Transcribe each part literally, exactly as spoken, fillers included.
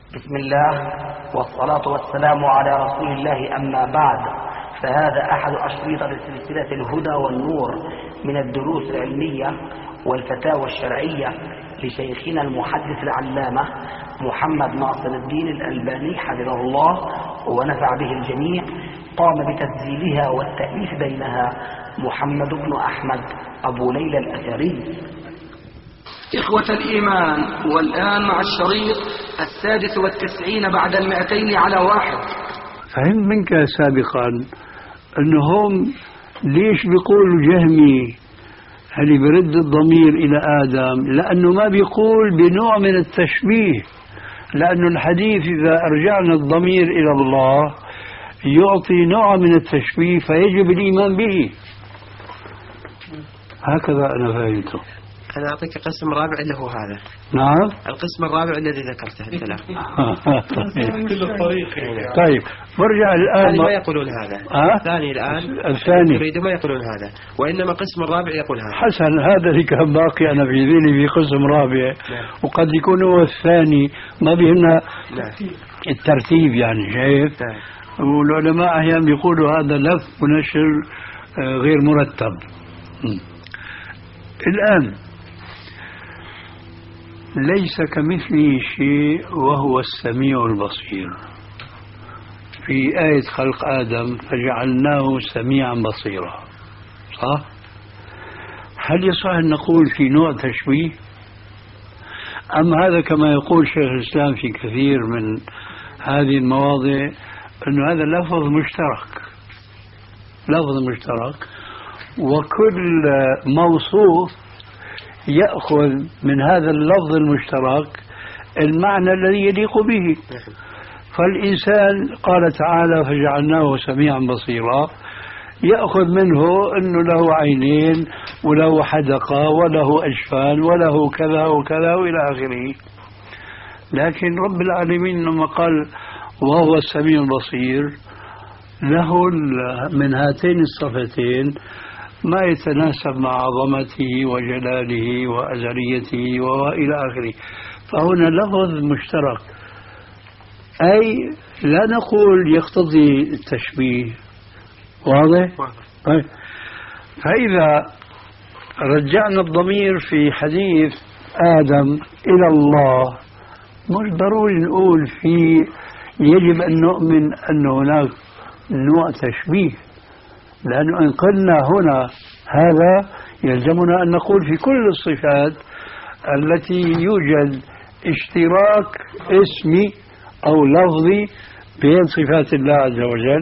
بسم الله والصلاة والسلام على رسول الله، أما بعد، فهذا أحد أشرطة سلسلة الهدى والنور من الدروس العلمية والفتاوى الشرعية لشيخنا المحدث العلامة محمد ناصر الدين الألباني حفظه الله ونفع به الجميع. قام بتسجيلها والتأليف بينها محمد بن أحمد أبو ليلى الأثري. إخوة الإيمان، والآن مع الشريط السادس والتسعين بعد المئتين على واحد. فهم منك سابقا أنهم ليش بيقولوا جهمي هل برد الضمير إلى آدم؟ لأنه ما بيقول بنوع من التشبيه، لأن الحديث إذا أرجعنا الضمير إلى الله يعطي نوع من التشبيه فيجب الإيمان به. هكذا أنا فهمته. أنا أعطيك قسم رابع اللي هو هذا. نعم، القسم الرابع الذي ذكرته أنت له. طيب برجع الآن. ما يقولون هذا. أه؟ الثاني الآن الثاني يريد ما يقولون هذا، وإنما قسم الرابع يقول هذا. حسن، هذا اللي كان باقي أنا في ذهني في قسم رابع. نعم. وقد يكون هو الثاني، ما بيهمنا نعم. الترتيب يعني، شايف؟ نعم. والعلماء أحيانا بيقولوا هذا لف ونشر غير مرتب. م. الآن ليس كمثله شيء وهو السميع البصير. في آية خلق آدم فجعلناه سميعا بصيرا، صح؟ هل يصح أن نقول في نوع تشبيه؟ أم هذا كما يقول شيخ الإسلام في كثير من هذه المواضع أنه هذا لفظ مشترك، لفظ مشترك، وكل موصوف يأخذ من هذا اللفظ المشترك المعنى الذي يليق به. فالإنسان قال تعالى فجعلناه سميعا بصيرا، يأخذ منه أنه له عينين وله حدقة وله أجفان وله كذا وكذا وإلى آخره. لكن رب العالمين لما قال وهو السميع البصير له من هاتين الصفتين ما يتناسب مع عظمته وجلاله وأزليته وإلى آخره. فهنا لفظ مشترك، أي لا نقول يقتضي التشبيه. واضح؟ طيب، فإذا رجعنا الضمير في حديث آدم إلى الله مش ضروري نقول في يجب أن نؤمن أن هناك نوع تشبيه، لأنه إن قلنا هنا هذا يلزمنا أن نقول في كل الصفات التي يوجد اشتراك اسمي أو لفظي بين صفات الله عز وجل.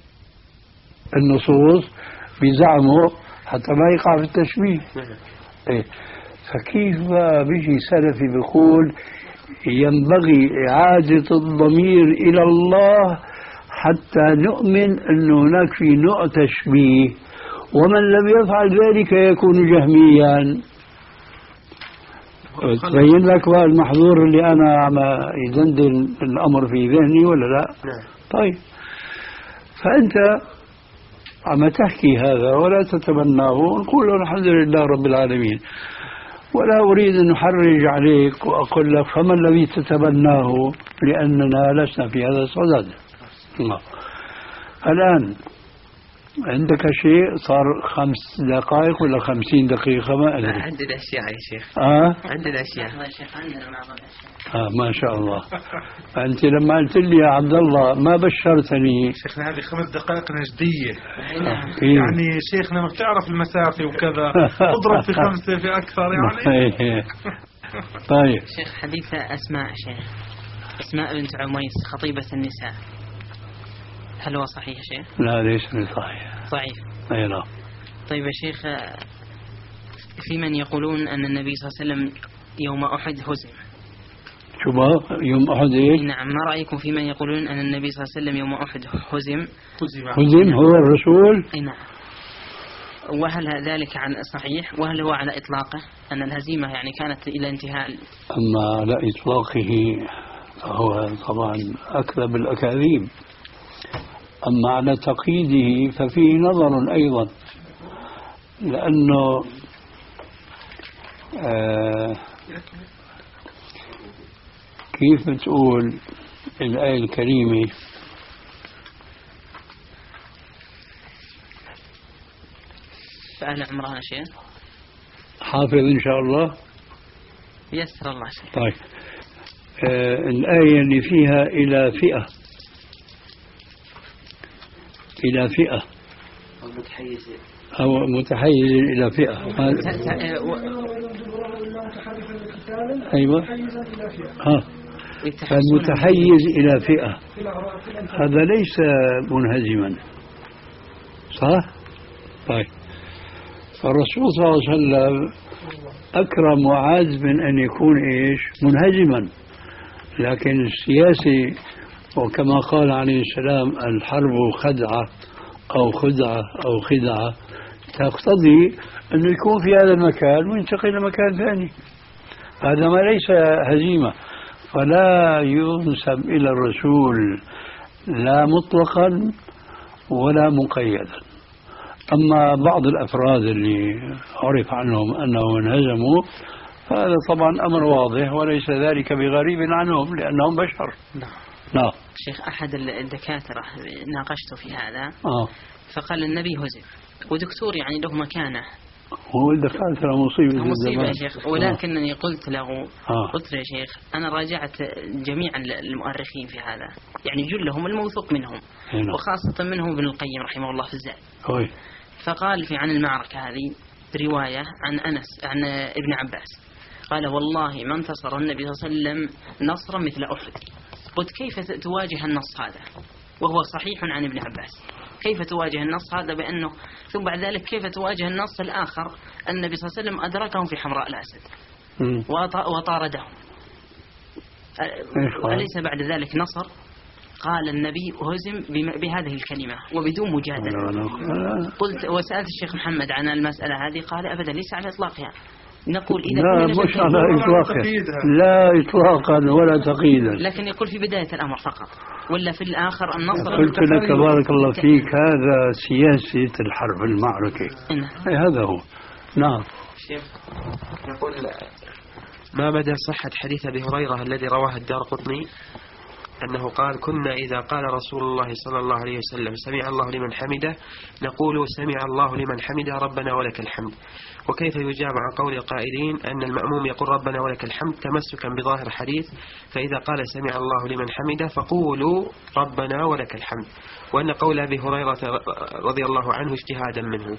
النصوص بزعمه حتى ما يقع في التشبيه. إيه. فكيف بيجي سلفي بيقول ينبغي إعادة الضمير إلى الله حتى نؤمن أن هناك في نوع تشبيه، ومن لم يفعل ذلك يكون جهميا. تبين لك المحظور اللي أنا عم يدندن الأمر في ذهني ولا لا؟ طيب، فأنت عم تحكي هذا ولا تتبناه، ونقول الحمد لله رب العالمين، ولا أريد أن أحرج عليك وأقول لك فما الذي تتبناه، لأننا لسنا في هذا الصدد. الله. الآن عندك شيء صار خمس دقائق ولا خمسين دقيقة ما أدري. عندنا أشياء يا شيخ. آه؟ عندنا أشياء. آه ما شاء الله. أنت لما قلت لي يا عبد الله ما بشرتني. شيخنا هذه خمس دقائق نجدية. آه. يعني شيخنا ما بتعرف المسافة وكذا، اضرب في خمسة في أكثر يعني. طيب. شيخ حديث أسماء شيخ أسماء بنت عميس خطيبة النساء، هل هو صحيح شيخ؟ لا ليس صحيح. ضعيف. أي نعم. طيب يا شيخ، في من يقولون أن النبي صلى الله عليه وسلم يوم أحد هزم. شو بقى يوم أحد إيش؟ نعم، ما رأيكم في من يقولون أن النبي صلى الله عليه وسلم يوم أحد هزم؟ هزم هو الرسول؟ أي نعم. وهل ذلك عن صحيح؟ وهل هو على إطلاقه أن الهزيمة يعني كانت إلى انتهاء؟ أما على إطلاقه فهو طبعا أكذب الأكاذيب، أما على تقييده ففيه نظر أيضا، لأنه آه كيف بتقول الآية الكريمة فآل عمران شيخ؟ حافظ إن شاء الله. يسر الله شيخ. طيب آه الآية اللي فيها إلى فئة إلى فئة أو متحيز أو متحيز إلى فئة. أيوة ها فالمتحيز إلى فئة هذا ليس منهزما صح؟ طيب فالرسول صلى الله عليه وسلم أكرم وعز من أن يكون إيش منهزما، لكن السياسي وكما قال عليه السلام الحرب خدعة أو خدعة أو خدعة تقتضي أنه يكون في هذا المكان وينتقل إلى مكان ثاني، هذا ما ليس هزيمة. فلا ينسب إلى الرسول لا مطلقا ولا مقيدا. أما بعض الأفراد اللي عرف عنهم أنهم انهزموا فهذا طبعا أمر واضح وليس ذلك بغريب عنهم لأنهم بشر. نعم. نعم. شيخ أحد الدكاترة ناقشته في هذا آه. فقال النبي هزم ودكتور يعني له مكانة. هو الدكاترة مصيبة مصيبة يا شيخ، ولكنني قلت له آه. قلت له يا شيخ أنا راجعت جميع المؤرخين في هذا يعني جلهم الموثوق منهم هنا. وخاصة منهم ابن القيم رحمه الله في الزاد. طيب. فقال في عن المعركة هذه رواية عن أنس عن ابن عباس قال والله ما انتصر النبي صلى الله عليه وسلم نصرا مثل أحد. قلت كيف تواجه النص هذا وهو صحيح عن ابن عباس؟ كيف تواجه النص هذا بأنه ثم بعد ذلك كيف تواجه النص الآخر النبي صلى الله عليه وسلم أدركهم في حمراء الأسد وطاردهم وليس بعد ذلك نصر؟ قال النبي هزم بهذه الكلمة وبدون مجادلة. قلت وسألت الشيخ محمد عن المسألة هذه قال أبدا ليس على إطلاقها. نقول إذا لا مش على إطلاقها لا إطلاقا ولا تقييدا، لكن يقول في بداية الأمر فقط ولا في الآخر النصر. قلت لك بارك الله فيك هذا سياسة الحرب المعركة. هذا هو. نعم. يقول ما مدى صحة حديث أبي هريرة الذي رواه الدارقطني أنه قال كنا إذا قال رسول الله صلى الله عليه وسلم سمع الله لمن حمده نقول سمع الله لمن حمده ربنا ولك الحمد، وكيف يجاب عن قول القائلين أن المأموم يقول ربنا ولك الحمد تمسكا بظاهر الحديث فإذا قال سمع الله لمن حمده فقولوا ربنا ولك الحمد، وأن قول أبي هريرة رضي الله عنه اجتهادا منه.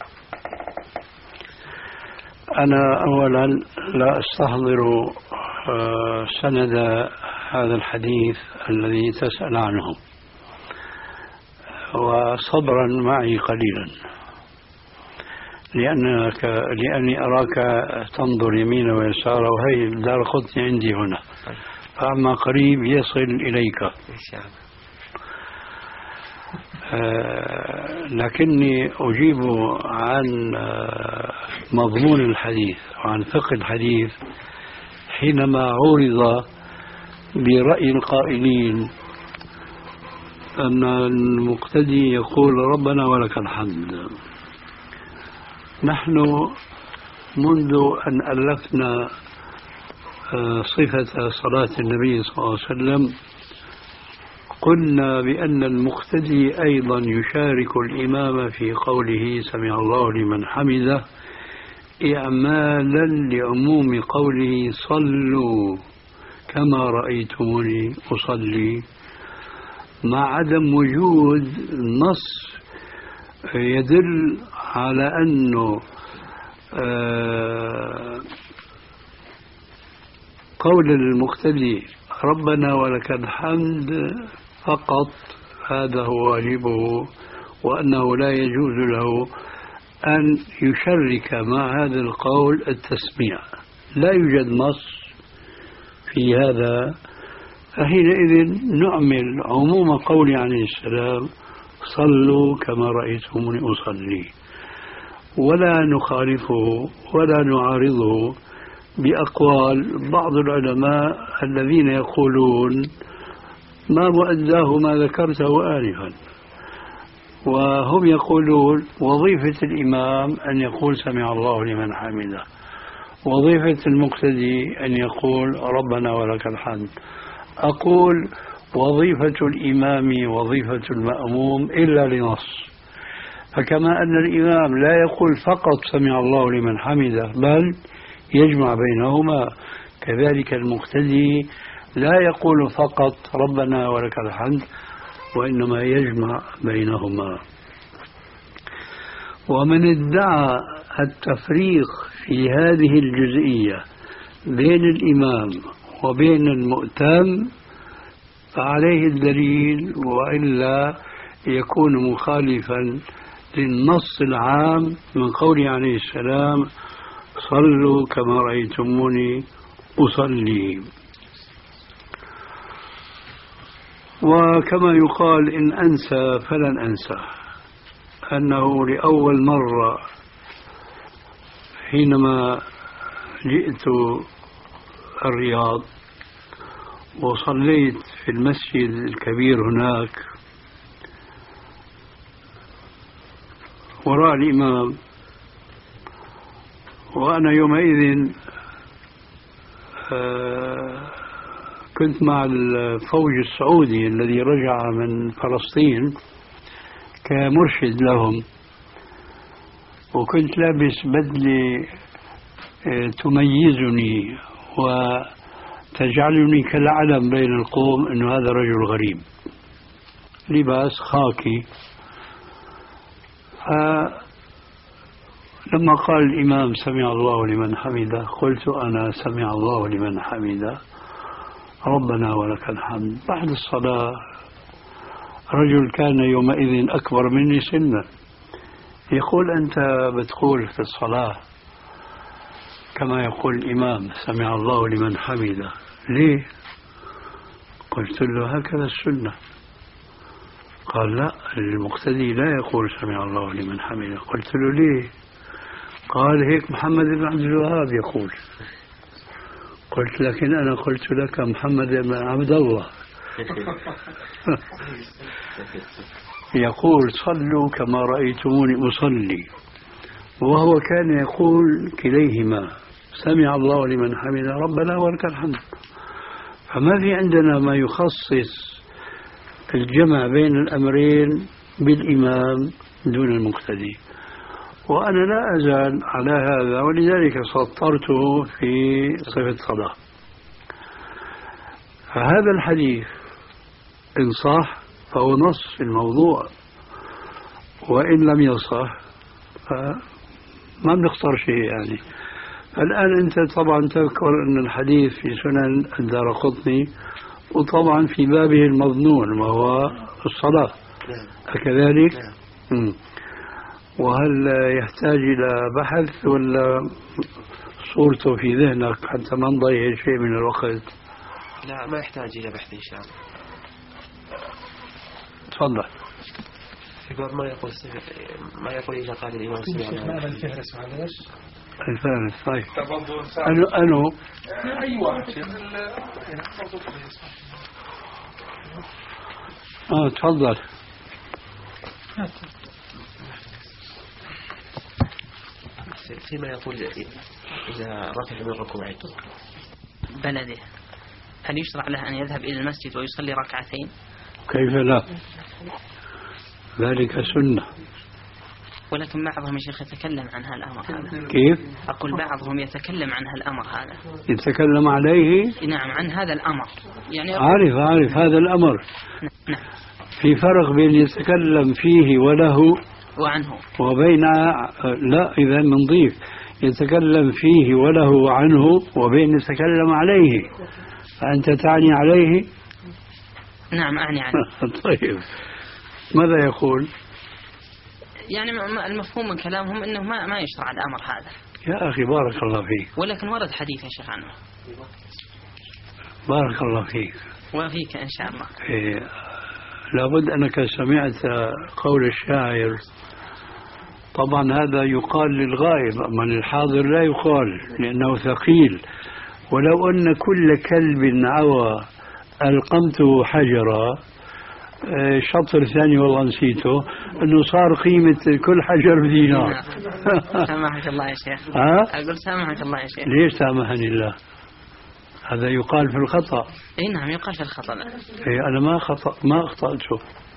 أنا أولا لا أستحضر سند هذا الحديث الذي تسأل عنه وصبرا معي قليلا لأنك لأني أراك تنظر يمين ويسار وهي الدارقطني عندي هنا فأما قريب يصل إليك آه لكني أجيب عن آه مضمون الحديث وعن فقه الحديث حينما عورض برأي القائلين أن المقتدي يقول ربنا ولك الحمد. نحن منذ أن ألفنا صفة صلاة النبي صلى الله عليه وسلم قلنا بأن المقتدي أيضا يشارك الإمام في قوله سمع الله لمن حمده إعمالا لعموم قوله صلوا كما رأيتموني أصلي، مع عدم وجود نص يدل على أنه قول المقتدي ربنا ولك الحمد فقط هذا هو واجبه، وأنه لا يجوز له أن يشرك مع هذا القول التسميع. لا يوجد نص في هذا، فحينئذ نعمل عموم قول عليه السلام صلوا كما رأيتموني أصلي، ولا نخالفه ولا نعارضه بأقوال بعض العلماء الذين يقولون ما مؤداه ما ذكرته آنفا، وهم يقولون وظيفة الإمام أن يقول سمع الله لمن حمده، وظيفة المقتدي أن يقول ربنا ولك الحمد. أقول وظيفة الإمام وظيفة المأموم إلا لنص. فكما أن الإمام لا يقول فقط سمع الله لمن حمده بل يجمع بينهما، كذلك المقتدي لا يقول فقط ربنا ولك الحمد وإنما يجمع بينهما. ومن ادعى التفريق في هذه الجزئية بين الإمام وبين المؤتم فعليه الدليل، وإلا يكون مخالفا للنص العام من قوله عليه السلام صلوا كما رأيتموني أصلي. وكما يقال إن أنسى فلن أنسى أنه لأول مرة حينما جئت الرياض وصليت في المسجد الكبير هناك وراء الإمام، وأنا يومئذ كنت مع الفوج السعودي الذي رجع من فلسطين كمرشد لهم، وكنت لابس بدلة تميزني وتجعلني كالعلم بين القوم أنه هذا رجل غريب، لباس خاكي. فلما قال الإمام سمع الله لمن حمده قلت أنا سمع الله لمن حمده ربنا ولك الحمد. بعد الصلاة رجل كان يومئذ أكبر مني سنا يقول أنت بتقول في الصلاة كما يقول الإمام سمع الله لمن حمده ليه؟ قلت له هكذا السنة. قال لا، المقتدي لا يقول سمع الله لمن حمده. قلت له ليه؟ قال هيك محمد بن عبد الوهاب يقول. قلت لكن أنا قلت لك محمد بن عبد الله يقول صلوا كما رأيتموني أصلي، وهو كان يقول كليهما سمع الله لمن حمده ربنا ولك الحمد. فما في عندنا ما يخصص الجمع بين الأمرين بالإمام دون المقتدي، وأنا لا أزال على هذا، ولذلك سطرته في صفة صلاة. فهذا الحديث إن صح فهو نص في الموضوع، وإن لم يصح فما بنختار شيء يعني. الآن أنت طبعا تذكر أن الحديث في سنن الدارقطني وطبعا في بابه المظنون وهو الصلاة، أكذلك؟ نعم. وهل يحتاج إلى بحث ولا صورته في ذهنك حتى ما نضيع شيء من الوقت؟ لا، ما يحتاج إلى بحث إن شاء الله. تفضل. يقول ما يقول ما يقول إذا قال الإمام سمع الله. الفهرس معلش. الفهرس طيب. أنو أنو. أي واحد. آه تفضل. فيما يقول إذا رفع من ركوعين بلده هل يشرع له أن يذهب إلى المسجد ويصلي ركعتين؟ كيف لا؟ ذلك سنة. ولكن بعضهم يا شيخ يتكلم عن هالأمر هذا. كيف؟ أقول بعضهم يتكلم عن هالأمر هذا. يتكلم عليه؟ نعم عن هذا الأمر يعني. عارف عارف هذا الأمر. نعم. في فرق بين يتكلم فيه وله وعنه وبين لا إذا نضيف يتكلم فيه وله وعنه وبين يتكلم عليه. فأنت تعني عليه؟ نعم أعني عليه. طيب ماذا يقول؟ يعني المفهوم من كلامهم أنه ما ما يشرع الأمر هذا. يا أخي بارك الله فيك. ولكن ورد حديث يا شيخ عنه. بارك الله فيك. وفيك إن شاء الله. إيه لابد أنك سمعت قول الشاعر. طبعا هذا يقال للغائب أما للحاضر لا يقال لأنه ثقيل. ولو أن كل كلب عوى ألقمته حجرا، شطر ثاني والله نسيته، أنه صار قيمة كل حجر بدينار. سامحك الله يا شيخ. ها؟ أقول سامحك الله يا شيخ. ليش سامحني الله؟ هذا يقال في الخطأ. اي نعم يقال في الخطأ. إيه أنا ما خطأ ما أخطأته.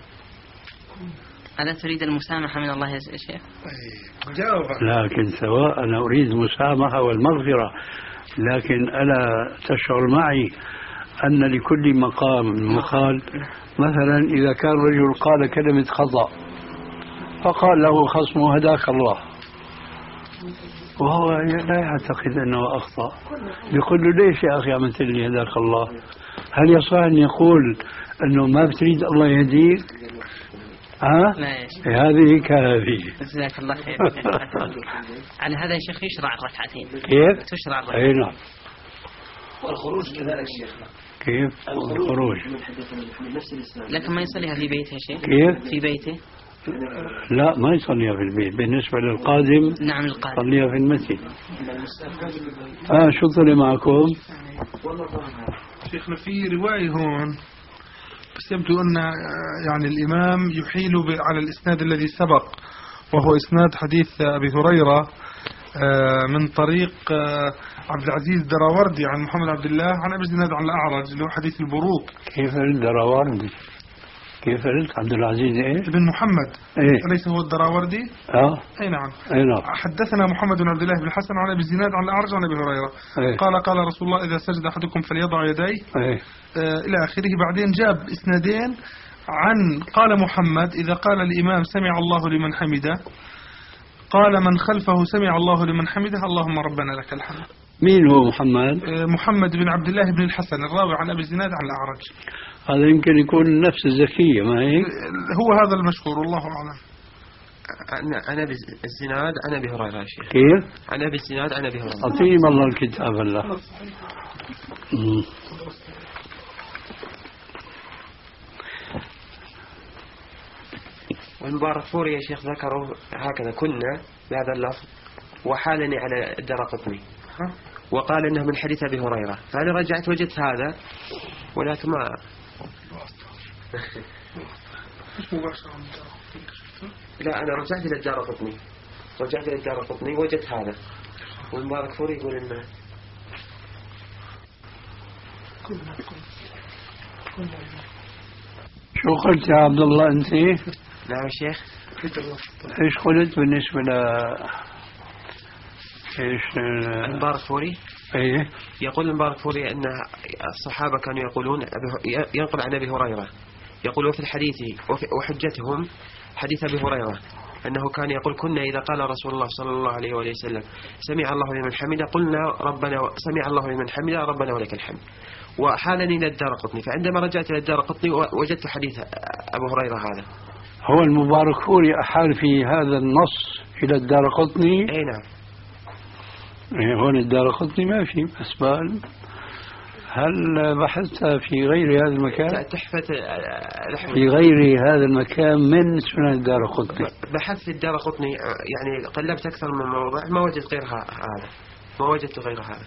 ألا تريد المسامحة من الله يا شيخ؟ جاوب. لكن سواء أنا أريد المسامحة والمغفرة، لكن ألا تشعر معي أن لكل مقام مقال؟ مثلا إذا كان رجل قال كلمة خطأ فقال له خصمه هداك الله، وهو لا يعتقد أنه أخطأ، يقول له ليش يا أخي عملت لي هداك الله؟ هل يصح أن يقول أنه ما بتريد الله يهديك؟ ها؟ هذه كافية. جزاك الله خير. على هذا يا شيخ يشرع الركعتين. كيف؟ تشرع الركعتين. أي نعم. والخروج كذلك شيخنا. كيف؟ الخروج. لكن ما يصليها في بيته يا شيخ؟ كيف؟ في بيته؟ لا ما يصليها في البيت، بالنسبة للقادم نعم القادم يصليها في المسجد. آه شو طلع معكم؟ شيخنا في رواية هون بس يبدو أن يعني الإمام يحيل على الإسناد الذي سبق، وهو إسناد حديث أبي هريرة من طريق عبد العزيز الدراوردي عن محمد عبد الله عن أبي زناد عن الأعرج اللي هو حديث البروق. كيف الدراوردي؟ كيف قلت عبد العزيز ايه؟ ابن محمد. ايه؟ أليس هو الدراوردي؟ اه اي نعم. اي نعم. حدثنا محمد بن عبد الله بن الحسن عن ابي زناد عن الاعرج عن ابي هريره. إيه؟ قال قال رسول الله اذا سجد احدكم فليضع يديه. ايه؟ آه الى اخره. بعدين جاب اسنادين عن قال محمد اذا قال الامام سمع الله لمن حمده قال من خلفه سمع الله لمن حمده اللهم ربنا لك الحمد. مين هو محمد؟ آه محمد بن عبد الله بن الحسن الراوي عن ابي زناد عن الاعرج. هذا يمكن يكون نفس الزكية ما هيك؟ هو هذا المشهور والله أعلم. أنا بالزناد أنا أبي هريرة يا شيخ. كيف؟ أنا بالزناد أنا أبي هريرة. أعطيني والله الكتاب الله. والمبارك فوري يا شيخ ذكروا هكذا كنا بهذا اللفظ وحالني على الدرقطني وقال إنه من حديث أبي هريرة، فأنا رجعت وجدت هذا ولكن ما لا أنا رجعت إلى الدارقطني رجعت إلى الدارقطني وجدت هذا، والمبارك فوري يقول إنه شو قلت يا عبد الله أنت؟ نعم شيخ. إيش قلت بالنسبة ل إيش المبارك فوري؟ إيه يقول المبارك فوري أن الصحابة كانوا يقولون ينقل عن أبي هريرة يقولون في الحديث وحجتهم حديث أبي هريرة أنه كان يقول كنا إذا قال رسول الله صلى الله عليه وآله وسلم سمع الله لمن حمده قلنا ربنا سمع الله لمن حمده ربنا ولك الحمد، وحالني إلى الدارقطني فعندما رجعت إلى الدارقطني وجدت حديث أبو هريرة هذا. هو المبارك فوري أحال في هذا النص إلى الدارقطني؟ أي نعم. هون الدارقطني ما في أسبال. هل بحثت في غير هذا المكان؟ تحفة في غير هذا المكان من سنن الدارقطني؟ بحثت في الدارقطني يعني قلبت أكثر من موضع ما وجدت غير هذا ما وجدت غير هذا.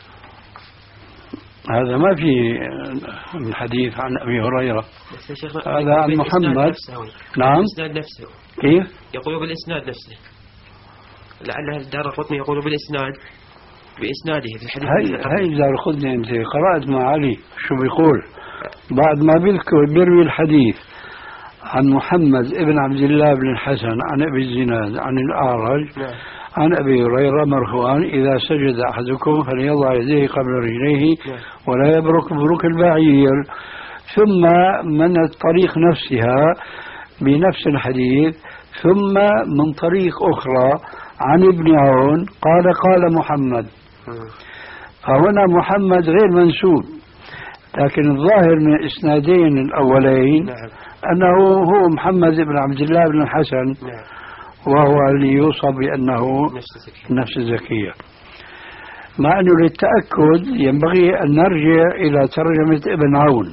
هذا ما في الحديث عن أبي هريرة، هذا عن محمد. نعم بالإسناد نفسه. كيف؟ يقول بالإسناد نفسه، لعل الدارقطني يقول بالإسناد بإسناده في الحديث. هاي هاي الدارقطني أنت قرأت مع علي شو بيقول بعد ما بيذكر بيروي الحديث عن محمد ابن عبد الله بن الحسن عن أبي الزناد عن الأعرج نعم. عن أبي هريرة مرفوعا إذا سجد أحدكم فليضع يديه قبل رجليه ولا يبرك بروك البعير، ثم من الطريق نفسها بنفس الحديث ثم من طريق أخرى عن ابن عون قال قال محمد. فهنا محمد غير منسوب، لكن الظاهر من الإسنادين الأولين نعم. أنه هو محمد بن عبد الله بن الحسن نعم. وهو اللي يوصف بأنه نفس الزكية. مع أنه للتأكد ينبغي أن نرجع إلى ترجمة ابن عون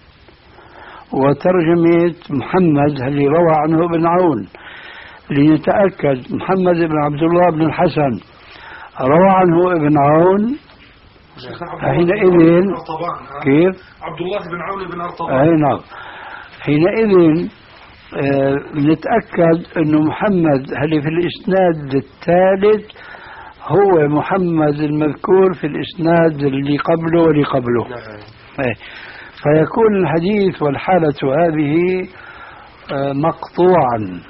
وترجمة محمد اللي روى عنه ابن عون لنتأكد محمد بن عبد الله بن الحسن روى عنه ابن عون حينئذ كيف؟ عبد الله بن عون بن أرطبان. أي نعم. حينئذ آه نتأكد أنه محمد اللي في الإسناد الثالث هو محمد المذكور في الإسناد اللي قبله واللي قبله. نعم. فيكون الحديث والحالة هذه مقطوعا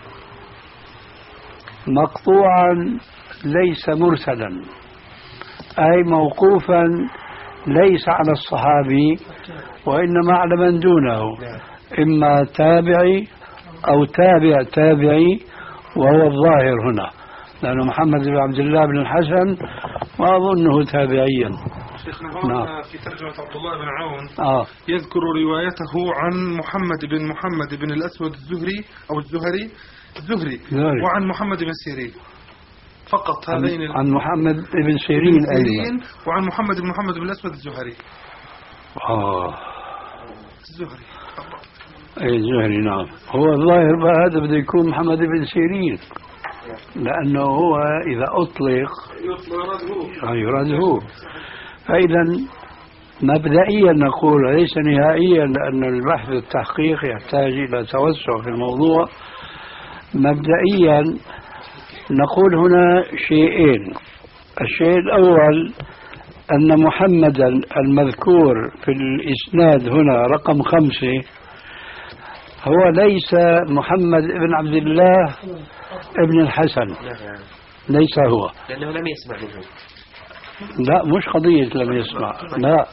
مقطوعا ليس مرسلا، أي موقوفا ليس على الصحابي وإنما على من دونه، إما تابعي أو تابع تابعي، وهو الظاهر هنا لأن محمد بن عبد الله بن الحسن ما أظنه تابعيا. شيخنا نعم. في ترجمة عبد الله بن عون آه. يذكر روايته عن محمد بن محمد بن الأسود الزهري أو الزهري الزهري زهري. وعن محمد بن سيرين فقط. هذين عن, عن محمد بن سيرين أيضا وعن محمد بن محمد بن الأسود الزهري. آه الزهري أي الزهري. نعم. هو الظاهر هذا بده يكون محمد بن سيرين لأنه هو إذا أطلق يراد هو. فإذا مبدئيا نقول ليس نهائيا، لأن البحث والتحقيق يحتاج إلى توسع في الموضوع. مبدئيا نقول هنا شيئين. الشيء الأول أن محمدا المذكور في الإسناد هنا رقم خمسة هو ليس محمد بن عبد الله ابن الحسن، ليس هو، لأنه لم يسمع منه. لا مش قضية لم يسمع، لا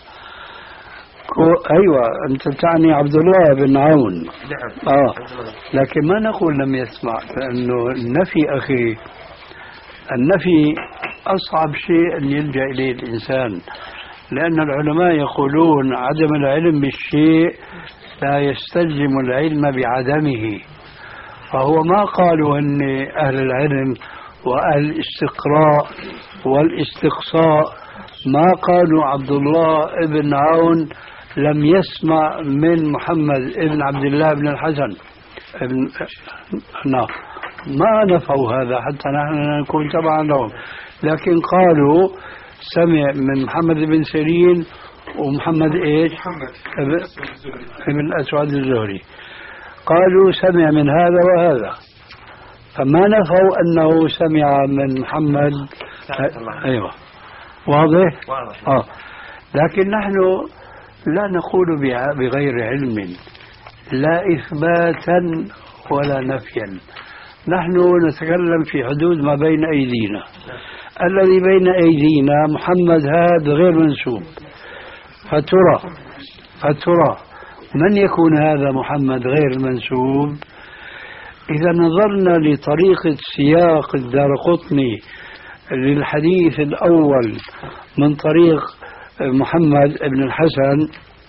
أيوة أنت تعني عبد الله بن عون. نعم. آه. لكن ما نقول لم يسمع، لأنه النفي أخي النفي أصعب شيء أن يلجأ إليه الإنسان، لأن العلماء يقولون عدم العلم بالشيء لا يستلزم العلم بعدمه. فهو ما قالوا أن أهل العلم وأهل الاستقراء والاستقصاء ما قالوا عبد الله بن عون لم يسمع من محمد بن عبد الله بن الحسن ابن نعم، ما نفوا هذا حتى نحن نكون تبعا لهم، لكن قالوا سمع من محمد بن سيرين ومحمد ايش ابن الأسود الزهري، قالوا سمع من هذا وهذا، فما نفوا أنه سمع من محمد. أيوة واضح. واضح. آه. لكن نحن لا نقول بغير علم، لا إثباتا ولا نفيا، نحن نتكلم في حدود ما بين أيدينا. الذي بين أيدينا محمد هذا غير منسوب، فترى فترى من يكون هذا محمد غير المنسوب؟ إذا نظرنا لطريقة سياق الدارقطني للحديث الأول من طريق محمد بن الحسن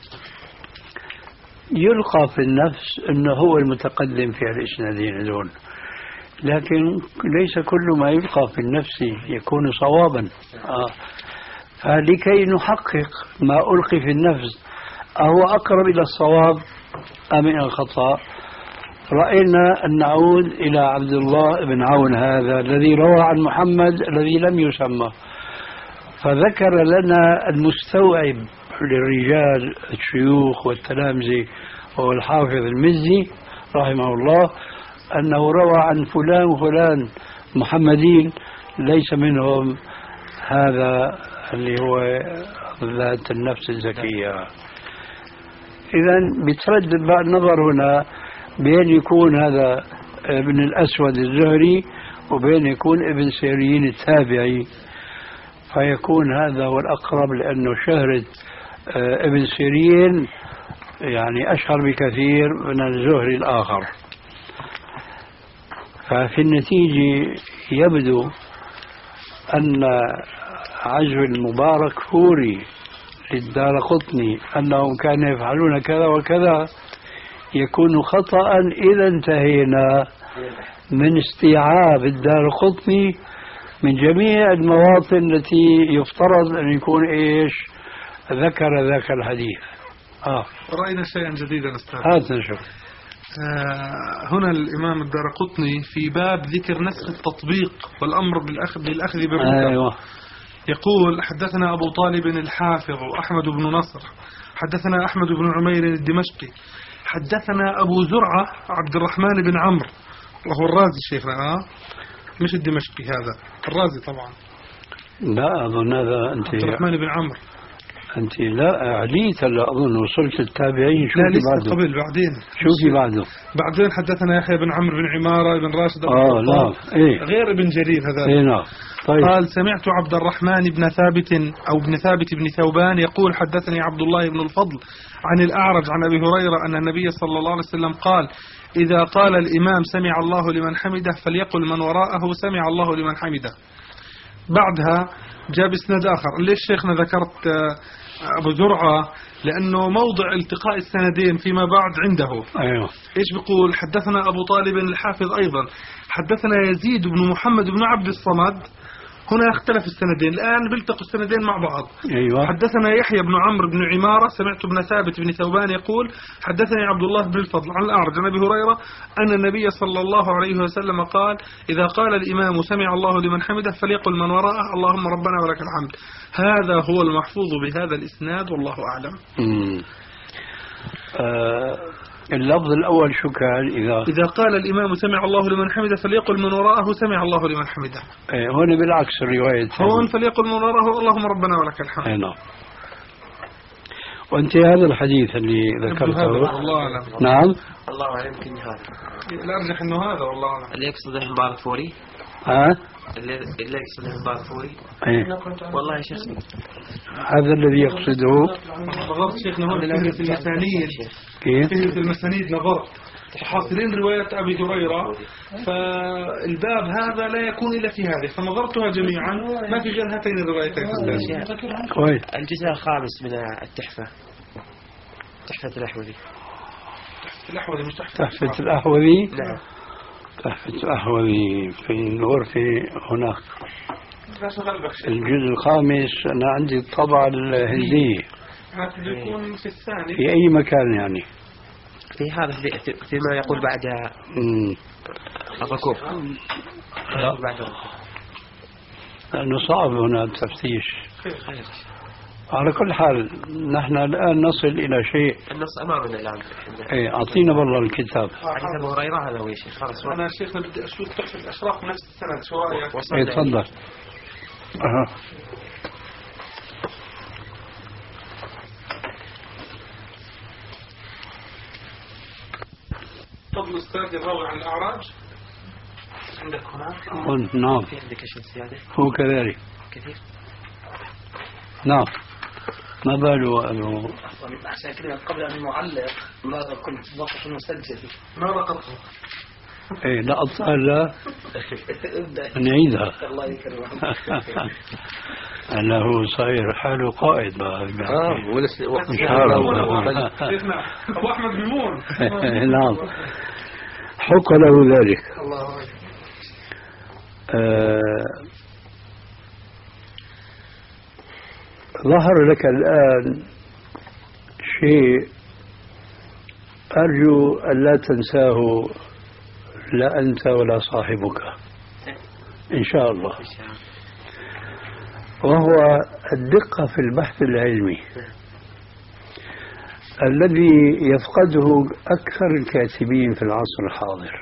يلقى في النفس أنه هو المتقدم في الإسنادين دون، لكن ليس كل ما يلقى في النفس يكون صوابا. آه. فلكي نحقق ما ألقي في النفس أهو أقرب إلى الصواب أم إلى الخطأ، رأينا أن نعود إلى عبد الله بن عون هذا الذي روى عن محمد الذي لم يسمى، فذكر لنا المستوعب للرجال الشيوخ والتلامذة وهو الحافظ المزي رحمه الله أنه روى عن فلان وفلان محمدين ليس منهم هذا اللي هو ذات النفس الزكية. إذن بتردد بقى النظر هنا بين يكون هذا ابن الأسود الزهري وبين يكون ابن سيرين التابعي، فيكون هذا هو الأقرب، لأنه شهرة ابن سيرين يعني أشهر بكثير من الزهري الآخر. ففي النتيجة يبدو أن عجب المبارك فوري للدارقطني أنهم كانوا يفعلون كذا وكذا يكون خطأ إذا انتهينا من استيعاب الدارقطني من جميع المواطن التي يفترض أن يكون إيش ذكر ذاك الحديث. آه. رأينا شيئا جديدا أستاذ. هذا نشوف. آه هنا الإمام الدارقطني في باب ذكر نسخ التطبيق والأمر بالأخذ بالأخذ بالركب. أيوة. يقول حدثنا أبو طالب الحافظ أحمد بن نصر حدثنا أحمد بن عمير الدمشقي حدثنا أبو زرعة عبد الرحمن بن عمرو وهو الرازي شيخنا. آه مش الدمشقي، هذا الرازي طبعا. لا أظن هذا أنت عبد الرحمن بن عمرو. أنت لا عليت هلا أظن وصلت التابعين. شو لا في لسه بعده؟ قبل بعدين. شو في بعده؟ بعدين حدثنا يحيى بن عمرو بن عمارة بن راشد آه لا إيه غير ابن جرير هذا. إيه نعم. طيب. قال سمعت عبد الرحمن بن ثابت أو بن ثابت بن ثوبان يقول حدثني عبد الله بن الفضل عن الأعرج عن أبي هريرة أن النبي صلى الله عليه وسلم قال إذا قال الإمام سمع الله لمن حمده فليقل من وراءه سمع الله لمن حمده. بعدها جاب اسناد آخر. ليش شيخنا ذكرت أبو زرعة؟ لأنه موضع التقاء السندين فيما بعد عنده. أيوه. إيش بيقول؟ حدثنا أبو طالب الحافظ أيضا حدثنا يزيد بن محمد بن عبد الصمد. هنا اختلف السندين، الآن بيلتقوا السندين مع بعض. أيوة. حدثنا يحيى بن عمرو بن عمارة سمعت ابن ثابت بن ثوبان يقول حدثني عبد الله بن الفضل عن الأعرج عن أبي هريرة أن النبي صلى الله عليه وسلم قال إذا قال الإمام سمع الله لمن حمده فليقل من وراءه اللهم ربنا ولك الحمد. هذا هو المحفوظ بهذا الإسناد والله أعلم. آه اللفظ الأول شو كان؟ إذا إذا قال الإمام سمع الله لمن حمده فليقل من وراءه سمع الله لمن حمده. إيه هون بالعكس الرواية. هون فليقل من وراءه اللهم ربنا ولك الحمد. إيه نعم. وأنت هذا الحديث اللي ذكرته والله أعلم. نعم. الله أعلم يمكن هذا. لا أرجح إنه هذا والله أعلم. اللي يقصده مبارك فوري. ها؟ اللي اللي يقصده مبارك فوري. إيه. والله يا شيخ. هذا الذي يقصده. نظرت شيخنا هون في المسانيد. كيف؟ في المسانيد نظرت حاصلين رواية أبي هريرة فالباب هذا لا يكون إلا في هذه فنظرتها جميعا ما في غير هاتين الروايتين. كويس. الجزء الخامس من التحفة تحفة الأحوذي. تحفة الأحوذي مش تحفة تحفة الأحوذي. نعم. تحفة الأحوذي في الغرفة هناك. الجزء الخامس أنا عندي الطبعة الهندية. يكون في الثاني. في أي مكان يعني؟ في هذا في فيما يقول بعد الركوب. لا. بعد الركوب. لأنه صعب هنا التفتيش. على كل حال نحن الآن نصل إلى شيء. النص أمامنا الآن. إيه أعطينا بالله الكتاب. حديث أبو هريرة هذا هو يا شيخ. خلاص. أنا شيخنا بدي أشوف تحفة الأشراف نفس السند شو رأيك؟ إيه تفضل. أها. فضل السند الراوي عن الأعراج عندك هناك؟ نعم. في عندك شيء زيادة؟ هو كذلك. كثير. نعم. ما باله أنه عشان كده قبل أن نعلق ماذا كنت ضغط المسجل ما رقبته. إيه لا أطال لا نعيدها. الله يكرمك. أنه صاير حاله قائد بقى. آه ولس مش عارف. شيخنا أبو أحمد بيمون. نعم. حق له ذلك. الله أكبر. آه ظهر لك الآن شيء أرجو أن لا تنساه لا أنت ولا صاحبك إن شاء الله، وهو الدقة في البحث العلمي الذي يفقده أكثر الكاتبين في العصر الحاضر،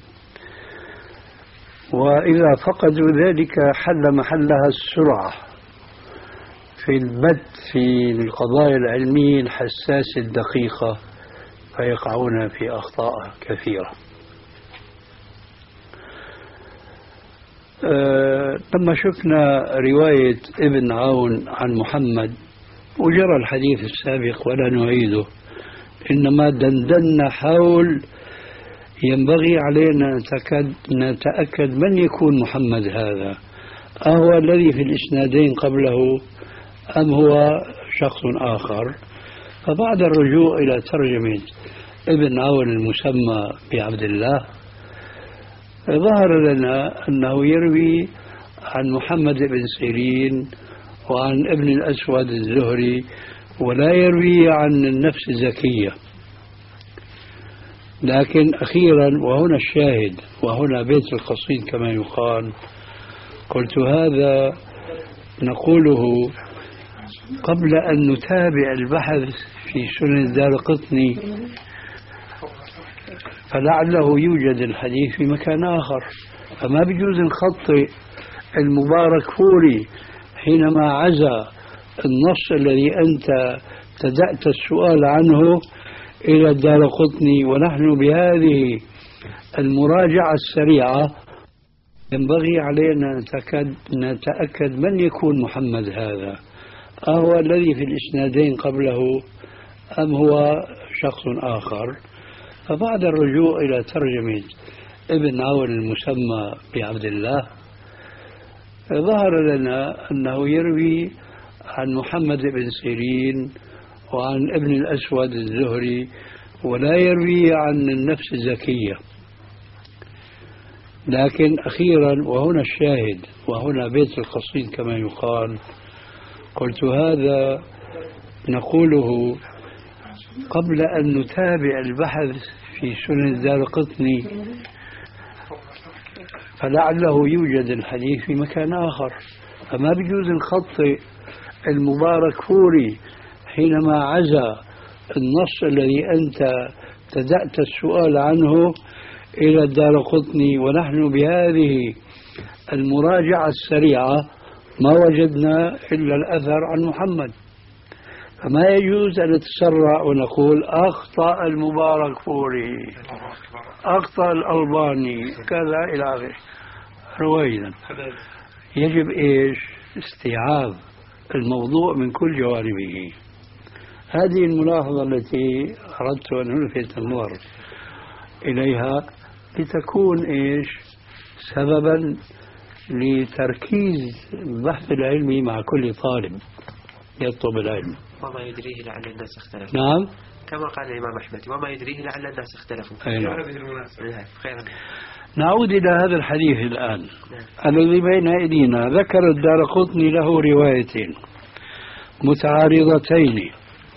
وإذا فقدوا ذلك حل محلها السرعة في البت في القضايا العلمية الحساسة الدقيقة، فيقعون في أخطاء كثيرة. أه لما شفنا رواية ابن عون عن محمد وجرى الحديث السابق ولا نعيده، إنما دندنا حول ينبغي علينا نتأكد من يكون محمد هذا، أهو الذي في الإسنادين قبله أم هو شخص آخر. فبعد الرجوع إلى ترجمة ابن عون المسمى بعبد الله ظهر لنا أنه يروي عن محمد بن سيرين وعن ابن الأسود الزهري، ولا يروي عن النفس الزكية. لكن أخيرا وهنا الشاهد وهنا بيت القصيد كما يقال، قلت هذا نقوله قبل أن نتابع البحث في سنن الدارقطني، فلعله يوجد الحديث في مكان آخر، فما بيجوز نخطئ المبارك فوري حينما عزى النص الذي أنت ابتدأت السؤال عنه إلى الدارقطني، ونحن بهذه المراجعة السريعة ينبغي علينا نتأكد, نتأكد من يكون محمد هذا، أهو الذي في الإسنادين قبله أم هو شخص آخر. فبعد الرجوع إلى ترجمة ابن عون المسمى بعبد الله ظهر لنا أنه يروي عن محمد بن سيرين وعن ابن الأسود الزهري، ولا يروي عن النفس الزكية. لكن أخيرا، وهنا الشاهد وهنا بيت القصيد كما يقال، قلت هذا نقوله قبل أن نتابع البحث في سنن الدارقطني، فلعله يوجد الحديث في مكان آخر. فما بيجوز نخطئ المبارك فوري حينما عزى النص الذي أنت ابتدأت السؤال عنه إلى الدارقطني، ونحن بهذه المراجعة السريعة ما وجدنا إلا الأثر عن محمد. فما يجوز أن نتسرع ونقول أخطأ المبارك فوري، أخطأ الألباني، كذا إلى آخره. رويدا يجب إيش؟ استيعاب الموضوع من كل جوانبه. هذه الملاحظة التي أردت أن ألفت النظر إليها لتكون إيش؟ سببا لتركيز البحث العلمي مع كل طالب يطلب العلم. وما يدريه لعل الناس اختلفوا. نعم، كما قال الإمام أحمد، وما يدريه لعل الناس اختلفوا. أي نعم. هذه المناسبة. خيرا. نعود إلى هذا الحديث الآن الذي بين أيدينا. ذكر الدارقطني له روايتين متعارضتين.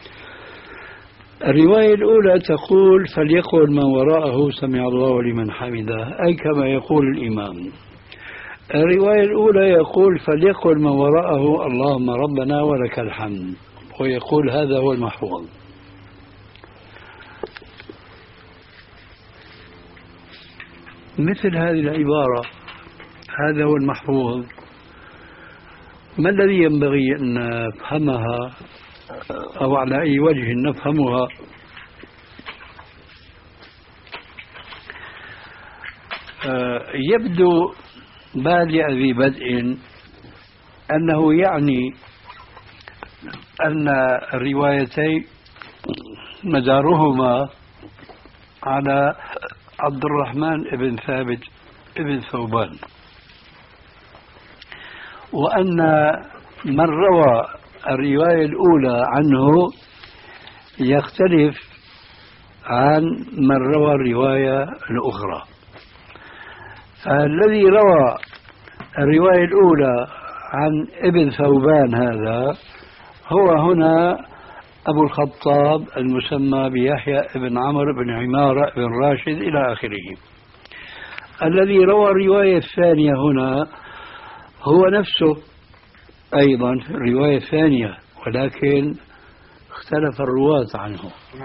الرواية الأولى تقول فليقل من وراءه سمع الله لمن حمده، أي كما يقول الإمام. الرواية الأولى يقول فليقل من وراءه اللهم ربنا ولك الحمد، ويقول هذا هو المحفوظ. مثل هذه العبارة هذا هو المحفوظ، ما الذي ينبغي أن نفهمها أو على أي وجه نفهمها؟ يبدو بادئ ذي بدء أنه يعني أن الروايتين مدارهما على عبد الرحمن بن ثابت بن ثوبان، وأن من روى الرواية الأولى عنه يختلف عن من روى الرواية الأخرى. الذي روى الرواية الأولى عن ابن ثوبان هذا هو هنا أبو الخطاب المسمى بيحيى بن عمرو بن عمارة بن راشد إلى آخره. الذي روى الرواية الثانية هنا هو نفسه أيضا الرواية الثانية، ولكن اختلف الرواة عنه.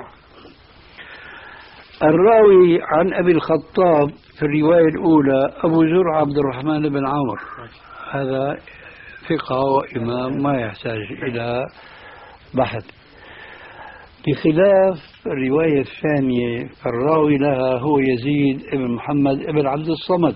الراوي عن أبي الخطاب في الرواية الأولى أبو زرع عبد الرحمن بن عمرو، هذا ثقة وإمام ما يحتاج إلى بحث، بخلاف الرواية الثانية فالراوي لها هو يزيد بن محمد بن عبد الصمد.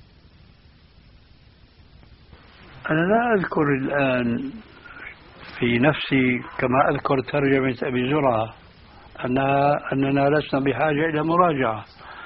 أنا لا أذكر الآن في نفسي كما أذكر ترجمة أبي زرعة أنها أننا لسنا بحاجة إلى مراجعة.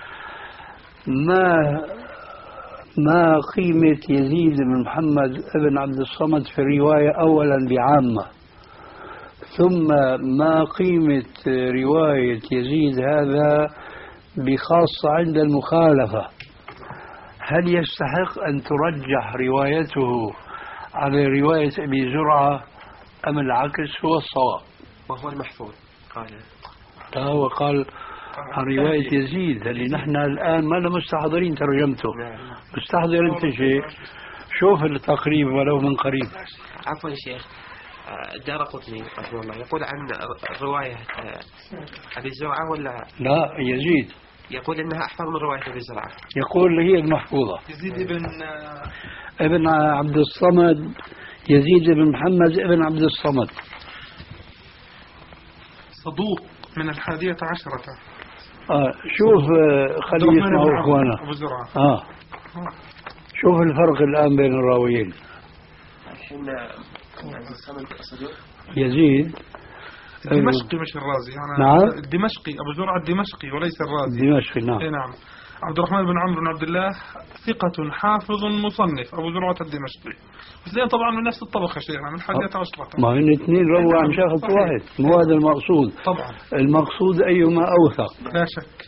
ما ما قيمة يزيد بن محمد بن عبد الصمد في الرواية أولا بعامة، ثم ما قيمة رواية يزيد هذا بخاصة عند المخالفة؟ هل يستحق أن ترجح روايته على رواية أبي زرعة أم العكس هو الصواب؟ وهو المحفوظ قال لا، هو قال عن رواية يزيد اللي نحن الآن ما مستحضرين ترجمته. مستحضر أنت شيء، شوف التقريب ولو من قريب. عفوا شيخ، الدارقطني رحمه الله يقول عن رواية أبي زرعة ولا لا يزيد؟ يقول إنها أحفظ من رواية أبي زرعة. يقول هي المحفوظة. يزيد بن ابن عبد الصمد يزيد بن محمد بن عبد الصمد صدوق من الحادية عشرة. آه شوف خلي يسمعوا إخوانا. أبو زرعة. آه شوف الفرق الآن بين الراويين. الحين يزيد الدمشقي مش الرازي. نعم. الدمشقي أبو زرعة الدمشقي وليس الرازي. الدمشقي نعم. إيه نعم. عبد الرحمن بن عمرو بن عبد الله ثقة حافظ مصنف أبو زرعة الدمشقي. اثنين طبعا من نفس الطبقة شيخنا من الحادية عشرة. ما هن اثنين رووا عن شخص واحد، مو هذا المقصود. طبعا المقصود أيما أوثق. لا شك.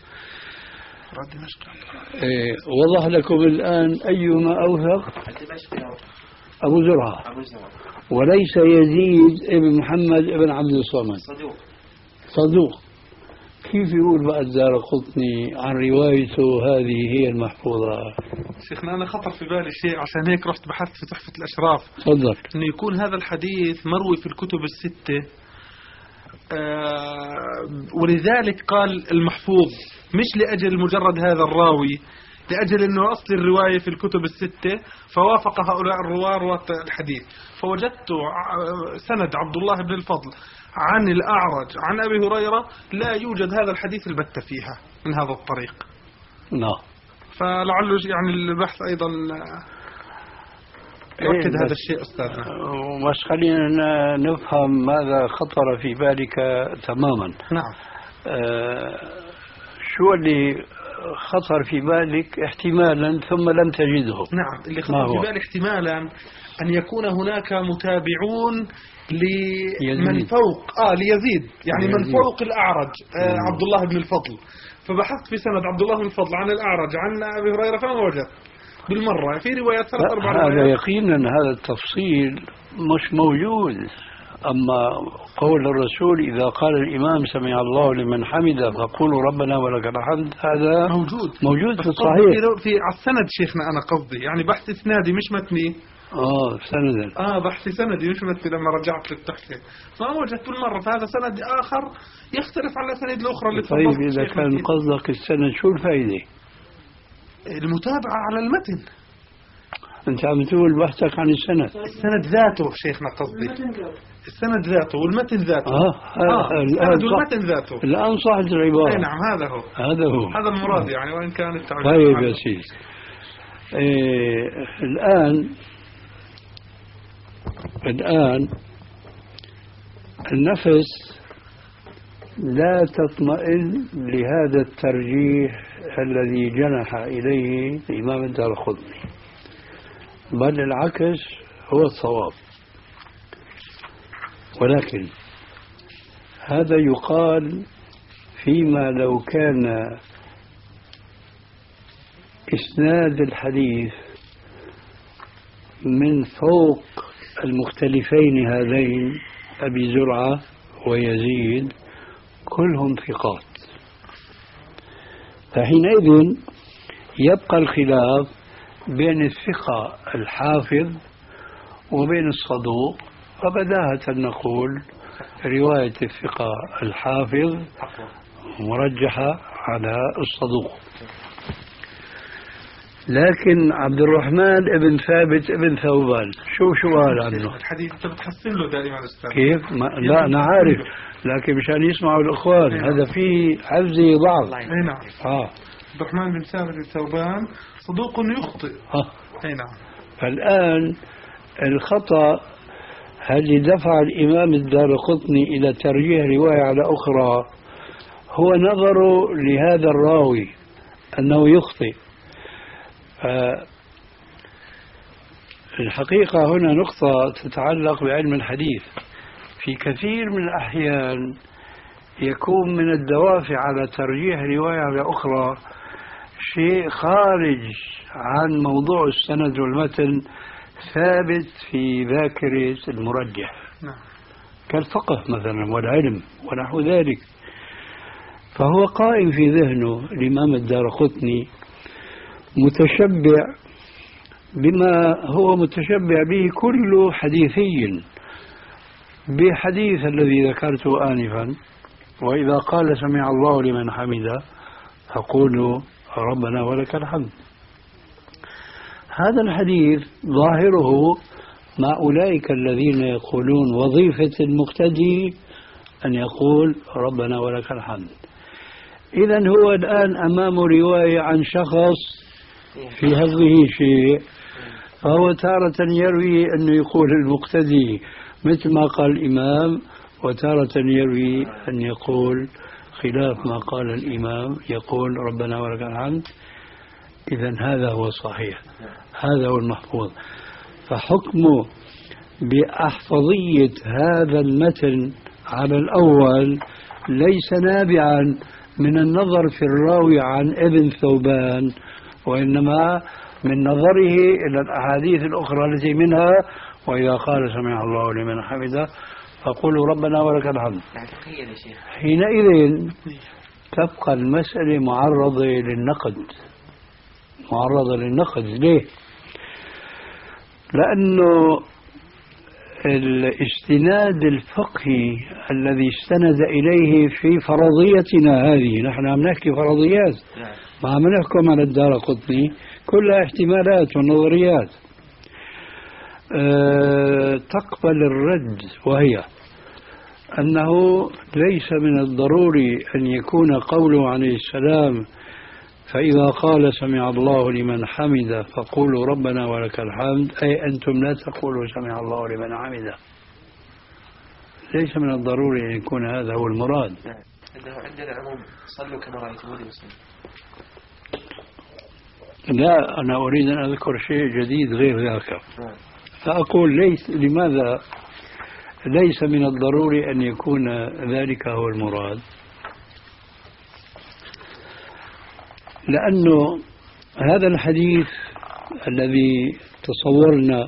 إيه وضح لكم الآن أيما أوثق أبو زرعة وليس يزيد ابن محمد ابن عبد الصمد. صدوق. صدوق. كيف يقول بقى الدارقطني عن روايته هذه هي المحفوظة؟ شيخنا أنا خطر في بالي شيء عشان هيك رحت بحثت في تحفة الأشراف. تفضل. إنه يكون هذا الحديث مروي في الكتب الستة. آه ولذلك قال المحفوظ مش لأجل مجرد هذا الراوي، لأجل أنه أصل الرواية في الكتب الستة فوافق هؤلاء الرواة رواة الحديث. فوجدت سند عبد الله بن الفضل عن الأعرج عن أبي هريرة لا يوجد هذا الحديث البتة فيها من هذا الطريق. نعم. فلعله يعني البحث أيضا يؤكد إيه هذا الشيء أستاذنا. بس خلينا نفهم ماذا خطر في بالك تماما. نعم. آه شو اللي خطر في بالك احتمالا ثم لم تجده؟ نعم اللي خطر في بالي احتمالا أن يكون هناك متابعون لمن فوق آه ليزيد يعني يزيد. من فوق الأعرج آه عبد الله بن الفضل. فبحثت في سند عبد الله بن الفضل عن الأعرج عن أبي هريرة فما وجدت بالمرة في روايات ثلاث أربع روايات. هذا يقينا هذا التفصيل مش موجود. أما قول الرسول إذا قال الإمام سمع الله لمن حمده فقولوا ربنا ولك الحمد هذا موجود موجود في الصحيح في على السند شيخنا. أنا قصدي يعني بحث إسنادي مش متني. آه سند آه بحث سندي مش متني. لما رجعت للتحقيق ما وجدت بالمرة. فهذا سند آخر يختلف عن الأسانيد الأخرى اللي طيب إذا كان قصدك السند شو الفائدة؟ المتابعة على المتن. أنت عم تقول بحثك عن السند. السند ذاته شيخنا قصدي. السند ذاته والمتن ذاته. آه, آه السند والمتن ذاته. الآن صحت العبارة. أي نعم هذا هو. هذا هو. هذا المراد يعني وإن كان التعبير. طيب يا سيدي. إيه الآن الآن النفس لا تطمئن لهذا الترجيح الذي جنح إليه الإمام الدارقطني، بل العكس هو الصواب. ولكن هذا يقال فيما لو كان إسناد الحديث من فوق المختلفين هذين أبي زرعة ويزيد كلهم ثقات، فحينئذ يبقى الخلاف بين الثقة الحافظ وبين الصدوق. فبداهة نقول رواية الثقة الحافظ مرجحة على الصدوق. لكن عبد الرحمن ابن ثابت ابن ثوبان شو شو قال عنه؟ الحديث انت بتحسن له دائما استاذ. كيف؟ ما لا انا عارف، لكن مشان يسمعوا الاخوان هذا في حفظه ضعف. اي نعم. اه عبد الرحمن بن ثابت الثوبان صدوق يخطئ. اه اي نعم. فالان الخطأ الذي دفع الامام الدارقطني الى ترجيح روايه على اخرى هو نظره لهذا الراوي انه يخطئ. الحقيقة هنا نقطة تتعلق بعلم الحديث. في كثير من الأحيان يكون من الدوافع على ترجيح رواية على أخرى شيء خارج عن موضوع السند والمتن ثابت في ذاكرة المرجح كالفقه مثلا والعلم ونحو ذلك. فهو قائم في ذهنه الإمام الدارقطني متشبع بما هو متشبع به كل حديثي بحديث الذي ذكرته آنفا، وإذا قال سمع الله لمن حمده فقولوا ربنا ولك الحمد. هذا الحديث ظاهره مع أولئك الذين يقولون وظيفة المقتدي أن يقول ربنا ولك الحمد. إذن هو الآن أمام رواية عن شخص في هذه شيء، فهو تارة يروي أنه يقول المقتدي مثل ما قال الإمام، وتارة يروي أن يقول خلاف ما قال الإمام، يقول ربنا ولك الحمد. إذن هذا هو الصحيح، هذا هو المحفوظ. فحكمه بأحفظية هذا المتن على الأول ليس نابعا من النظر في الراوي عن ابن ثوبان، وإنما من نظره إلى الأحاديث الأخرى التي منها وإذا قال سمع الله لمن حمده فقولوا ربنا ولك الحمد. حينئذ تبقى المسألة معرضة للنقد، معرضة للنقد. ليه؟ لأنه الاستناد الفقهي الذي استند إليه في فرضيتنا هذه، نحن عم نحكي فرضيات، ما عم نحكم على الدارقطني، كلها احتمالات ونظريات أه تقبل الرد، وهي أنه ليس من الضروري أن يكون قوله عليه السلام فإذا قال سمع الله لمن حمده فقولوا ربنا ولك الحمد، أي أنتم لا تقولوا سمع الله لمن حمده. ليس من الضروري أن يكون هذا هو المراد. أنه عندنا عموم صلوا كما رأيتموني يصلي. لا، أنا أريد أن أذكر شيء جديد غير ذاك، فأقول ليس لماذا ليس من الضروري أن يكون ذلك هو المراد. لأنه هذا الحديث الذي تصورنا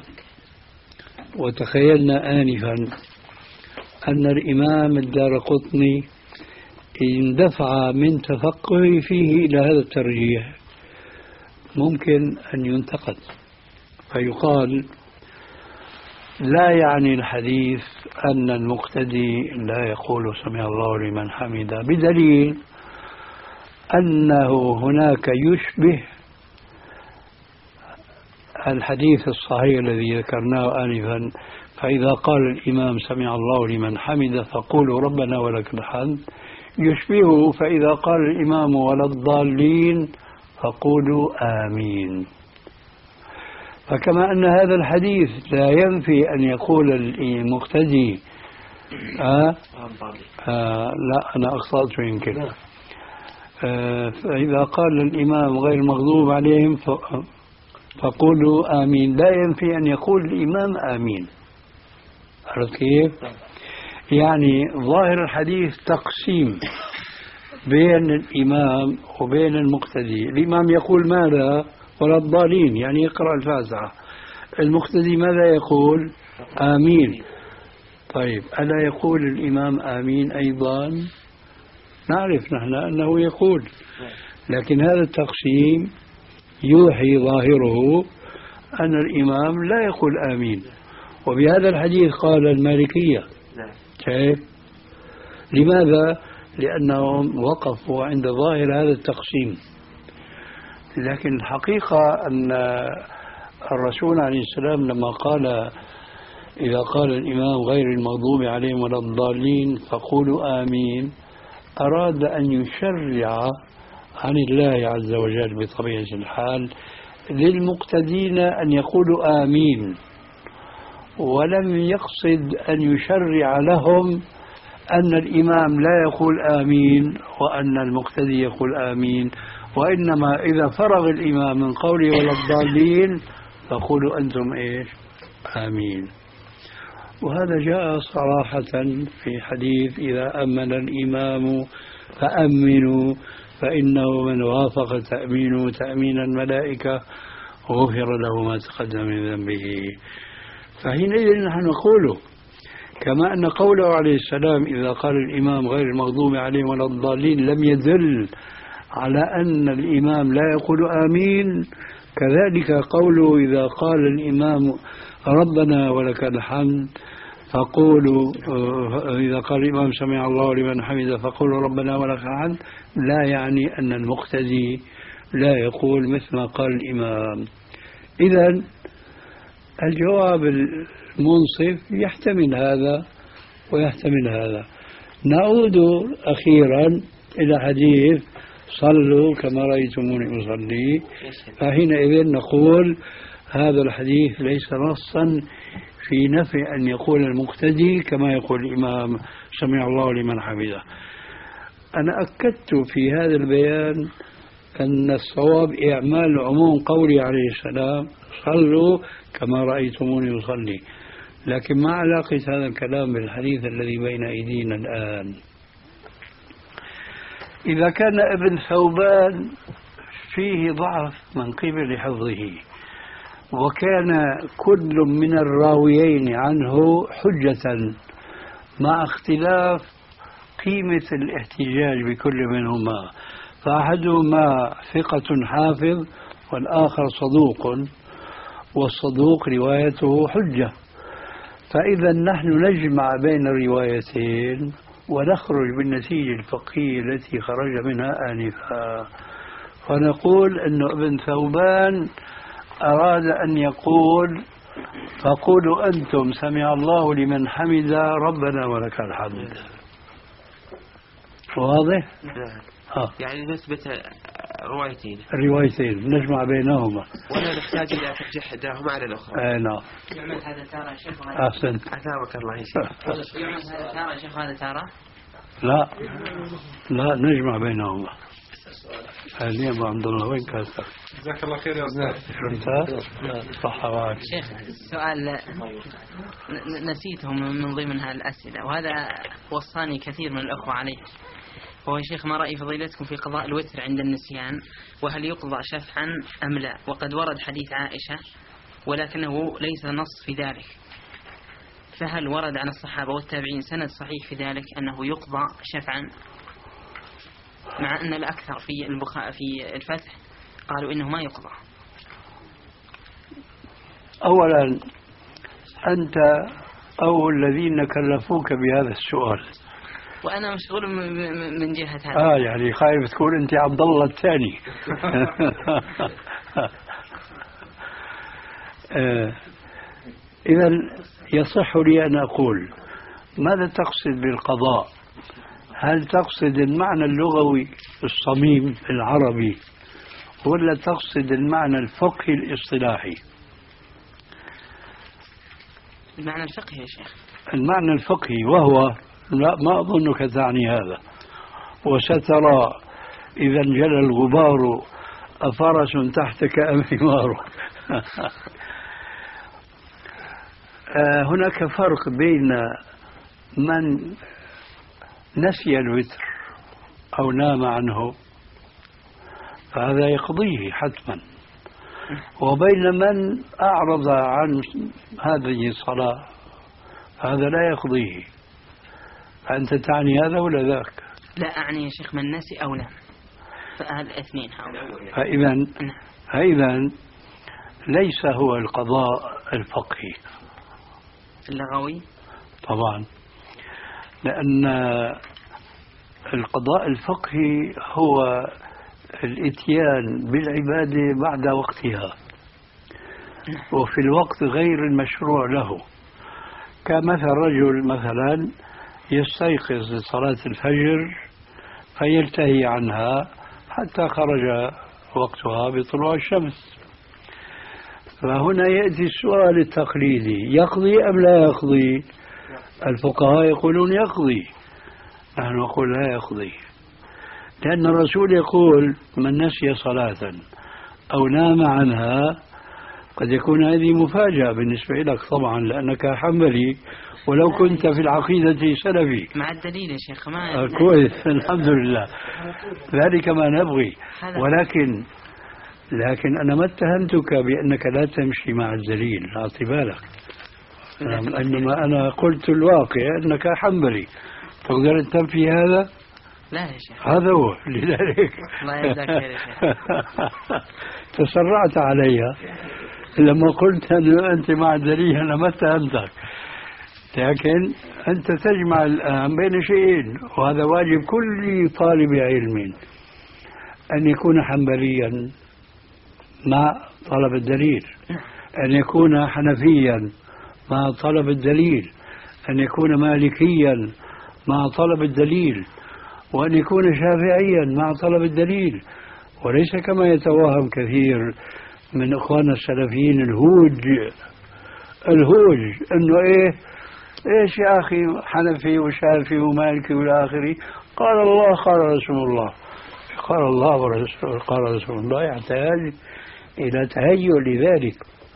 وتخيلنا آنفا أن الإمام الدارقطني اندفع من تفقه فيه إلى هذا الترجيح، ممكن أن ينتقد فيقال لا يعني الحديث أن المقتدي لا يقول سمع الله لمن حمده، بدليل أنه هناك يشبه الحديث الصحيح الذي ذكرناه آنفا فإذا قال الإمام سمع الله لمن حمده فقولوا ربنا ولك الحمد، يشبهه فإذا قال الإمام ولا الضالين فقولوا آمين. فكما أن هذا الحديث لا ينفي أن يقول المقتدي آه آه لا أنا أخطأت يمكن آه فإذا قال الإمام غير المغضوب عليهم فقولوا آمين، لا ينفي أن يقول الإمام آمين. عرفت كيف؟ يعني ظاهر الحديث تقسيم بين الإمام وبين المقتدي. الإمام يقول ماذا؟ ولا الضالين، يعني يقرأ الفاتحة. المقتدي ماذا يقول؟ آمين. طيب ألا يقول الإمام آمين أيضا؟ نعرف نحن أنه يقول، لكن هذا التقسيم يوحي ظاهره أن الإمام لا يقول آمين. وبهذا الحديث قال المالكية. كيف؟ لماذا؟ لأنهم وقفوا عند ظاهر هذا التقسيم. لكن الحقيقة أن الرسول عليه السلام لما قال إذا قال الإمام غير المغضوب عليهم ولا الضالين فقولوا آمين، أراد أن يشرع عن الله عز وجل بطبيعة الحال للمقتدين أن يقولوا آمين، ولم يقصد أن يشرع لهم أن الإمام لا يقول آمين وأن المقتدي يقول آمين، وإنما إذا فرغ الإمام من قوله ولا الضالين فقولوا أنتم إيش؟ آمين. وهذا جاء صراحة في حديث إذا أمن الإمام فأمنوا فإنه من وافق تأمينه تأمين الملائكة غفر له ما تقدم من ذنبه. فحينئذ نحن نقول كما أن قوله عليه السلام إذا قال الإمام غير المغضوب عليهم ولا الضالين لم يدل على أن الإمام لا يقول آمين، كذلك قوله إذا قال الإمام ربنا ولك الحمد فقولوا إذا قال الإمام سمع الله لمن حمده فقولوا ربنا ولك الحمد لا يعني أن المقتدي لا يقول مثل ما قال الإمام. إذن الجواب المنصف يحتمل هذا ويحتمل هذا. نعود أخيرا إلى حديث صلوا كما رأيتموني أصلي، فحينئذ نقول هذا الحديث ليس نصا في نفي أن يقول المقتدي كما يقول الإمام سمع الله لمن حمده. أنا أكدت في هذا البيان أن الصواب إعمال عموم قولي عليه السلام صلوا كما رأيتموني أصلي، لكن ما علاقة هذا الكلام بالحديث الذي بين أيدينا الآن؟ إذا كان ابن ثوبان فيه ضعف من قبل حفظه، وكان كل من الراويين عنه حجة مع اختلاف قيمة الاحتجاج بكل منهما، فأحدهما ثقة حافظ والآخر صدوق، والصدوق روايته حجة، فإذا نحن نجمع بين الروايتين ونخرج بالنتيجة الفقهية التي خرج منها آنفا، فنقول أن ابن ثوبان أراد أن يقول فقولوا أنتم سمع الله لمن حمد ربنا ولك الحمد. واضح؟ آه. يعني نثبت روايتين الروايتين نجمع بينهما ولا نحتاج إلى ترجيح إحداهما على الأخرى. آه نعم. يعمل هذا تارة يا شيخ. أحسنت. أثابك الله يا شيخ. يعمل هذا تارة يا شيخ، هذا تارة؟ لا لا نجمع بينهما. أهلين أبو عبد الله، وين كاسر؟ جزاك الله خير يا أستاذ. شفتها؟ صح معك. شيخ السؤال نسيته من ضمن هالأسئلة، وهذا وصاني كثير من الأخوة عليه، وهو شيخ ما رأي فضيلتكم في قضاء الوتر عند النسيان، وهل يقضى شفعا أم لا؟ وقد ورد حديث عائشة ولكنه ليس نص في ذلك، فهل ورد عن الصحابة والتابعين سند صحيح في ذلك أنه يقضى شفعا، مع أن الأكثر في البخاء في الفتح قالوا إنه ما يقضى؟ أولا أنت أو الذين كلفوك بهذا السؤال، وأنا مشغول من جهة هذا. آه يعني خايف تكون أنت عبد الله الثاني. آه إذا يصح لي أن أقول ماذا تقصد بالقضاء؟ هل تقصد المعنى اللغوي الصميم العربي، ولا تقصد المعنى الفقهي الاصطلاحي؟ المعنى الفقهي يا شيخ. المعنى الفقهي، وهو لا ما أظنك تعني هذا، وسترى إذا انجلى الغبار أفرس تحتك أم حمار. هناك فرق بين من نسي الوتر أو نام عنه فهذا يقضيه حتما، وبين من أعرض عن هذه الصلاة هذا لا يقضيه. أنت تعني هذا ولا ذاك؟ لا أعني يا شيخ من نسي أو نام، فهذا اثنين هؤلاء. فإذا فإذا ليس هو القضاء الفقهي اللغوي طبعا، لأن القضاء الفقهي هو الاتيان بالعبادة بعد وقتها وفي الوقت غير المشروع له، كمثل رجل مثلا يستيقظ لصلاة الفجر فيلتهي عنها حتى خرج وقتها بطلوع الشمس، فهنا يأتي السؤال التقليدي يقضي أم لا يقضي؟ الفقهاء يقولون يقضي، نحن نقول لا يقضي، لأن الرسول يقول من نسي صلاة أو نام عنها قد يكون هذه مفاجأة بالنسبة لك طبعا لأنك حنبلي ولو كنت في العقيدة سلفي. مع الدليل يا شيخ ما كويس الحمد لله، ذلك ما نبغي، ولكن لكن أنا ما اتهمتك بأنك لا تمشي مع الدليل، أعطي بالك، إنما أنا قلت الواقع أنك حنبلي، تقدر تنفي هذا؟ لا يا شيخ هذا هو، لذلك الله يجزاك خير يا شيخ. تسرعت عليها لما قلت أن أنت مع الدليل، أنا ما اتهمتك، لكن أنت تجمع الآن بين شيئين، وهذا واجب كل طالب علم أن يكون حنبليا مع طلب الدليل، أن يكون حنفيا مع طلب الدليل، أن يكون مالكيا مع طلب الدليل، وأن يكون شافعيا مع طلب الدليل، وليس كما يتوهم كثير من إخواننا السلفيين الهوج الهوج إنه إيه إيش يا أخي حنفي وشافعي ومالكي والى آخره، قال الله قال رسول الله، قال الله ورسول قال رسول الله يحتاج إلى تهيؤ لذلك.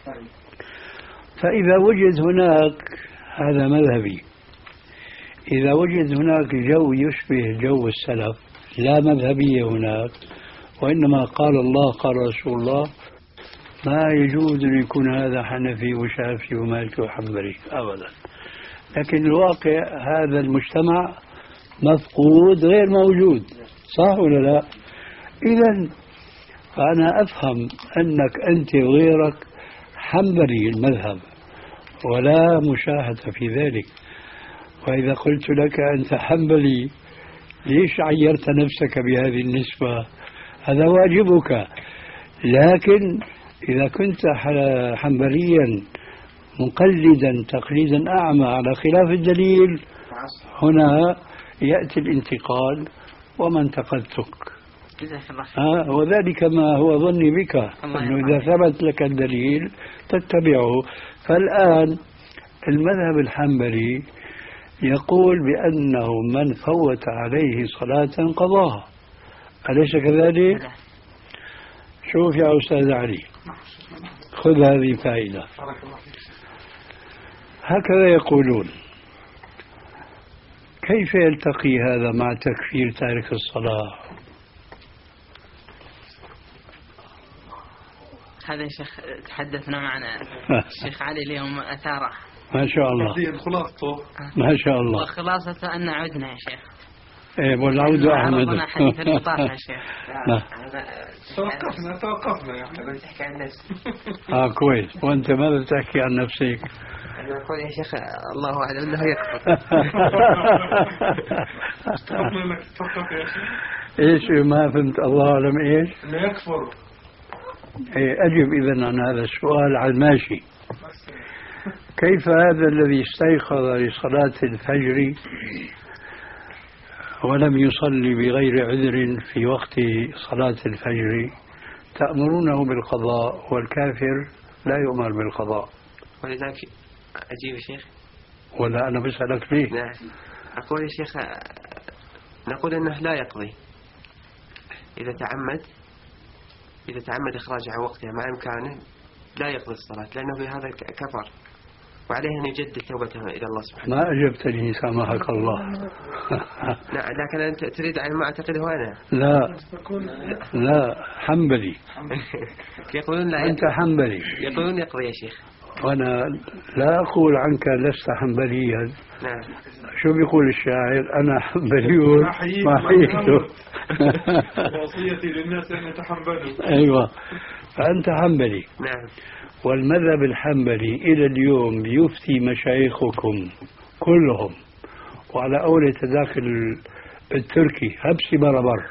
فإذا وجد هناك هذا مذهبي، إذا وجد هناك جو يشبه جو السلف، لا مذهبية هناك وإنما قال الله قال رسول الله، ما يجوز أن يكون هذا حنفي وشافعي ومالكي وحنبلي أبدا. لكن الواقع هذا المجتمع مفقود غير موجود، صح ولا لا؟ إذن فأنا أفهم أنك أنت وغيرك حنبلي المذهب ولا مشاهدة في ذلك. وإذا قلت لك أنت حنبلي ليش عيرت نفسك بهذه النسبة؟ هذا واجبك. لكن إذا كنت حنبليا مقلدا تقليدا أعمى على خلاف الدليل، هنا يأتي الانتقال وما انتقدتك. آه وذلك ما هو ظني بك، أنه إذا ثبت لك الدليل تتبعه. فالآن المذهب الحنبلي يقول بأنه من فوت عليه صلاة قضاها، أليس كذلك؟ شوف يا أستاذ علي، خذ هذه فائدة. هكذا يقولون. كيف يلتقي هذا مع تكفير تارك الصلاة؟ هذا يا شيخ تحدثنا معنا الشيخ علي اليوم أثاره ما شاء الله، خلاصته ما شاء الله، وخلاصة أن عدنا يا شيخ. ايه والعود أحمد. عرضنا حديث البطاقة يا شيخ. توقفنا توقفنا يا أنا بتحكي عن نفسي. اه كويس. وأنت ماذا تحكي عن نفسك؟ أنا أقول يا شيخ الله أعلم أنه يكفر. ايش ما فهمت؟ الله أعلم ايش؟ انه يكفر. ايه أجب إذن عن هذا السؤال على الماشي. كيف هذا الذي استيقظ لصلاة الفجر ولم يصلي بغير عذر في وقت صلاة الفجر تأمرونه بالقضاء، والكافر لا يؤمر بالقضاء؟ ولذلك أجيب يا شيخ. ولا أنا بسألك ليه؟ نعم أقول يا شيخ نقول أنه لا يقضي إذا تعمد إذا تعمد إخراج عن وقتها مع إمكانه، لا يقضي الصلاة لأنه بهذا كفر، وعليه أن يجدد توبته إلى الله سبحانه. ما أجبتني سامحك الله. لا لكن أنت تريد عن ما أعتقده أنا. لا لا حنبلي. يقولون لا أنت حنبلي. يقولون يقضي يا شيخ. وأنا لا أقول عنك لست حنبليا. نعم. شو بيقول الشاعر؟ أنا حنبلي ما حييته. وصيتي للناس أن يتحنبلوا. أيوة فأنت حنبلي. نعم. والمذهب الحنبلي إلى اليوم يفتي مشايخكم كلهم، وعلى أول تداخل التركي هبسي بربر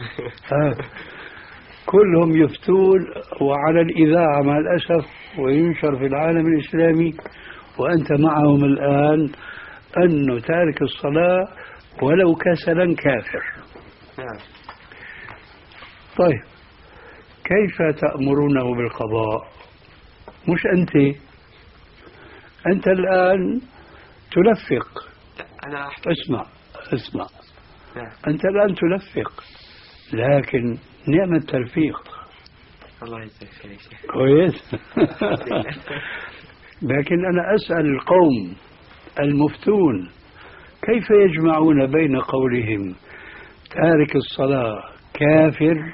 كلهم يفتون، وعلى الإذاعة مع الأسف وينشر في العالم الإسلامي وأنت معهم الآن، أنه تارك الصلاة ولو كسلا كافر. نعم. طيب كيف تأمرونه بالقضاء؟ مش أنت أنت الآن تلفق. أنا أحكي. اسمع اسمع نعم. أنت الآن تلفق، لكن نعم التلفيق. الله يجزاك خير يا شيخ. كويس. لكن أنا أسأل القوم المفتون كيف يجمعون بين قولهم تارك الصلاة كافر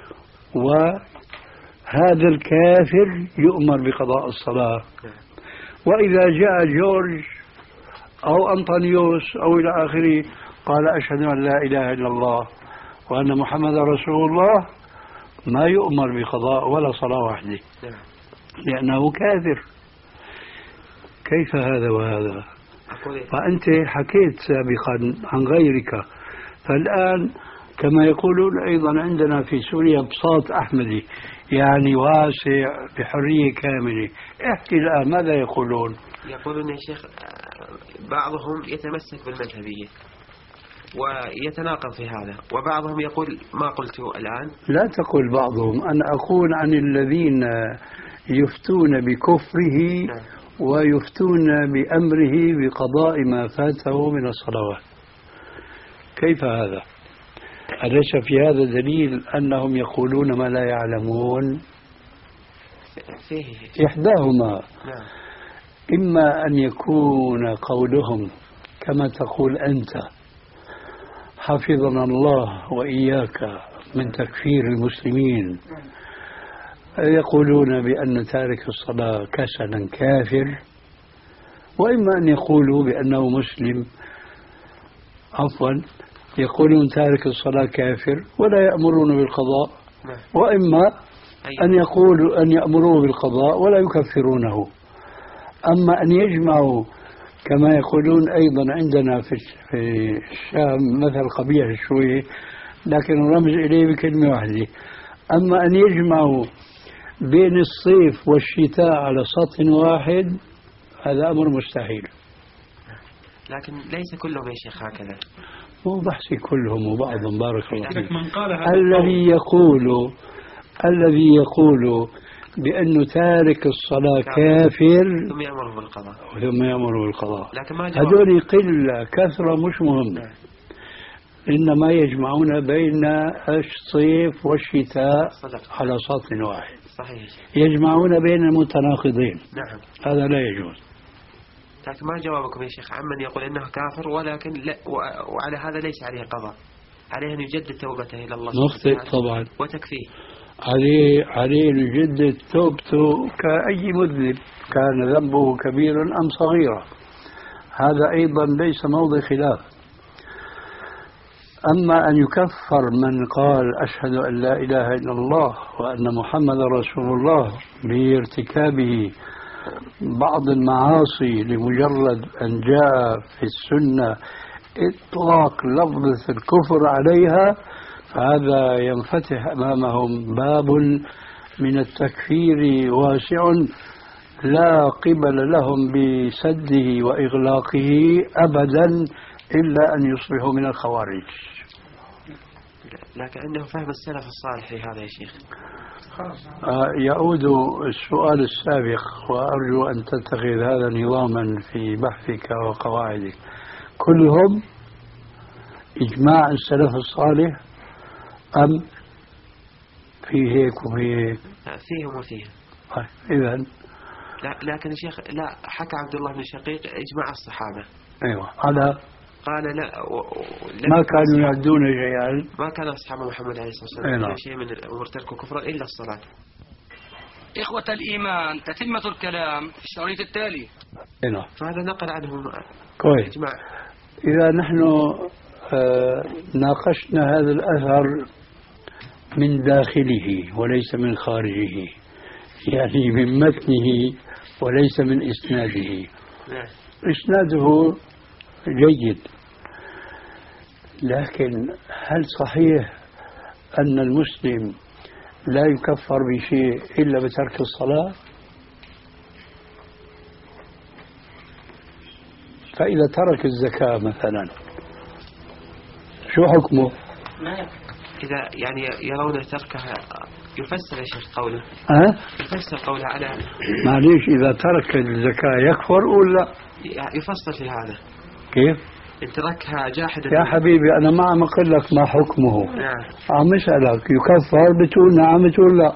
وهذا الكافر يؤمر بقضاء الصلاة؟ وإذا جاء جورج أو أنطونيوس أو إلى آخره قال أشهد أن لا إله إلا الله وأن محمد رسول الله، ما يؤمر بقضاء ولا صلاة واحدة لأنه كافر. كيف هذا وهذا؟ فأنت حكيت سابقا عن غيرك، فالآن كما يقولون أيضا عندنا في سوريا بساط أحمدي، يعني واسع بحرية كاملة. احكي الآن ماذا يقولون؟ يقولون يا شيخ بعضهم يتمسك بالمذهبية ويتناقض في هذا، وبعضهم يقول ما قلته الآن. لا تقول بعضهم، أنا أقول عن الذين يفتون بكفره نعم. ويفتون بأمره بقضاء ما فاته من الصلوات. كيف هذا؟ أليس في هذا دليل أنهم يقولون ما لا يعلمون؟ فيه إحداهما نعم. إما أن يكون قولهم كما تقول أنت حفظنا الله وإياك من تكفير المسلمين، يقولون بأن تارك الصلاة كسلا كافر، وإما أن يقولوا بأنه مسلم، عفوا يقولون تارك الصلاة كافر ولا يأمرون بالقضاء، وإما أن يقولوا أن يأمروا بالقضاء ولا يكفرونه. أما أن يجمعوا كما يقولون أيضا عندنا في الشام مثل قبيح شوي لكن الرمز إليه بكلمة واحدة، أما أن يجمعوا بين الصيف والشتاء على سطح واحد هذا أمر مستحيل. لكن ليس كلهم يا شيخ هكذا. مو بحثي كلهم وبعضهم بارك الله فيك. من قال الذي يقول الذي يقول بأنه تارك الصلاة كافر ثم يأمره بالقضاء ثم يأمره بالقضاء، لكن ما هذول قلة كثرة مش مهم. إنما يجمعون بين الصيف والشتاء صدق. على سطح واحد. صحيح. يجمعون بين المتناقضين. نعم. هذا لا يجوز. لكن ما جوابكم يا شيخ عمن يقول إنه كافر ولكن لا، وعلى هذا ليس عليه قضاء، عليه أن يجدد توبته إلى الله نخطئ طبعا وتكفيه. عليه عليه أن يجدد توبته كأي مذنب كان ذنبه كبيرا أم صغيرا، هذا أيضا ليس موضع خلاف. أما أن يكفر من قال أشهد أن لا إله إلا الله وأن محمد رسول الله بارتكابه بعض المعاصي لمجرد أن جاء في السنة إطلاق لفظ الكفر عليها، فهذا ينفتح أمامهم باب من التكفير واسع لا قبل لهم بسده وإغلاقه أبدا إلا أن يصبحوا من الخوارج. لكن عنده فهم السلف الصالح في هذا يا شيخ. يعود السؤال السابق وأرجو أن تتخذ هذا نظاما في بحثك وقواعدك. كلهم إجماع السلف الصالح أم في هيك وفي هيك؟ فيهم وفيهم. إذن لا لكن يا شيخ لا، حكى عبد الله بن شقيق إجماع الصحابة. أيوة على قال لا و... ما كانوا يعدون شيئا، ما كان أصحاب محمد عليه الصلاة والسلام أيوة. شيء من الأمور تركوا كفرا إلا الصلاة. إخوة الإيمان، تتمة الكلام في الشريط التالي. أيوة. فهذا نقل عنهم كويس. إجماع. إذا نحن آه ناقشنا هذا الأثر من داخله وليس من خارجه، يعني من متنه وليس من إسناده. إسناده جيد، لكن هل صحيح أن المسلم لا يكفر بشيء إلا بترك الصلاة؟ فإذا ترك الزكاة مثلا شو حكمه؟ إذا يعني يرون تركها يفسر يا شيخ قوله. أه؟ يفسر قوله على معليش إذا ترك الزكاة يكفر ولا يفصل في هذا كيف؟ إن تركها جاحدا. يا حبيبي أنا ما عم أقول لك ما حكمه. نعم. عم أسألك يكفر بتقول نعم بتقول لا.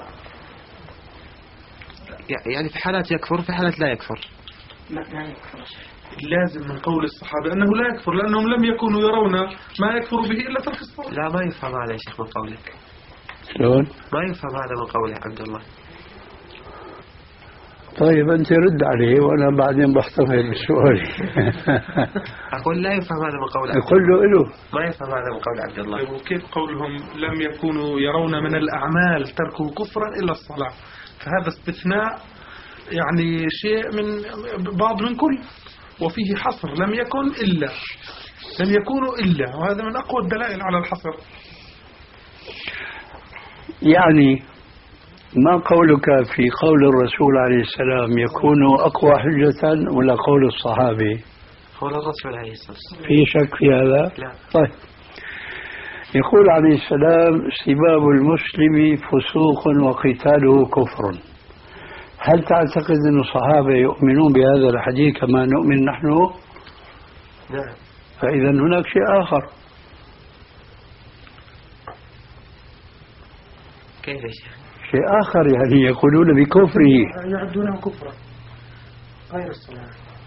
يعني في حالات يكفر في حالات لا يكفر. ما يكفر. لازم من قول الصحابة أنه لا يكفر لأنهم لم يكونوا يرون ما يكفر به إلا ترك الصلاة. لا ما يفهم هذا يا شيخ من قولك. شلون؟ ما يفهم هذا من قوله عبد الله. طيب أنت رد عليه وأنا بعدين بحتفل بسؤالي. أقول لا يفهم هذا من قول عبد الله. أقول له إله ما يفهم هذا من قول عبد الله. وكيف قولهم لم يكونوا يرون من الأعمال تركوا كفرا إلا الصلاة، فهذا استثناء يعني شيء من بعض من كل، وفيه حصر لم يكن إلا، لم يكونوا إلا، وهذا من أقوى الدلائل على الحصر. يعني ما قولك في قول الرسول عليه السلام يكون أقوى حجة ولا قول الصحابي؟ قول الرسول عليه الصلاة والسلام. في شك في هذا؟ لا. طيب، يقول عليه السلام سباب المسلم فسوق وقتاله كفر. هل تعتقد أن الصحابة يؤمنون بهذا الحديث كما نؤمن نحن؟ نعم. فإذا هناك شيء آخر. كيف يا شيخ؟ شيء آخر، يعني يقولون بكفره، يعدونه كفرا غير الصلاة.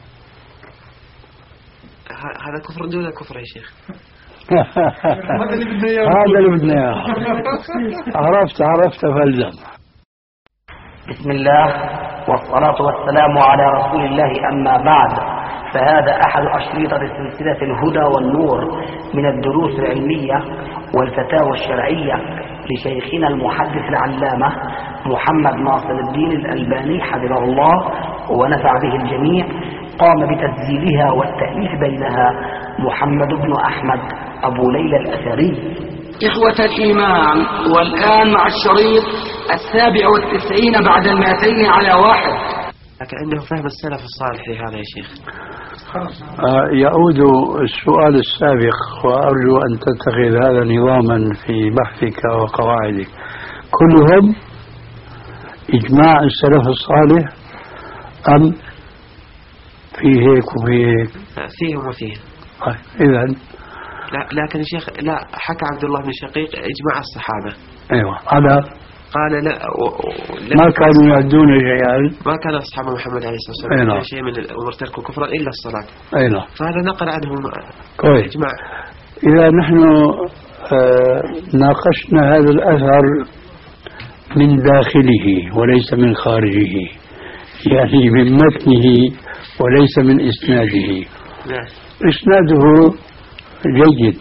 هذا كفر دون كفر يا شيخ. هذا اللي بدنا اياه. عرفت عرفت فالزم. بسم الله والصلاة والسلام على رسول الله، أما بعد، فهذا أحد أشريطة سلسلة الهدى والنور من الدروس العلمية والفتاوى الشرعية لشيخنا المحدث العلامة محمد ناصر الدين الألباني حفظه الله ونفع به الجميع. قام بتسجيلها والتأليف بينها محمد بن أحمد أبو ليلى الأثري. إخوة الإيمان، والآن مع الشريط السابع والتسعين بعد المائتين على واحد. كأنه فهم السلف الصالح لهذا يا شيخ. آه يعود السؤال السابق، وأرجو أن تتخذ هذا نظاما في بحثك وقواعدك. كلهم إجماع السلف الصالح أم في هيك وفي هيك؟ فيهم وفيهم. آه إذن لا، لكن يا شيخ لا، حكى عبد الله بن شقيق إجماع الصحابة. أيوة. على قال لا, و... ما كانوا يعدون شيئا، ما كان أصحاب محمد عليه الصلاة والسلام أيوة. شيء من الأمور تركوا كفرا إلا الصلاة. أيوة. فهذا نقل عنهم كويس. إجماع. إذا نحن آه ناقشنا هذا الأثر من داخله وليس من خارجه، يعني من متنه وليس من إسناده. نعم. إسناده جيد،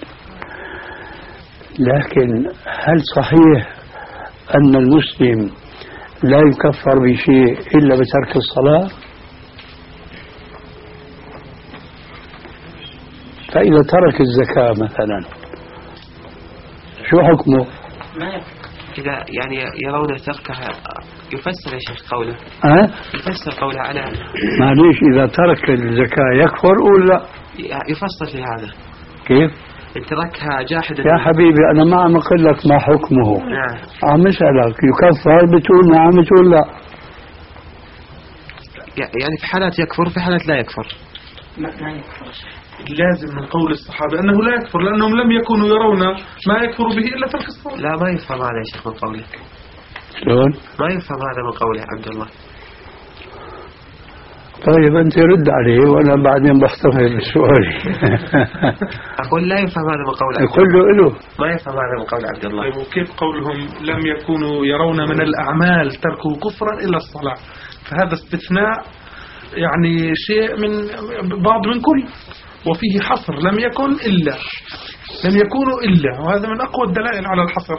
لكن هل صحيح أن المسلم لا يكفر بشيء إلا بترك الصلاة؟ فإذا ترك الزكاة مثلا شو حكمه؟ إذا يعني يرون تركها يفسر يا شيخ قوله. أه؟ يفسر قوله على معليش، إذا ترك الزكاة يكفر ولا يفسر في هذا؟ كيف؟ إن تركها جاحدا. يا حبيبي أنا ما عم أقول لك ما حكمه. نعم. عم أسألك يكفر، بتقول نعم بتقول لا. يعني في حالات يكفر، في حالات لا يكفر. ما يكفر. لازم من قول الصحابة أنه لا يكفر، لأنهم لم يكونوا يرون ما يكفر به إلا ترك الصلاة. لا، ما يفهم هذا يا شيخ من قولك. شلون؟ ما يفهم هذا من قوله عبد الله. طيب أنت رد عليه وأنا بعدين بحتفظ بسؤالي. أقول لا يفهم هذا من قول عبد الله. يقول له إله ما يفهم هذا من قول عبد الله. طيب وكيف قولهم لم يكونوا يرون من الأعمال تركوا كفرا إلا الصلاة؟ فهذا استثناء، يعني شيء من بعض من كل، وفيه حصر، لم يكن إلا، لم يكونوا إلا، وهذا من أقوى الدلائل على الحصر.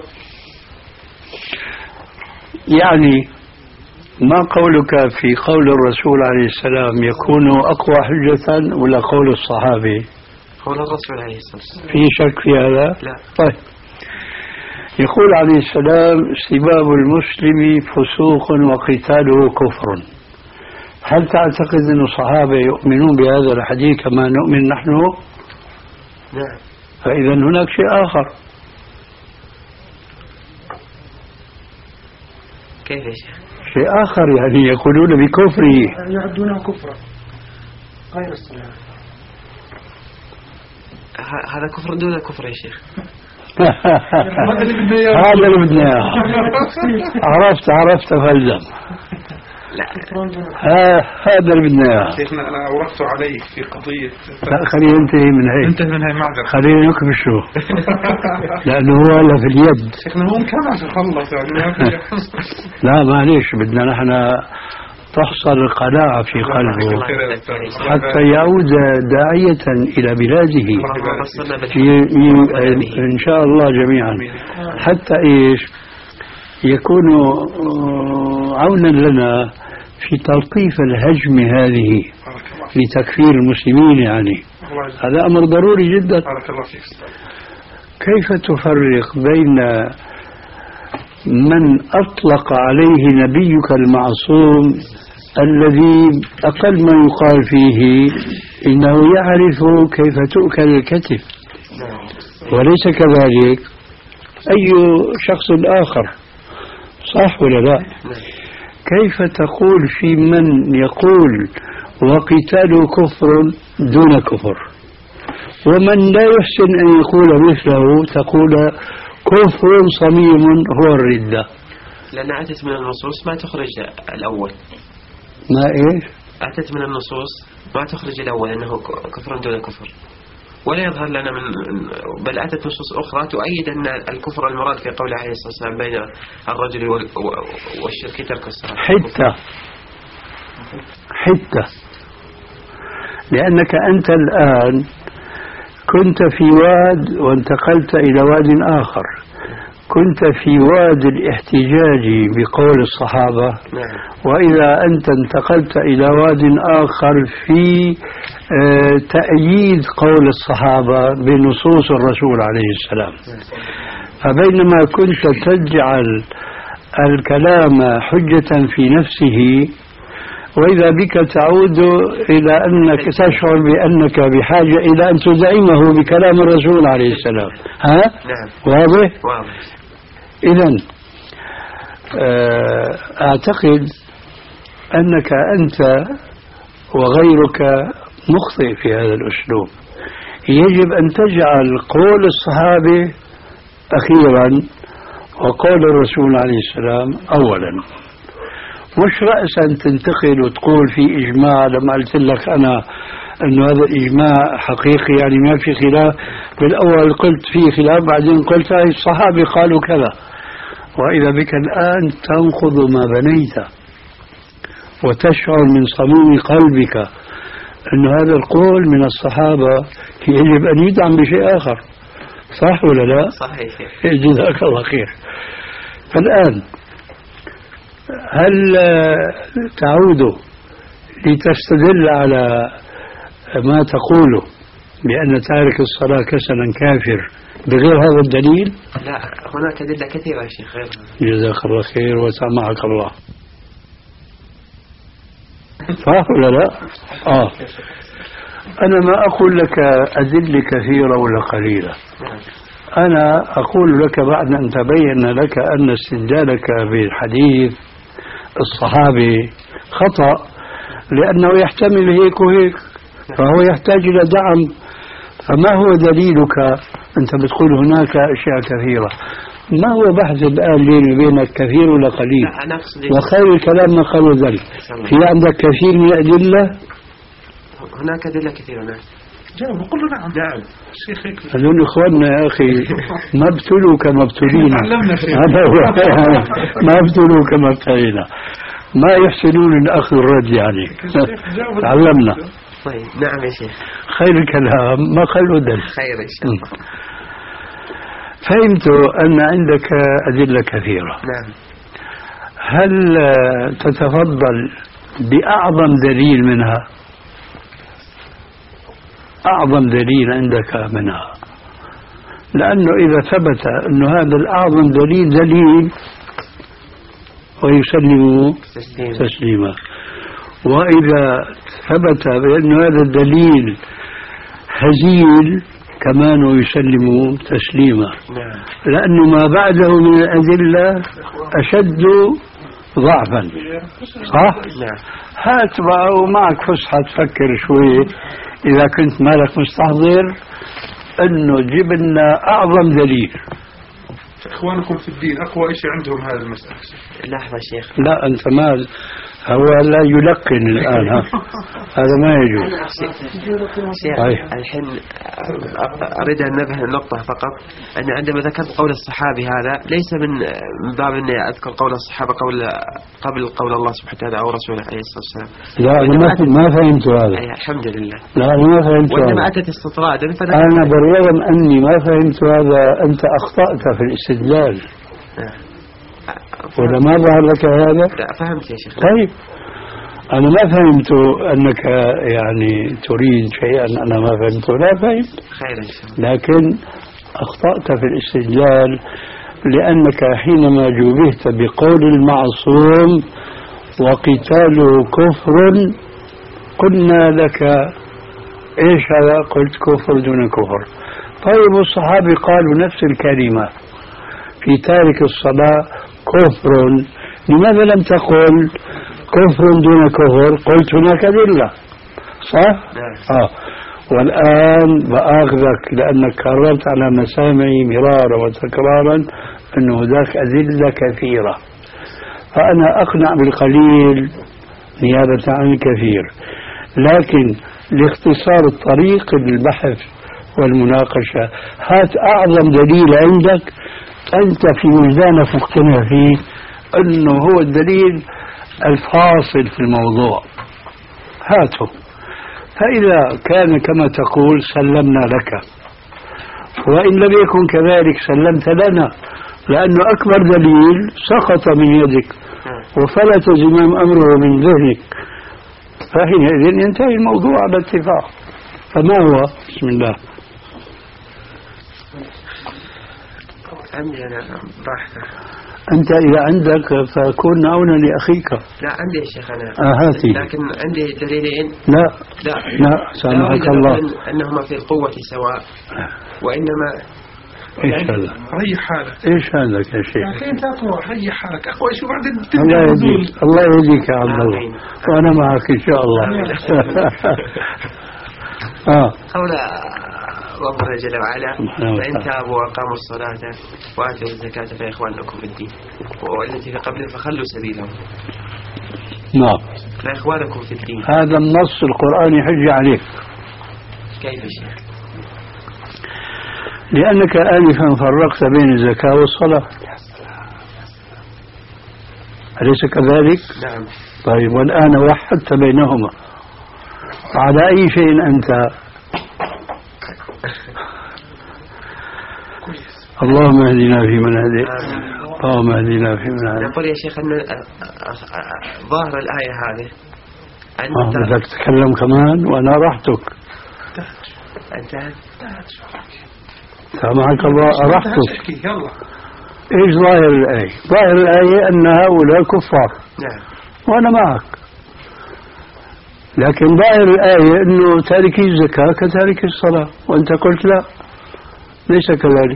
يعني ما قولك في قول الرسول عليه السلام يكون أقوى حجة ولا قول الصحابي؟ قول الرسول عليه الصلاة والسلام. في شك في هذا؟ لا. طيب، يقول عليه السلام سباب المسلم فسوق وقتاله كفر. هل تعتقد أن الصحابة يؤمنون بهذا الحديث كما نؤمن نحن؟ نعم. فإذا هناك شيء آخر. كيف يا شيخ؟ شيء آخر، يعني يقولون بكفره. يعدونه كفرا غير الصلاة. هذا كفر دون كفر يا شيخ. هذا اللي بدنا اياه. عرفت عرفت فالزم. لا. هذا اللي بدنا اياه. شيخنا أنا أوردت عليك في قضية. لا خلينا ننتهي من هيك. انتهي من هاي معذرة. خلينا نكبشه. لأنه هو هلا في اليد. شيخنا هو كمان خلص يعني ما في. لا معليش، بدنا نحن تحصل القناعة في قلبه حتى يعود داعية إلى بلاده إن شاء الله جميعا، حتى إيش يكون عونا لنا في تلطيف الهجم هذه لتكفير المسلمين. يعني هذا أمر ضروري جدا. كيف تفرق بين من أطلق عليه نبيك المعصوم الذي أقل ما يقال فيه إنه يعرف كيف تؤكل الكتف، وليس كذلك أي شخص آخر، صح ولا لا؟ كيف تقول في من يقول وقتال كفر دون كفر، ومن لا يحسن أن يقول مثله تقول كفر صميم هو الردة؟ لأن أتت من النصوص ما تخرج الأول. ما إيش؟ أتت من النصوص ما تخرج الأول أنه كفر دون كفر، ولا يظهر لنا من، بل أتت نصوص أخرى تؤيد أن الكفر المراد في قول عليه الصلاة والسلام بين الرجل والشرك ترك الصلاة. حتى حتى لأنك أنت الآن كنت في واد وانتقلت إلى واد آخر، كنت في واد الاحتجاج بقول الصحابة، وإذا أنت انتقلت إلى واد آخر في تأييد قول الصحابة بنصوص الرسول عليه السلام. فبينما كنت تجعل الكلام حجة في نفسه، وإذا بك تعود إلى أنك تشعر بأنك بحاجة إلى أن تدعمه بكلام الرسول عليه السلام. ها؟ واضح؟ إذن أعتقد أنك أنت وغيرك مخطئ في هذا الأسلوب. يجب أن تجعل قول الصحابة أخيرا وقول الرسول عليه السلام أولا، مش رأسا تنتقل وتقول في إجماع. لما قلت لك أنا أنه هذا إجماع حقيقي يعني ما في خلاف، بالأول قلت في خلاف، بعدين قلت هاي الصحابة قالوا كذا، وإذا بك الآن تنقض ما بنيت وتشعر من صميم قلبك أن هذا القول من الصحابة يجب أن يدعم بشيء آخر، صح ولا لا؟ صحيح. جزاك الله خير. فالآن هل تعود لتستدل على ما تقوله بأن تارك الصلاة كسلا كافر بغير هذا الدليل؟ لا، هناك أدلة كثيرة يا شيخ غير. جزاك الله خير وسامحك الله. صح ولا لا؟ آه. أنا ما أقول لك أدلة كثيرة ولا قليلة، أنا أقول لك بعد أن تبين لك أن استدلالك بالحديث الصحابي خطأ، لأنه يحتمل هيك وهيك، فهو يحتاج إلى دعم. فما هو دليلك؟ أنت بتقول هناك أشياء كثيرة، ما هو بحث الآن بيني وبينك كثير ولا قليل؟ وخير الكلام ما قالوا ذلك. في عندك كثير من الأدلة؟ هناك أدلة كثيرة. نعم. جاوب قل له نعم. نعم. شيخ هذول إخواننا يا أخي ما ابتلوا كما ابتلينا. هذا هو ما ابتلوا كما ابتلينا، ما يحسنون الأخذ الرد يعني. تعلمنا. طيب نعم يا شيخ. خير الكلام ما قالوا دل. خير إن شاء الله. فهمت أن عندك أدلة كثيرة. نعم. هل تتفضل بأعظم دليل منها؟ أعظم دليل عندك منها، لأنه إذا ثبت أن هذا الأعظم دليل دليل ويسلم تسليما، وإذا ثبت بأن هذا الدليل هزيل كمان يسلم تسليما، لأنه ما بعده من الأدلة أشد ضعفا. صح؟ هات بقى ومعك فسحة تفكر شوي إذا كنت مالك مستحضر أنه جيب لنا أعظم دليل. إخوانكم في الدين أقوى شيء عندهم هذا المسألة. لحظة شيخ. لا أنت مال هو لا يلقن الآن. ها هذا ما يجوز. شيخ الحين أريد أن نبه النقطة فقط، أن عندما ذكرت قول الصحابي هذا ليس من باب أني أذكر قول الصحابة قول قبل قول الله سبحانه وتعالى أو رسوله عليه الصلاة والسلام. لا أنا ما فهمت هذا. الحمد لله. لا أنا ما فهمت هذا. وإنما أتت استطرادا. أنا بالرغم أني ما فهمت هذا أنت أخطأت في الاستدلال. ولا ما ظهر لك هذا؟ لا فهمت يا شيخ. طيب أنا ما فهمت أنك يعني تريد شيئا أنا ما فهمته. لا فهمت. خير إن شاء الله. لكن أخطأت في الاستدلال لأنك حينما جوبهت بقول المعصوم وقتاله كفر قلنا لك إيش هذا؟ قلت كفر دون كفر. طيب الصحابة قالوا نفس الكلمة في تارك الصلاة كفر، لماذا لم تقل كفر دون كفر؟ قلت هناك أدلة، صح؟ آه. والآن بآخذك لأنك كررت على مسامعي مرارا وتكرارا أن هناك أدلة كثيرة، فأنا أقنع بالقليل نيابة عن الكثير، لكن لاختصار الطريق البحث والمناقشة هات أعظم دليل عندك أنت في وجدانك مقتنع فيه أنه هو الدليل الفاصل في الموضوع، هاته. فإذا كان كما تقول سلمنا لك، وإن لم يكن كذلك سلمت لنا، لأنه أكبر دليل سقط من يدك وفلت زمام أمره من ذهنك، فحينئذ ينتهي الموضوع على اتفاق. فما هو؟ بسم الله. عندي أنا راحته. أنت إذا عندك فكون عونا لأخيك. لا عندي يا شيخ أنا. آه هاتي. لكن عندي دليلين. لا لا لا سامحك الله. أنهما في القوة سواء، وإنما إيش هذا؟ ريح حالك. إيش هذا يا شيخ؟ يا أخي أنت تروح ريح حالك أخوي، شو بعدين الله يهديك، الله يهديك يا عبد الله، وأنا معك إن شاء الله. آه. قول ربنا جل وعلا فإن تابوا وأقاموا الصلاة وآتوا الزكاة فإخوانكم في الدين، والتي في قبله فخلوا سبيلهم. نعم. فإخوانكم في الدين. هذا النص القرآني حجة عليك. كيف شيخ؟ لأنك آنفا فرقت بين الزكاة والصلاة، أليس كذلك؟ نعم. طيب والآن وحدت بينهما، على أي شيء أنت؟ اللهم اهدنا فيمن هديت، اللهم اهدنا فيمن هديت. نقول يا شيخ أن ظاهر الآية هذه أنت بدك تتكلم كمان وأنا راحتك. انتهت. سامحك الله راحتك. يلا. إيش ظاهر الآية؟ ظاهر الآية أن هؤلاء كفار. نعم. وأنا معك، لكن ظاهر الآية أنه تاركي الزكاة كتارك الصلاة، وأنت قلت لا ليس كذلك.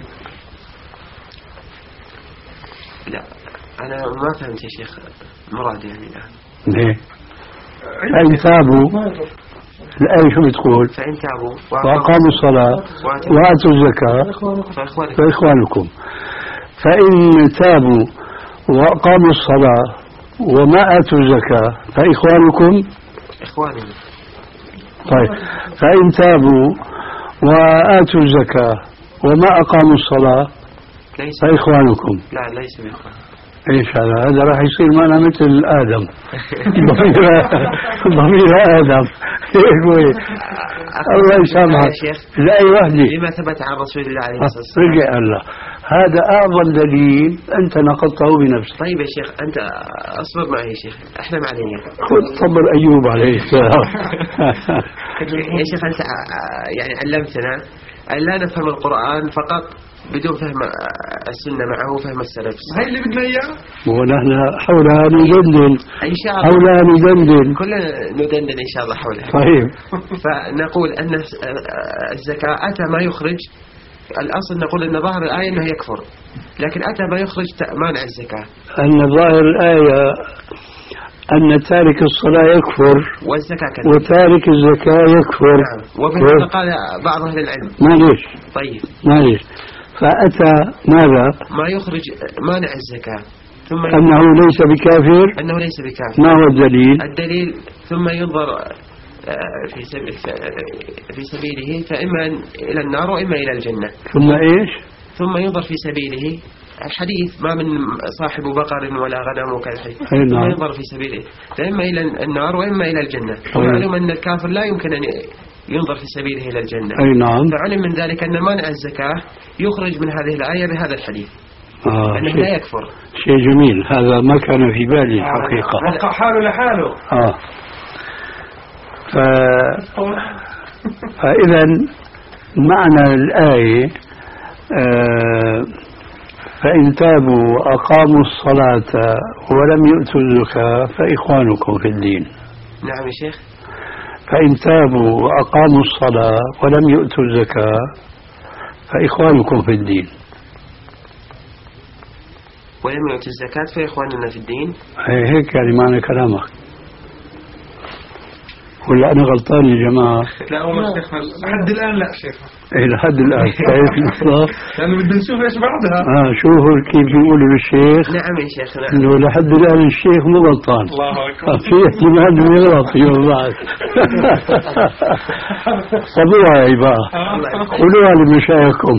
لا أنا ما فهمت يا شيخ مرادي يعني الآن. ليه؟ فإن تابوا، الآية شو بتقول؟ فإن تابوا وأقاموا الصلاة وآتوا الزكاة فإخوانكم. فإن تابوا وأقاموا الصلاة وما آتوا الزكاة فإخوانكم إخوانهم. طيب فإن تابوا وآتوا الزكاة وما أقاموا الصلاة فإخوانكم. لا ليس بإخوان. إيش هذا؟ هذا راح يصير معنا مثل آدم. ضمير ضمير آدم. الله يسامحك. لا وحدي. لما ثبت عن رسول الله عليه الصلاة والسلام. رجع الله. هذا أعظم دليل أنت نقضته بنفسك. طيب يا شيخ أنت أصبر معي يا شيخ، إحنا معنا. خذ صبر أيوب عليه السلام. يا شيخ أنت يعني علمتنا أن لا نفهم القرآن فقط بدون فهم السنة معه وفهم السلف. هاي اللي بدنا إياه. ونحن حولها ندندن. إن شاء الله. حولها ندندن. كلنا ندندن إن شاء الله حولها. طيب. فنقول أن الزكاة أتى ما يخرج، الأصل نقول أن ظاهر الآية أنه يكفر، لكن أتى ما يخرج مانع الزكاة. أن ظاهر الآية أن تارك الصلاة يكفر والزكاة كذلك وتارك الزكاة يكفر. نعم. وبهذا قال بعض أهل العلم. معليش. طيب. معليش. فأتى ماذا؟ ما يخرج مانع الزكاة ثم أنه ليس بكافر. أنه ليس بكافر. ما هو الدليل؟ الدليل ثم ينظر في سبيل في سبيله فإما إلى النار وإما إلى الجنة. ثم إيش؟ ثم ينظر في سبيله. الحديث ما من صاحب بقر ولا غنم وكالحديث. ثم ينظر في سبيله فإما إلى النار وإما إلى الجنة. ومعلوم أن الكافر لا يمكن أن ينظر في سبيله إلى الجنة. أي نعم. فعلم من ذلك أن مانع الزكاة يخرج من هذه الآية بهذا الحديث. آه أنه لا يكفر. شيء جميل، هذا ما كان في بالي الحقيقة. وقع حاله لحاله. آه. ف... فإذا معنى الآية آه فإن تابوا وأقاموا الصلاة ولم يؤتوا الزكاة فإخوانكم في الدين. نعم يا شيخ. فإن تابوا وأقاموا الصلاة ولم يؤتوا الزكاة فإخوانكم في الدين. ولم يؤتوا الزكاة فإخواننا في الدين. هيك يعني معنى كلامك، ولا أنا غلطان يا جماعة؟ لا هو شيخنا لحد الآن لا شيخنا. إيه لحد الآن شايف الإصلاح؟ لأنه بدنا نشوف إيش بعدها. آه شوفوا كيف بيقولوا للشيخ. نعم يا شيخ. نعم. إنه لحد الآن الشيخ مو غلطان. الله أكبر. في احتمال إنه يغلط يوم بعد. طبيعي بقى. قولوها لمشايخكم.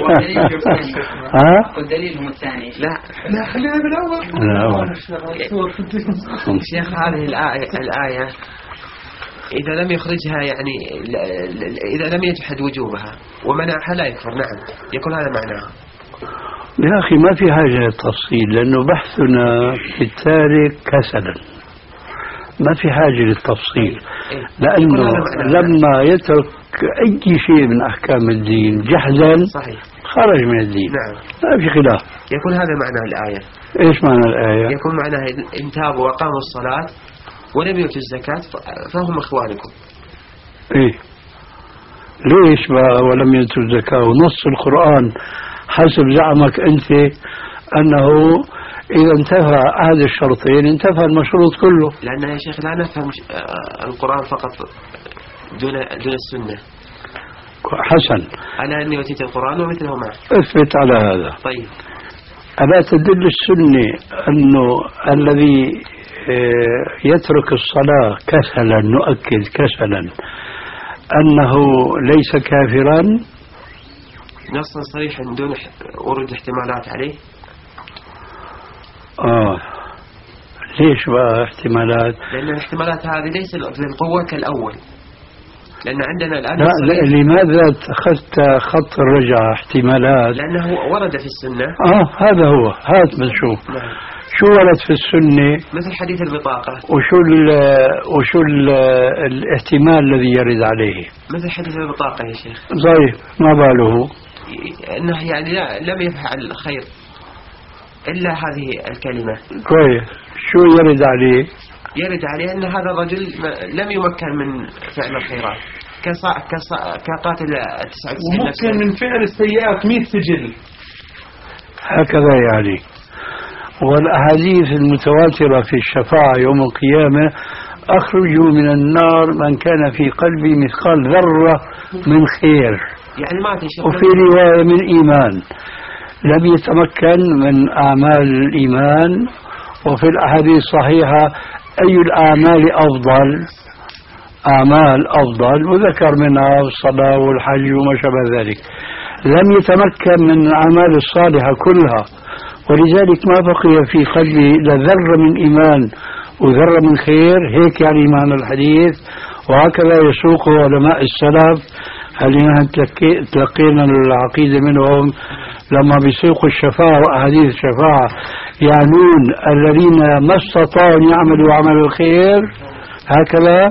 ها؟ والدليل الثاني. لا لا خلينا بالأول. لا. شيخ هذه الآية الآية إذا لم يخرجها يعني إذا لم يجحد وجوبها ومنعها لا يكفر. نعم يكون هذا معناها. يا أخي ما في حاجة للتفصيل، لأنه بحثنا في التارك كسلا، ما في حاجة للتفصيل، لأنه لما يترك أي شيء من أحكام الدين جحدا صحيح خرج من الدين. نعم ما في خلاف. يكون هذا معنى الآية. إيش معنى الآية؟ يكون معناها إن تابوا وقاموا الصلاة ولم يؤتوا الزكاة فهم إخوانكم. إيه ليش بقى ولم يؤتوا الزكاة؟ ونص القرآن حسب زعمك أنت أنه إذا انتفى أحد الشرطين انتفى المشروط كله. لأن يا شيخ لا نفهم القرآن فقط دون دون السنة. حسن أنا أني أتيت القرآن ومثله معه. اثبت على هذا. طيب ألا تدل السنة أنه الذي يترك الصلاة كسلا، نؤكد كسلا، أنه ليس كافرا؟ نصا صريحا دون ورود احتمالات عليه. آه ليش بقى احتمالات؟ لأن الاحتمالات هذه ليس للقوة كالأول، لأن عندنا الآن لا, لا لماذا أخذت خط الرجعة احتمالات؟ لأنه ورد في السنة. آه هذا هو، هات بنشوف. نعم. شو ورد في السنة؟ مثل حديث البطاقة. وشو ال وشو ال الاحتمال الذي يرد عليه؟ مثل حديث البطاقة يا شيخ. طيب ما باله؟ أنه يعني لا لم يفعل الخير إلا هذه الكلمة. كويس. شو يرد عليه؟ يرد عليه أن هذا الرجل لم يمكن من فعل الخيرات كصا كصا كقاتل تسعة وتسعين وممكن من فعل السيئات مئة سجل. هكذا يعني. والأحاديث المتواترة في الشفاعة يوم القيامة أخرجوا من النار من كان في قلبي مثقال ذرة من خير، يعني ما وفي رواية من إيمان، لم يتمكن من أعمال الإيمان. وفي الأحاديث الصحيحة أي الأعمال أفضل؟ أعمال أفضل، وذكر منها الصلاة والحج وما شابه ذلك. لم يتمكن من الأعمال الصالحة كلها، ولذلك ما بقي في قلبه إلا ذرة من إيمان وذرة من خير. هيك يعني معنى الحديث، وهكذا يسوق علماء السلف. هل تلقينا العقيدة منهم لما بيسوقوا الشفاعة وأحاديث الشفاعة يعنون الذين ما استطاعوا أن يعملوا عمل الخير هكذا.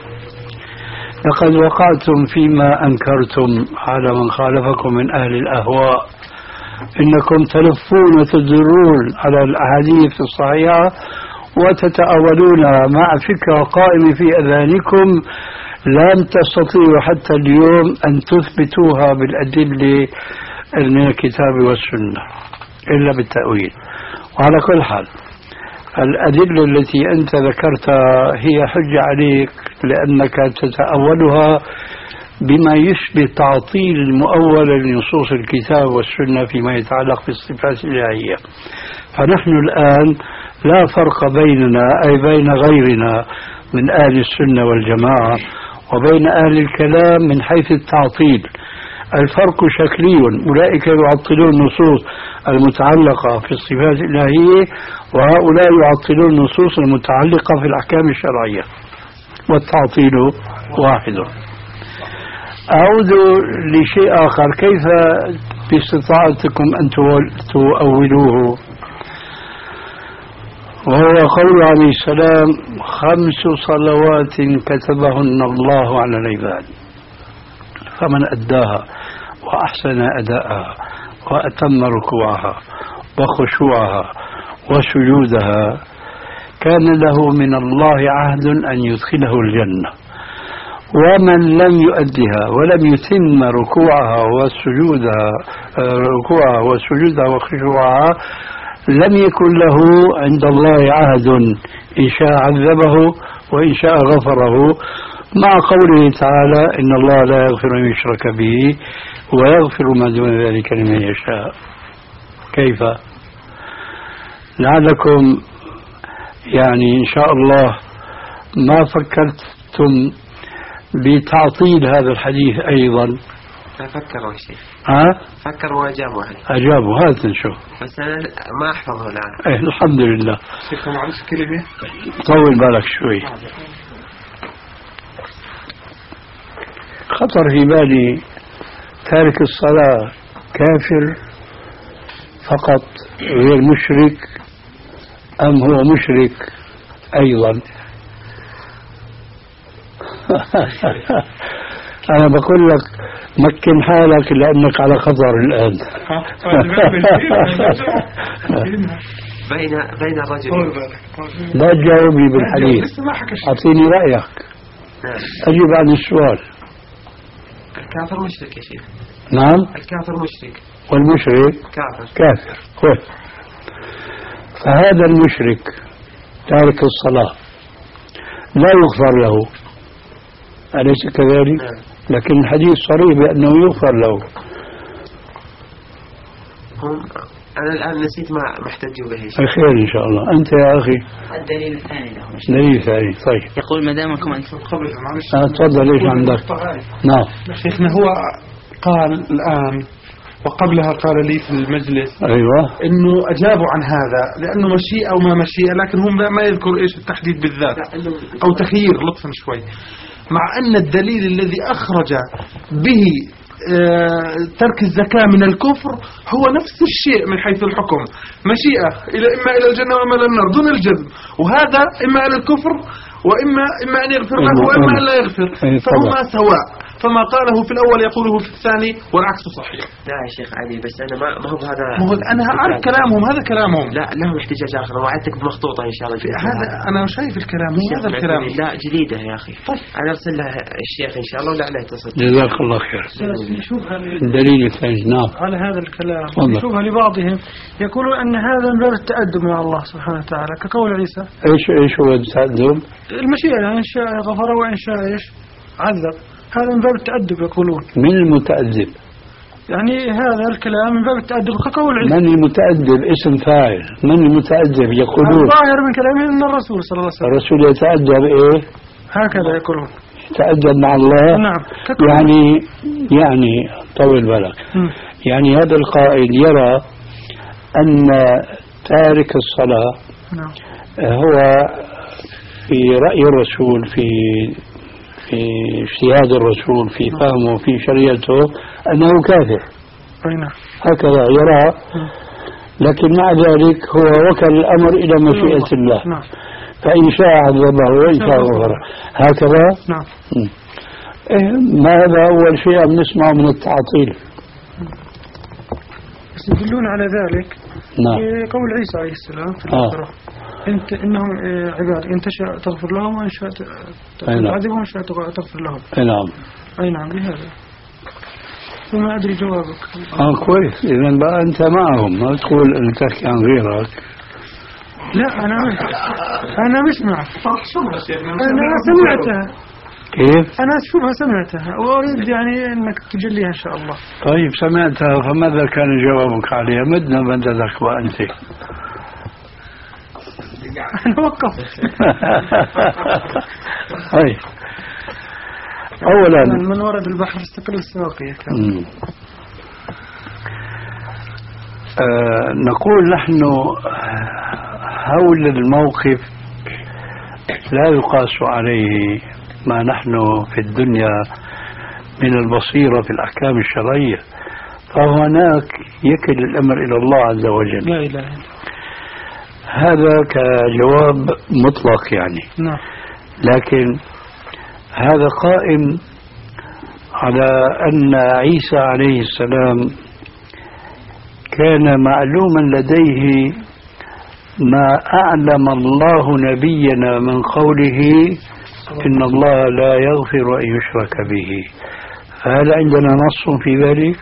لقد وقعتم فيما أنكرتم على من خالفكم من أهل الأهواء، إنكم تلفون وتدرون على الأحاديث الصحيحة وتتأولون مع فكرة قائمة في أذهانكم لم تستطيعوا حتى اليوم أن تثبتوها بالأدلة من الكتاب والسنة إلا بالتأويل. وعلى كل حال الأدلة التي أنت ذكرتها هي حجة عليك، لأنك تتأولها بما يشبه تعطيل المؤول لنصوص الكتاب والسنة فيما يتعلق بالصفات الإلهية. فنحن الآن لا فرق بيننا أي بين غيرنا من أهل السنة والجماعة وبين أهل الكلام من حيث التعطيل. الفرق شكلي، أولئك يعطلون النصوص المتعلقة في الصفات الإلهية، وهؤلاء يعطلون النصوص المتعلقة في الأحكام الشرعية، والتعطيل واحد. أعود لشيء آخر، كيف باستطاعتكم أن تؤولوه؟ وهو قول عليه السلام: خمس صلوات كتبهن الله على العباد، فمن أداها وأحسن أداءها وأتم ركوعها وخشوعها وسجودها كان له من الله عهد أن يدخله الجنة. ومن لم يؤدها ولم يتم ركوعها وسجودها ركوعها وسجودها وخشوعها لم يكن له عند الله عهد إن شاء عذبه وإن شاء غفره، مع قوله تعالى إن الله لا يغفر أن يشرك به ويغفر ما دون ذلك لمن يشاء. كيف؟ لعلكم يعني إن شاء الله ما فكرتم بتعطيل هذا الحديث أيضا. فكروا شيء. ها؟ فكروا وأجابوا عليه. أجابوا، هات نشوف. بس أنا ما أحفظه الآن. إيه الحمد لله. شيخ معلش كلمة. طول بالك شوي. خطر في بالي تارك الصلاة كافر فقط غير مشرك أم هو مشرك أيضا؟ أنا بقول لك مكن حالك لأنك على خطر الآن. بين بين الرجل. لا تجاوبني بالحديث، أعطيني رأيك. أجيب عن السؤال. الكافر مشرك يا شيخ. نعم. الكافر مشرك. والمشرك كافر. كافر. كويس. فهذا المشرك تارك الصلاة لا يغفر له، أليس كذلك؟ لكن الحديث صريح بأنه يغفر له. هم أنا الآن نسيت ما محتاج به. الخير إن شاء الله. أنت يا أخي الدليل الثاني له. دليل ثاني. طيب. يقول ما دامكم أنتم قبل معلش. أه تفضل إيش عندك؟ نعم. شيخنا هو قال الآن وقبلها قال لي في المجلس أيوة إنه أجابوا عن هذا لأنه مشيئة وما مشيئة، لكن هم ما يذكر إيش التحديد بالذات أو تخيير لطفا شوي، مع أن الدليل الذي أخرج به آه ترك الزكاة من الكفر هو نفس الشيء من حيث الحكم، مشيئة إلى إما إلى الجنة وإما إلى النار دون الجزم، وهذا إما إلى الكفر وإما إما أن يغفر له وإما أن لا يغفر، فهما سواء، فما قاله في الأول يقوله في الثاني والعكس صحيح. لا يا شيخ علي بس أنا ما ما هو هذا. ما هو أنا أعرف كلامهم، هذا كلامهم. لا لهم احتجاج آخر، وعدتك بمخطوطة إن شاء الله. هذا أنا شايف الكلام، هو هذا الكلام. لا جديدة يا أخي. طيب أنا أرسل له الشيخ إن شاء الله ولا عليه تصل. جزاك الله خير. نشوفها الدليل الثاني. نعم. على هذا الكلام نشوفها لبعضهم يقولون أن هذا من باب التأدب مع الله سبحانه وتعالى كقول عيسى. إيش إيش هو التأدب؟ المشيئة يعني إن شاء غفر وإن شاء إيش عذب، هذا من باب التأدب يقولون. من المتأدب؟ يعني هذا الكلام من باب التأدب كقول عيسى. من المتأدب اسم فاعل، من المتأدب يقولون. الظاهر من كلامهم أن الرسول صلى الله عليه وسلم. الرسول يتأدب إيه؟ هكذا يقولون. يتأدب مع الله. نعم. يعني يعني طول بالك. م. يعني هذا القائل يرى أن تارك الصلاة نعم. هو في رأي الرسول في في اجتهاد الرسول في فهمه في شريعته أنه كافر. نعم. هكذا يرى، لكن مع ذلك هو وكل الأمر إلى مشيئة الله. نعم. فإن شاء عذبه وإن شاء غفره. هكذا. نعم. إيه ما هذا أول شيء بنسمعه من التعطيل. بس يدلون على ذلك. نعم. قول عيسى عليه السلام في آه. الآخرة انت انهم عباد ان تشاء تغفر لهم وان شاء تعذبهم وان شاء تغفر لهم. اي نعم. اي نعم بهذا. وما ادري جوابك. اه كويس، اذا بقى انت معهم، ما تقول ان تحكي عن غيرك. لا انا انا مش معك. انا سمعتها. كيف؟ انا شبه سمعتها واريد يعني انك تجليها ان شاء الله. طيب سمعتها، فماذا كان جوابك عليها؟ مدنا مددك وانت. أنا وقفت. طيب أولا من ورد البحر استقل السواقية. آه نقول نحن هول الموقف لا يقاس عليه ما نحن في الدنيا من البصيرة في الأحكام الشرعية، فهناك يكل الأمر إلى الله عز وجل. لا إله إلا هذا كجواب مطلق يعني. نعم. لكن هذا قائم على أن عيسى عليه السلام كان معلوما لديه ما أعلم الله نبينا من قوله إن الله لا يغفر أن يشرك به، فهل عندنا نص في ذلك؟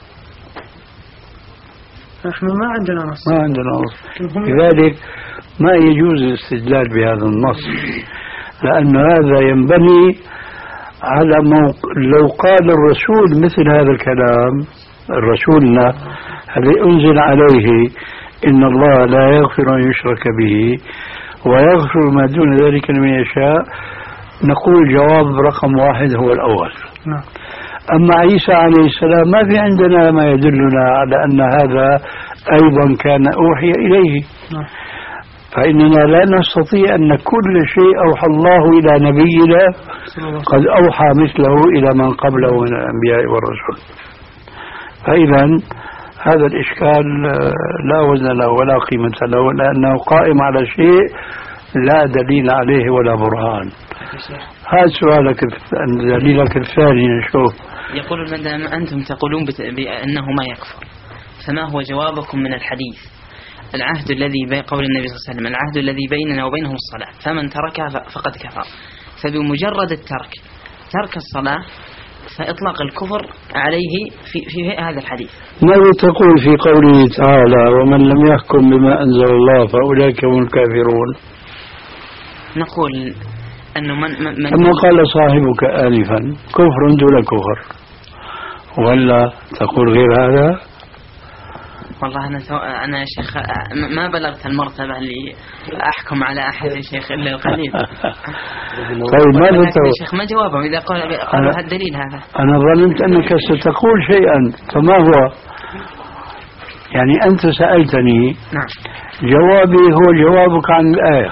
نحن ما عندنا نص. ما عندنا نص، لذلك ما يجوز الاستدلال بهذا النص، لأن هذا ينبني على موق... لو قال الرسول مثل هذا الكلام، رسولنا الذي أنزل عليه إن الله لا يغفر أن يشرك به ويغفر ما دون ذلك لمن يشاء، نقول جواب رقم واحد هو الأول. نعم. أما عيسى عليه السلام ما في عندنا ما يدلنا على أن هذا أيضا كان أوحي إليه. نعم. فإننا لا نستطيع أن كل شيء أوحى الله إلى نبينا قد أوحى مثله إلى من قبله من الأنبياء والرسل. فإذا هذا الإشكال لا وزن له ولا قيمة له، لأنه قائم على شيء لا دليل عليه ولا برهان. هذا سؤالك دليلك الثاني. نشوف. يقول ما دام أنتم تقولون بأنه ما يكفر، فما هو جوابكم من الحديث العهد الذي بين قول النبي صلى الله عليه وسلم العهد الذي بيننا وبينهم الصلاة، فمن تركها فقد كفر. فبمجرد الترك ترك الصلاة فإطلاق الكفر عليه في, في هذا الحديث. ماذا تقول في قوله تعالى ومن لم يحكم بما أنزل الله فأولئك هم الكافرون؟ نقول أنه من, من كما قال صاحبك آنفا كفر دون كفر، ولا تقول غير هذا؟ والله أنا سو... أنا يا شيخ ما بلغت المرتبة اللي أحكم على أحد يا شيخ إلا القليل. طيب ماذا تقول؟ يا شيخ ما جوابهم إذا قالوا هالدليل هذا؟ أنا ظننت أنك ستقول شيئا، فما هو؟ يعني أنت سألتني. نعم. جوابي هو جوابك عن الآية،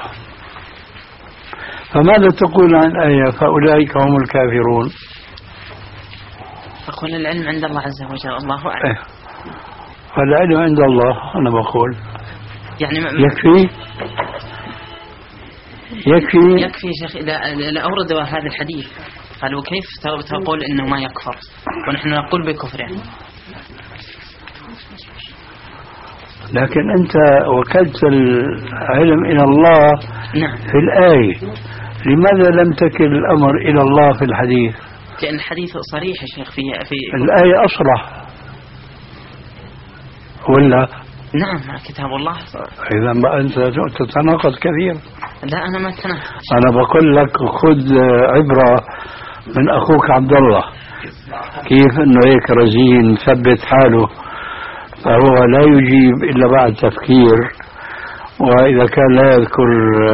فماذا تقول عن الآية فأولئك هم الكافرون؟ أقول العلم عند الله عز وجل، الله أعلم. فالعلم عند الله أنا بقول يعني يكفي يكفي يكفي شيخ إذا أوردوا هذا الحديث قالوا كيف تقول إنه ما يكفر ونحن نقول بكفره؟ لكن أنت وكلت العلم إلى الله. نعم. في الآية، لماذا لم تكل الأمر إلى الله في الحديث؟ لأن الحديث صريح يا شيخ في في الآية أصرح ولا؟ نعم كتاب الله. إذا بقى أنت تتناقض كثير. لا أنا ما أتناقض، أنا بقول لك خذ عبرة من أخوك عبد الله كيف إنه هيك رزين ثبت حاله، فهو لا يجيب إلا بعد تفكير، وإذا كان لا يذكر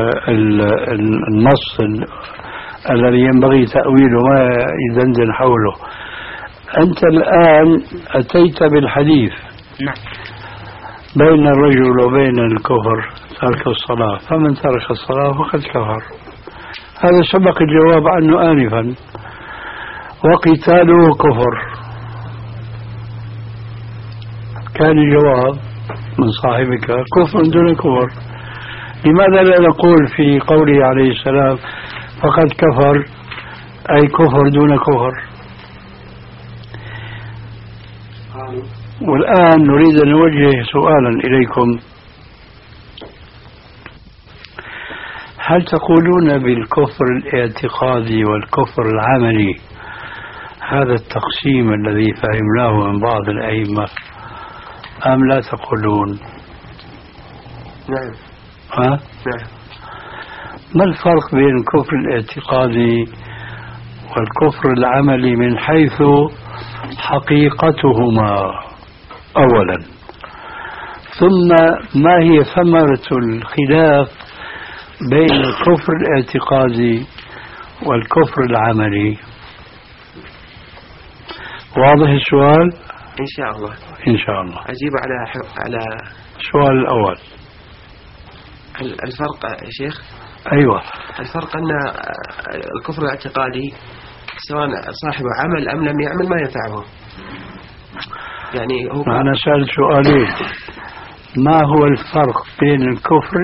النص الذي ينبغي تأويله ما يدندن حوله. أنت الآن أتيت بالحديث. نعم. بين الرجل وبين الكفر ترك الصلاة، فمن ترك الصلاة فقد كفر. هذا سبق الجواب عنه آنفا. وقتاله كفر. كان الجواب من صاحبك كفر دون كفر. لماذا لا نقول في قوله عليه السلام فقد كفر أي كفر دون كفر؟ والآن نريد أن نوجه سؤالا إليكم. هل تقولون بالكفر الاعتقادي والكفر العملي هذا التقسيم الذي فهمناه من بعض الأئمة أم لا تقولون؟ نعم. ها؟ نعم. ما الفرق بين الكفر الاعتقادي والكفر العملي من حيث حقيقتهما أولا، ثم ما هي ثمرة الخلاف بين الكفر الاعتقادي والكفر العملي؟ واضح السؤال؟ إن شاء الله. إن شاء الله. أجيب على على السؤال الأول. الفرق يا شيخ؟ أيوة. الفرق أن الكفر الاعتقادي سواء صاحبه عمل أم لم يعمل ما ينفعه. يعني هو أنا سألت سؤالين. ما هو الفرق بين الكفر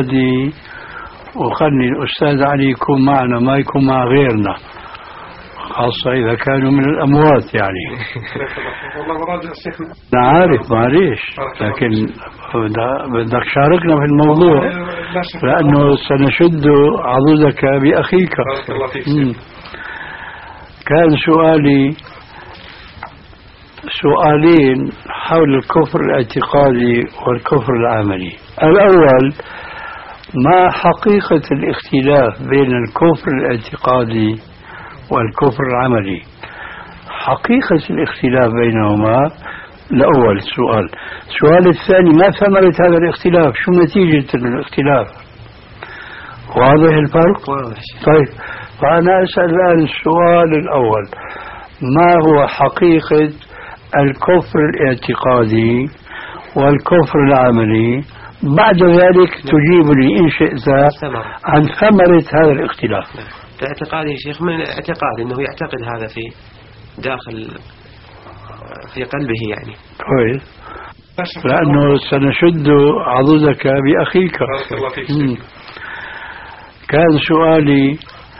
الاعتقادي، وخلني الأستاذ علي يكون معنا ما يكون مع غيرنا، خاصة إذا كانوا من الأموات يعني. والله راجع شيخنا. أنا عارف معليش، لكن بدك شاركنا في الموضوع لأنه سنشد عضدك بأخيك. كان سؤالي سؤالين حول الكفر الاعتقادي والكفر العملي. الأول، ما حقيقة الاختلاف بين الكفر الاعتقادي والكفر العملي؟ حقيقة الاختلاف بينهما الأول السؤال. السؤال الثاني، ما ثمرة هذا الاختلاف؟ شو نتيجة الاختلاف؟ واضح الفرق؟ واضح. طيب، فأنا أسأل الآن السؤال الأول، ما هو حقيقة الكفر الاعتقادي والكفر العملي؟ بعد ذلك تجيبني إن شئت عن ثمرة هذا الاختلاف. الاعتقاد يا شيخ من الاعتقاد أنه يعتقد هذا في داخل في قلبه يعني. كويس، لأنه سنشد عضدك بأخيك. كان سؤالي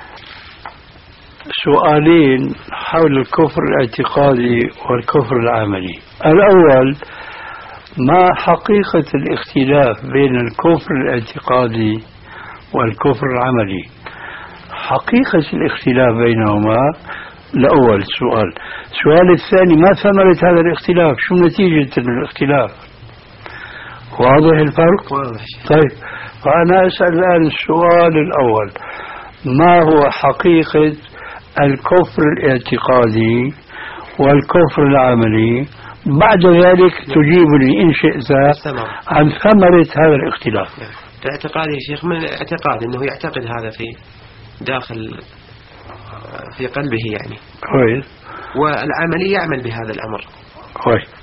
سؤالين حول الكفر الاعتقادي والكفر العملي. الأول، ما حقيقة الاختلاف بين الكفر الاعتقادي والكفر العملي؟ حقيقة الاختلاف بينهما الأول السؤال. السؤال الثاني، ما ثمرة هذا الاختلاف؟ شو نتيجة الاختلاف؟ واضح الفرق؟ واضح. طيب، فأنا أسأل الآن السؤال الأول، ما هو حقيقة الكفر الاعتقادي والكفر العملي؟ بعد ذلك تجيبني إن شئت عن ثمرة هذا الاختلاف. الاعتقاد يا شيخ من الاعتقاد أنه يعتقد هذا في داخل في قلبه يعني. كويس. والعملي يعمل بهذا الأمر. كويس.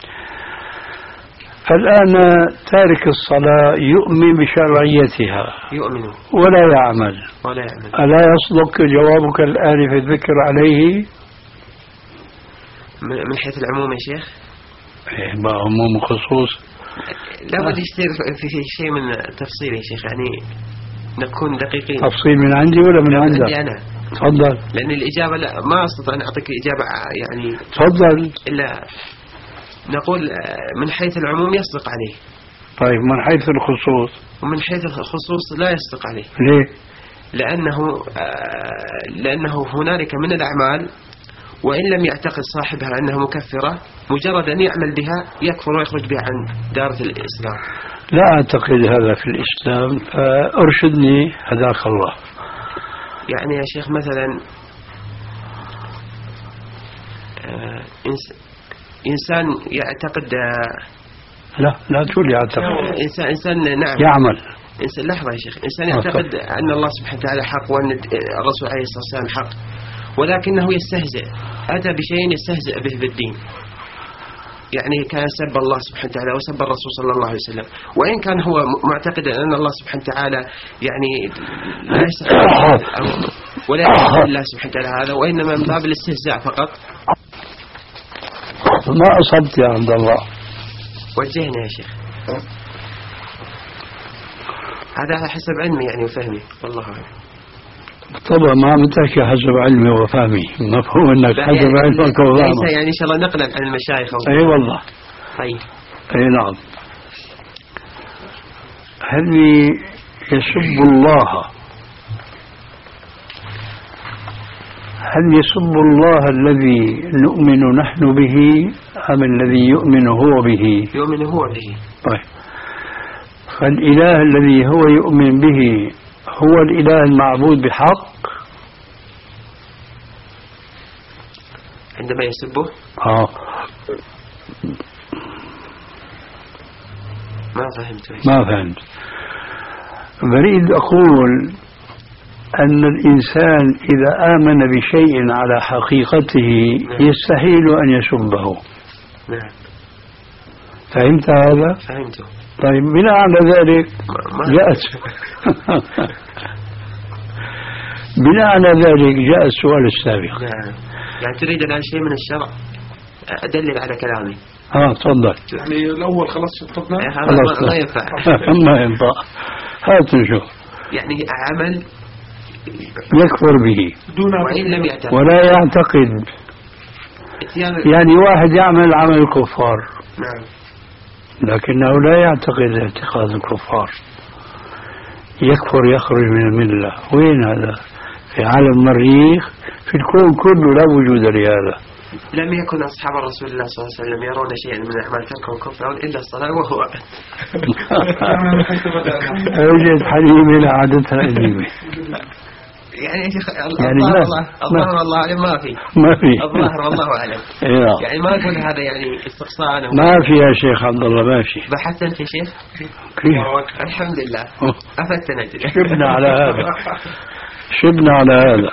الآن تارك الصلاة يؤمن بشرعيتها، يؤمن ولا يعمل ولا يعمل ألا يصدق جوابك الآن في الذكر عليه؟ من حيث العموم يا شيخ؟ إيه، ما عموم خصوص. لا بد يصير في شيء من تفصيل يا شيخ، يعني نكون دقيقين. تفصيل من عندي ولا من عندك؟ عندي أنا. تفضل. لأن الإجابة لا ما أستطيع أن أعطيك إجابة يعني. تفضل. إلا نقول من حيث العموم يصدق عليه. طيب، من حيث الخصوص؟ ومن حيث الخصوص لا يصدق عليه. ليه؟ لأنه لأنه هنالك من الأعمال وإن لم يعتقد صاحبها أنها مكفرة، مجرد أن يعمل بها يكفر ويخرج بها عن دائرة الإسلام. لا أعتقد هذا في الإسلام، فأرشدني هداك الله. يعني يا شيخ مثلا إنسان يعتقد، لا لا تقول يعتقد، إنسان إنسان نعم يعمل. إنسان لحظة يا شيخ، إنسان يعتقد أن الله سبحانه وتعالى حق وأن الرسول عليه الصلاة والسلام حق، ولكنه يستهزئ، أتى بشيء يستهزئ به بالدين. يعني كان سب الله سبحانه وتعالى وسب الرسول صلى الله عليه وسلم، وإن كان هو معتقد أن الله سبحانه وتعالى يعني لا يستحق ولا يحب الله سبحانه وتعالى هذا، وإنما من باب الاستهزاء فقط. ما أصبت يا عبد الله. وجهنا يا شيخ، هذا على حسب علمي يعني وفهمي، والله أعلم. طبعا ما عم تحكي حسب علمي وفهمي، مفهوم انك حسب يعني علمك وفهمك. ليس يعني ان شاء الله نقلا عن المشايخ. اي والله. طيب. اي نعم. هل يسب الله هل يسب الله الذي نؤمن نحن به أم الذي يؤمن هو به؟ يؤمن هو به. طيب، فالإله الذي هو يؤمن به هو الإله المعبود بحق عندما يسبه؟ آه ما فهمت. ما فهمت. بريد أقول أن الإنسان إذا آمن بشيء على حقيقته يستحيل أن يسبه. نعم. فهمت هذا؟ فهمته. طيب، بناء على ذلك جاءت بناء على ذلك جاء السؤال السابق. نعم. يعني تريد الآن شيء من الشرع أدلل على كلامي. اه تفضل. يعني الأول خلاص شطبنا. خلاص ما ينفع. ما ينفع. هات نشوف. يعني عمل يكفر به وإن لم يعتقد ولا يعتقد. يعني واحد يعمل عمل الكفار نعم لكنه لا يعتقد اعتقاد الكفار، يكفر يخرج من الملة. وين هذا؟ في عالم المريخ، في الكون كله لا وجود لهذا. لم يكن أصحاب رسول الله صلى الله عليه وسلم يرون شيئا من أعمال تركهم كفرا إلا الصلاة وهو أوجد حليمة عادتها قديمة. يعني يعني الظاهر ما والله والله ما في ما في الظاهر والله أعلم. يعني ما أقول هذا يعني استقصاء ما في يا شيخ عبد الله، ما في. بحثت أنت يا شيخ؟ كيف؟ الحمد لله أفتنا. شبنا على هذا شبنا على هذا.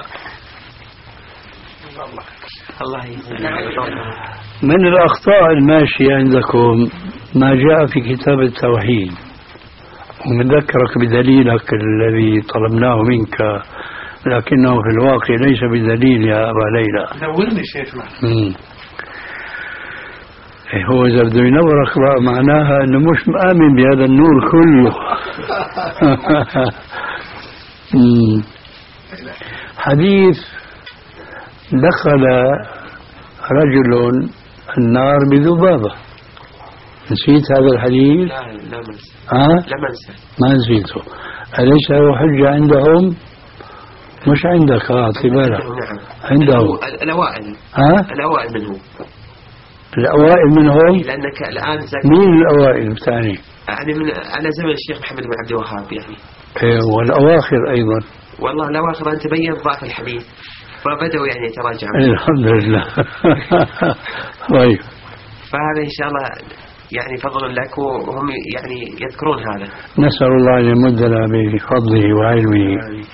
الله من الأخطاء الماشية عندكم ما جاء في كتاب التوحيد، ومذكرك بدليلك الذي طلبناه منك لكنه في الواقع ليس بدليل يا أبا ليلى. نورني شيخنا. هو إذا بده ينورك بقى معناها أنه مش مآمن بهذا النور كله. حديث دخل رجل النار بذبابة، نسيت هذا الحديث؟ لا لا منسى. ها؟ لا منسى. ما نسيته. أليس له حجة عندهم؟ مش عندك اه بالك. نعم. عندهم الأوائل. ها؟ الأوائل منهم. الأوائل منهم؟ لأنك الآن زك... مين الأوائل الثاني؟ يعني من على زمن الشيخ محمد بن عبد الوهاب يعني. إيه والأواخر أيضا. والله الأواخر أن تبين ضعف الحديث فبدأوا يعني يتراجعون. الحمد لله. طيب. فهذا إن شاء الله يعني فضل لك، وهم يعني يذكرون هذا. نسأل الله أن يمدنا بفضله وعلمه.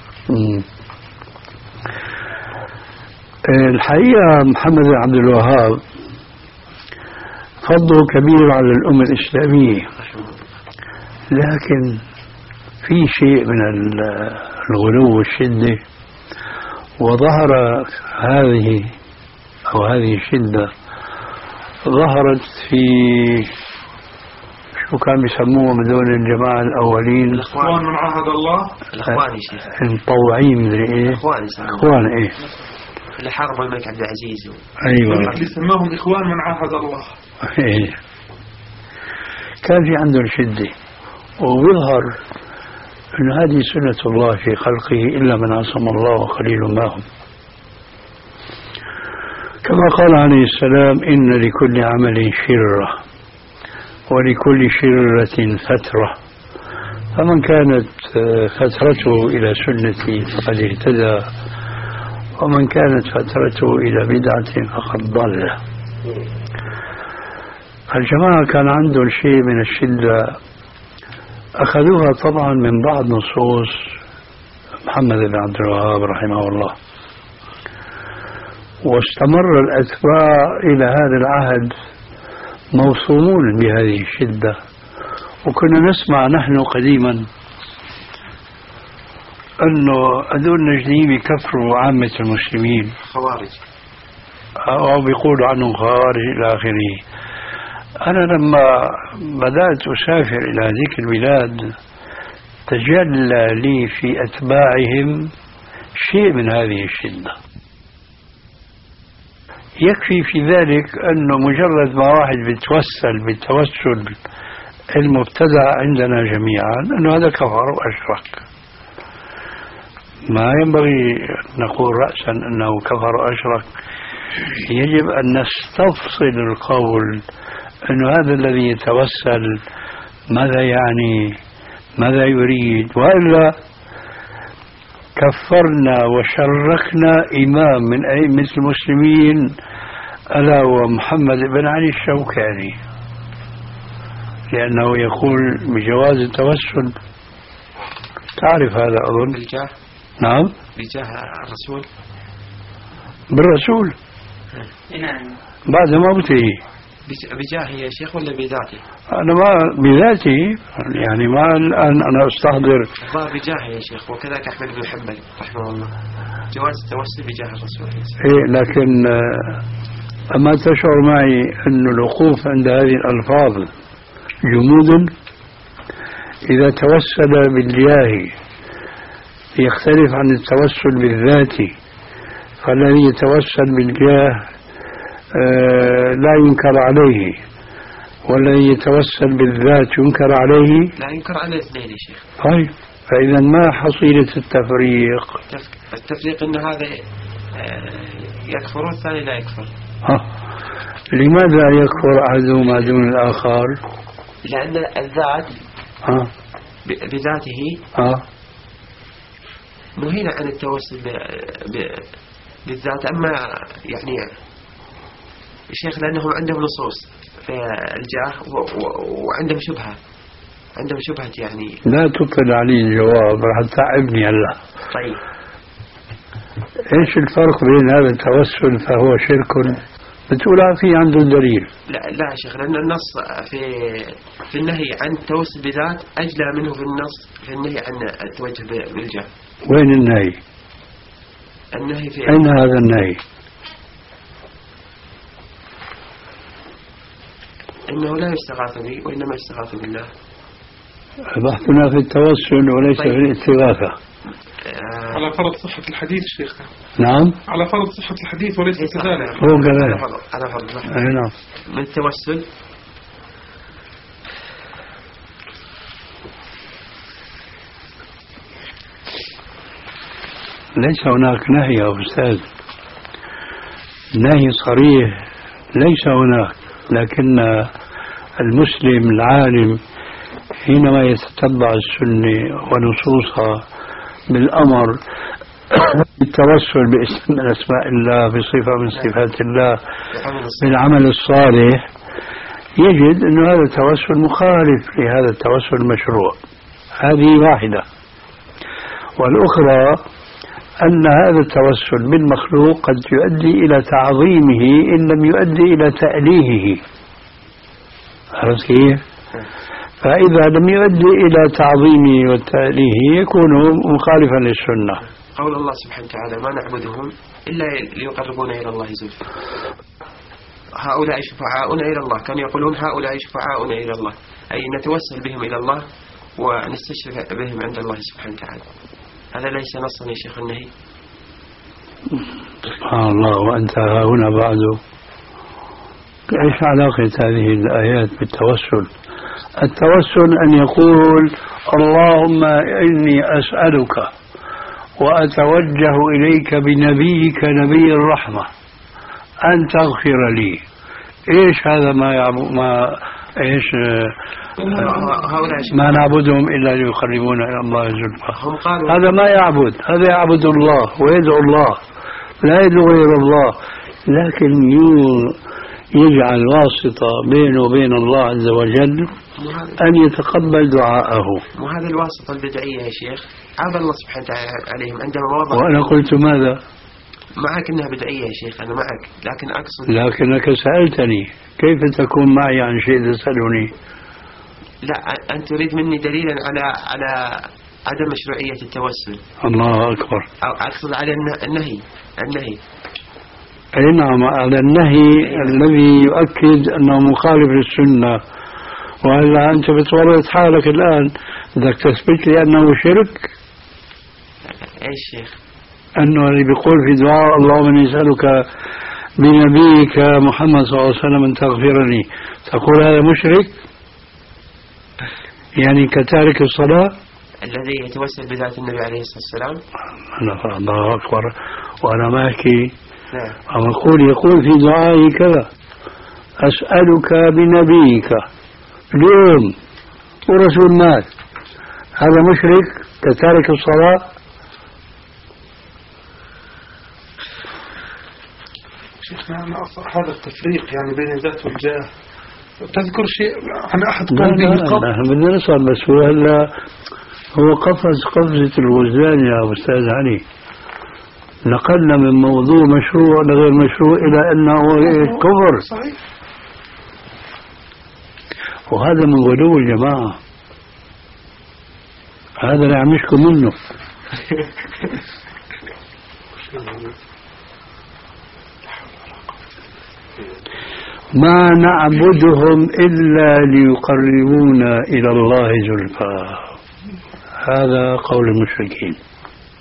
الحقيقة محمد بن عبد الوهاب فضله كبير على الأمة الإسلامية، لكن في شيء من الغلو والشدة، وظهر هذه أو هذه الشدة ظهرت في شو كان بيسموه بدون الجماعة الأولين، الإخوان من عهد الله، الإخوان شيخ المطوعين مدري إيه، الإخوان إخوان إيه اللي حاربوا الملك عبد العزيز و... أيوة اللي سماهم إخوان من عهد الله. إيه. كان في عندهم شدة، وبيظهر أن هذه سنة الله في خلقه إلا من عصم الله وقليل ما هم، كما قال عليه السلام إن لكل عمل شرة ولكل شرة فترة، فمن كانت فترته إلى سنتي فقد اهتدى، ومن كانت فترته إلى بدعة فقد ضل. الجماعة كان عندهم شيء من الشدة أخذوها طبعا من بعض نصوص محمد بن عبد الوهاب رحمه الله، واستمر الأتباع إلى هذا العهد موصومون بهذه الشدة. وكنا نسمع نحن قديما أنه هذول النجديين بيكفروا عامة المسلمين، خوارج، أو بيقولوا عنهم خوارج إلى آخره. أنا لما بدأت أسافر إلى ذيك البلاد تجلى لي في أتباعهم شيء من هذه الشدة. يكفي في ذلك أنه مجرد ما واحد بيتوسل بالتوسل المبتدع عندنا جميعا أنه هذا كفر وأشرك. ما ينبغي نقول رأسا أنه كفر وأشرك، يجب أن نستفصل القول أنه هذا الذي يتوسل ماذا يعني، ماذا يريد، وإلا كفرنا وشركنا إمام من أئمة المسلمين ألا ومحمد بن علي الشوكاني، لأنه يقول بجواز التوسل. تعرف هذا أظن؟ بالجاه. نعم بجاه الرسول، بالرسول. نعم. بعد موته. بجاهه يا شيخ ولا بذاته؟ أنا ما بذاتي، يعني ما الآن أنا أستحضر. الظاهر بجاهه يا شيخ، وكذلك أحمد بن حنبل رحمه الله جواز التوسل بجاه الرسول. إيه، لكن أما تشعر معي أن الوقوف عند هذه الألفاظ جمود؟ إذا توسل بالجاه يختلف عن التوسل بالذات. فالذي يتوسل بالجاه لا ينكر عليه، والذي يتوسل بالذات ينكر عليه. لا ينكر على الاثنين يا شيخ. طيب، فإذا ما حصيلة التفريق؟ التفريق أن هذا يكفر والثاني لا يكفر. آه. لماذا يكفر أحدهما دون الآخر؟ لأن الذات آه. بذاته آه. نهينا عن التوسل ب... ب... بالذات. أما يعني الشيخ لأنهم عندهم نصوص في الجاه و... و... وعندهم شبهة عندهم شبهة يعني. لا تطل علي الجواب راح تعبني هلا. طيب ايش الفرق بين هذا التوسل فهو شرك بتقول في عنده دليل؟ لا لا يا شيخ، لأن النص في في النهي عن التوسل بذات أجلى منه في النص في النهي عن التوجه بالجاه. وين النهي؟ النهي في أين هذا النهي؟ إنه لا يستغاث بي وإنما يستغاث بالله. بحثنا في التوسل وليس طيب. في الاستغاثة. آه على فرض صحة الحديث شيخ. نعم، على فرض صحة الحديث وليس كذلك. هو كذلك. على فرض أي نعم. من التوسل ليس هناك نهي يا أستاذ، نهي صريح ليس هناك، لكن المسلم العالم حينما يتتبع السنة ونصوصها بالأمر بالتوسل باسم من أسماء الله، بصفة من صفات الله، بالعمل الصالح، يجد أن هذا التوسل مخالف لهذا التوسل المشروع. هذه واحدة. والأخرى أن هذا التوسل بالمخلوق قد يؤدي إلى تعظيمه إن لم يؤدي إلى تأليهه. عرفت كيف؟ فإذا لم يؤدي إلى تعظيمه والتأليه يكون مخالفا للسنة. قول الله سبحانه وتعالى: ما نعبدهم إلا ليقربونا إلى الله زلفى. هؤلاء شفعاؤنا إلى الله، كانوا يقولون هؤلاء شفعاؤنا إلى الله، أي نتوسل بهم إلى الله ونستشفع بهم عند الله سبحانه وتعالى. هذا ليس نصا يا شيخ النهي. سبحان الله. وأنت هنا بعد إيش علاقة هذه الآيات بالتوسل؟ التوسل أن يقول: اللهم إني أسألك وأتوجه إليك بنبيك نبي الرحمة أن تغفر لي. إيش هذا؟ ما يعبو ما إيش ما نعبدهم إلا ليقربونا إلى الله زلفى. هذا ما يعبد، هذا يعبد الله ويدعو الله، لا يدعو غير الله، لكن يجعل واسطة بينه وبين الله عز وجل أن يتقبل دعاءه. وهذه الواسطة البدعية يا شيخ عاب الله سبحانه وتعالى عليهم عندما وضع. وأنا قلت ماذا؟ معك أنها بدعية يا شيخ، أنا معك، لكن أقصد لكنك سألتني كيف تكون معي عن شيء تسألني. لا، أنت تريد مني دليلا على على عدم مشروعية التوسل. الله أكبر. أو أقصد على النهي النهي أي نعم، على النهي الذي يؤكد أنه مخالف للسنة. وهلا أنت بتورط حالك الآن بدك تثبت لي أنه شرك. إيش شيخ؟ أنه اللي بيقول في دعاء: اللهم إني أسألك بنبيك محمد صلى الله عليه وسلم أن تغفرني، تقول هذا مشرك؟ يعني كتارك الصلاة الذي يتوسل بذات النبي عليه الصلاة والسلام. الله أكبر. وأنا ما أحكي، نعم، أما أقول يقول في دعائي كذا: أسألك بنبيك اليوم ورسول مات، هذا مشرك كتارك الصلاة؟ شيخنا هذا التفريق يعني بين الذات والجاه، تذكر شيء عن أحد قال به القبض؟ نحن بدنا نصل، بس هو هلا هو قفز قفزة الوزان يا أستاذ علي. نقلنا من موضوع مشروع لغير مشروع إلى أنه كفر. صحيح. وهذا من غلو الجماعة، هذا لا يعمشكم منه. ما نعبدهم إلا ليقربونا إلى الله زلفى. هذا قول المشركين.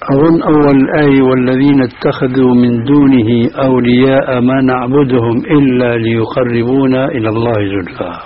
أظن أول آية والذين اتخذوا من دونه أولياء ما نعبدهم إلا ليقربونا إلى الله زلفى.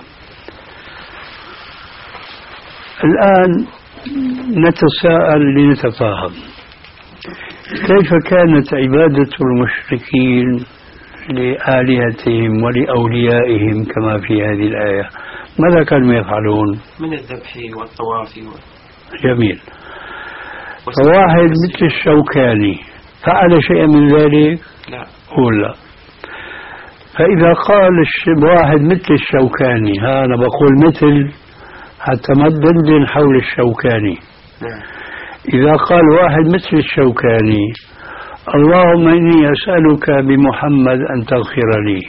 الآن نتساءل لنتفاهم، كيف كانت عبادة المشركين لآلهتهم ولأوليائهم كما في هذه الآية؟ ماذا كانوا يفعلون؟ من الذبح والطواف و... جميل. فواحد مثل الشوكاني فعل شيئا من ذلك؟ لا. هو لا. فإذا قال واحد مثل الشوكاني، ها أنا بقول مثل حتى ما تدندن حول الشوكاني. نعم. إذا قال واحد مثل الشوكاني اللهم إني أسألك بمحمد أن تغفر لي،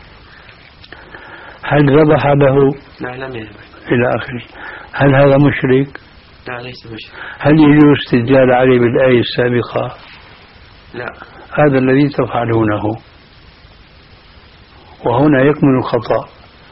هل ذبح له؟ لا لم يذبح. إلى آخره. هل هذا مشرك؟ لا ليس مشرك. هل يجوز استدلال عليه بالآية السابقة؟ لا. هذا الذي تفعلونه، وهنا يكمن الخطأ.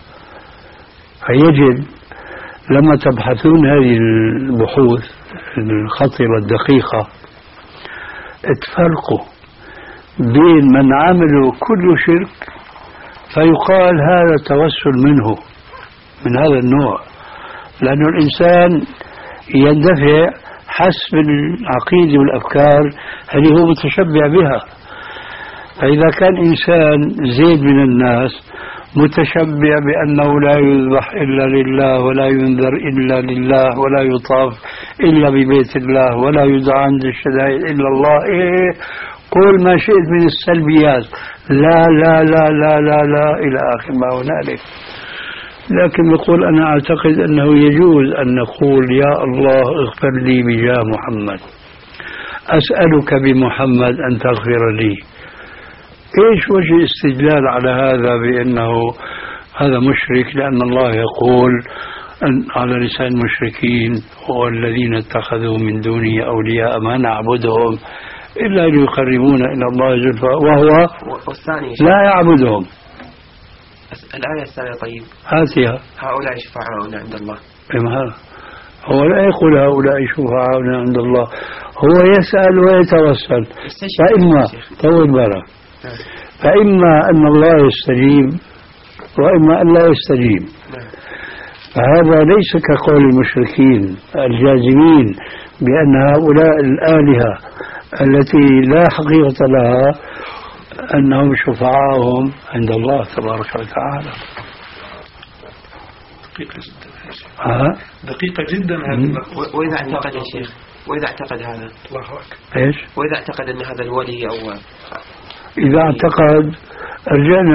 فيجب لما تبحثون هذه البحوث الخطيرة الدقيقة تفرقوا بين من عملوا كل شرك فيقال هذا توسل منه من هذا النوع، لأن الإنسان يندفع حسب العقيدة والأفكار اللي هو متشبع بها. فإذا كان إنسان زيد من الناس متشبع بأنه لا يذبح إلا لله ولا ينذر إلا لله ولا يطاف إلا ببيت الله ولا يدعى عند الشدائد إلا الله، إيه قول ما شئت من السلبيات، لا لا لا لا لا لا إلى آخر ما هنالك. لكن يقول أنا أعتقد أنه يجوز أن نقول يا الله اغفر لي بجاه محمد، أسألك بمحمد أن تغفر لي. إيش وجه استدلال على هذا بأنه هذا مشرك؟ لأن الله يقول أن على لسان المشركين والذين اتخذوا من دونه أولياء ما نعبدهم إلا ليقربونا إلى الله زلفى وهو والثاني لا يعبدهم. الآية الثانية طيب هاتها. هؤلاء شفعاؤنا عند الله. إما هو لا يقول هؤلاء شفعاؤنا عند الله، هو يسأل ويتوسل. فإما طول بالك، فإما أن الله يستجيب وإما أن لا يستجيب. فهذا ليس كقول المشركين الجازمين بأن هؤلاء الآلهة التي لا حقيقة لها أنهم شفعاءهم عند الله تبارك وتعالى. دقيقة جدا. ها؟ دقيقة جدا هذه. وإذا اعتقد يا شيخ، وإذا اعتقد هذا الله أكبر. إيش؟ وإذا اعتقد أن هذا الولي أو إذا اعتقد رجعنا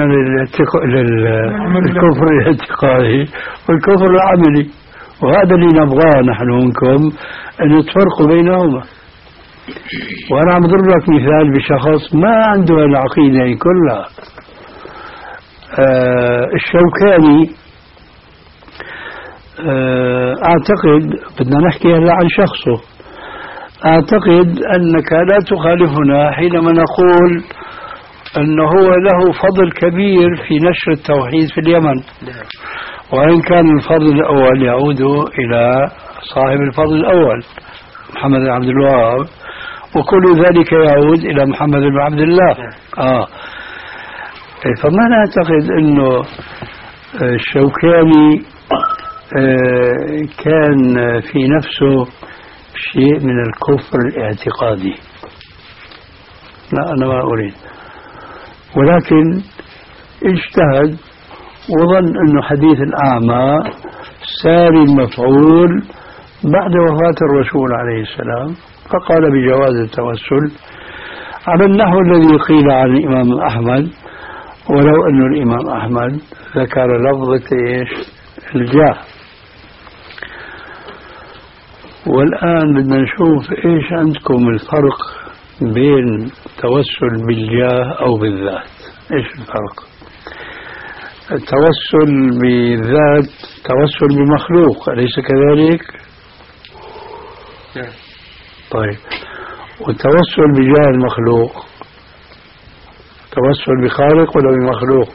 للكفر الاعتقادي والكفر العملي، وهذا اللي نبغاه نحن منكم أن تفرقوا بينهما. وأنا عم أضرب لك مثال بشخص ما عنده العقيدة كلها. آه الشوكاني آه أعتقد بدنا نحكي هلا عن شخصه، أعتقد أنك لا تخالفنا حينما نقول أنه هو له فضل كبير في نشر التوحيد في اليمن، وإن كان الفضل الأول يعود إلى صاحب الفضل الأول محمد بن عبد الوهاب، وكل ذلك يعود إلى محمد بن عبد الله. آه. فما نعتقد أنه الشوكاني آه كان في نفسه شيء من الكفر الاعتقادي، لا أنا ما أريد، ولكن اجتهد وظن أنه حديث الأعمى ساري المفعول بعد وفاة الرسول عليه السلام، فقال بجواز التوسل على النحو الذي قيل عن الإمام أحمد، ولو أن الإمام أحمد ذكر لفظة إيش الجاه. والآن بدنا نشوف إيش عندكم الفرق بين التوسل بالجاه أو بالذات. إيش الفرق؟ التوسل بالذات توسل بمخلوق، أليس كذلك؟ نعم. طيب، والتوسل بجاه المخلوق توسل بخالق ولا بمخلوق؟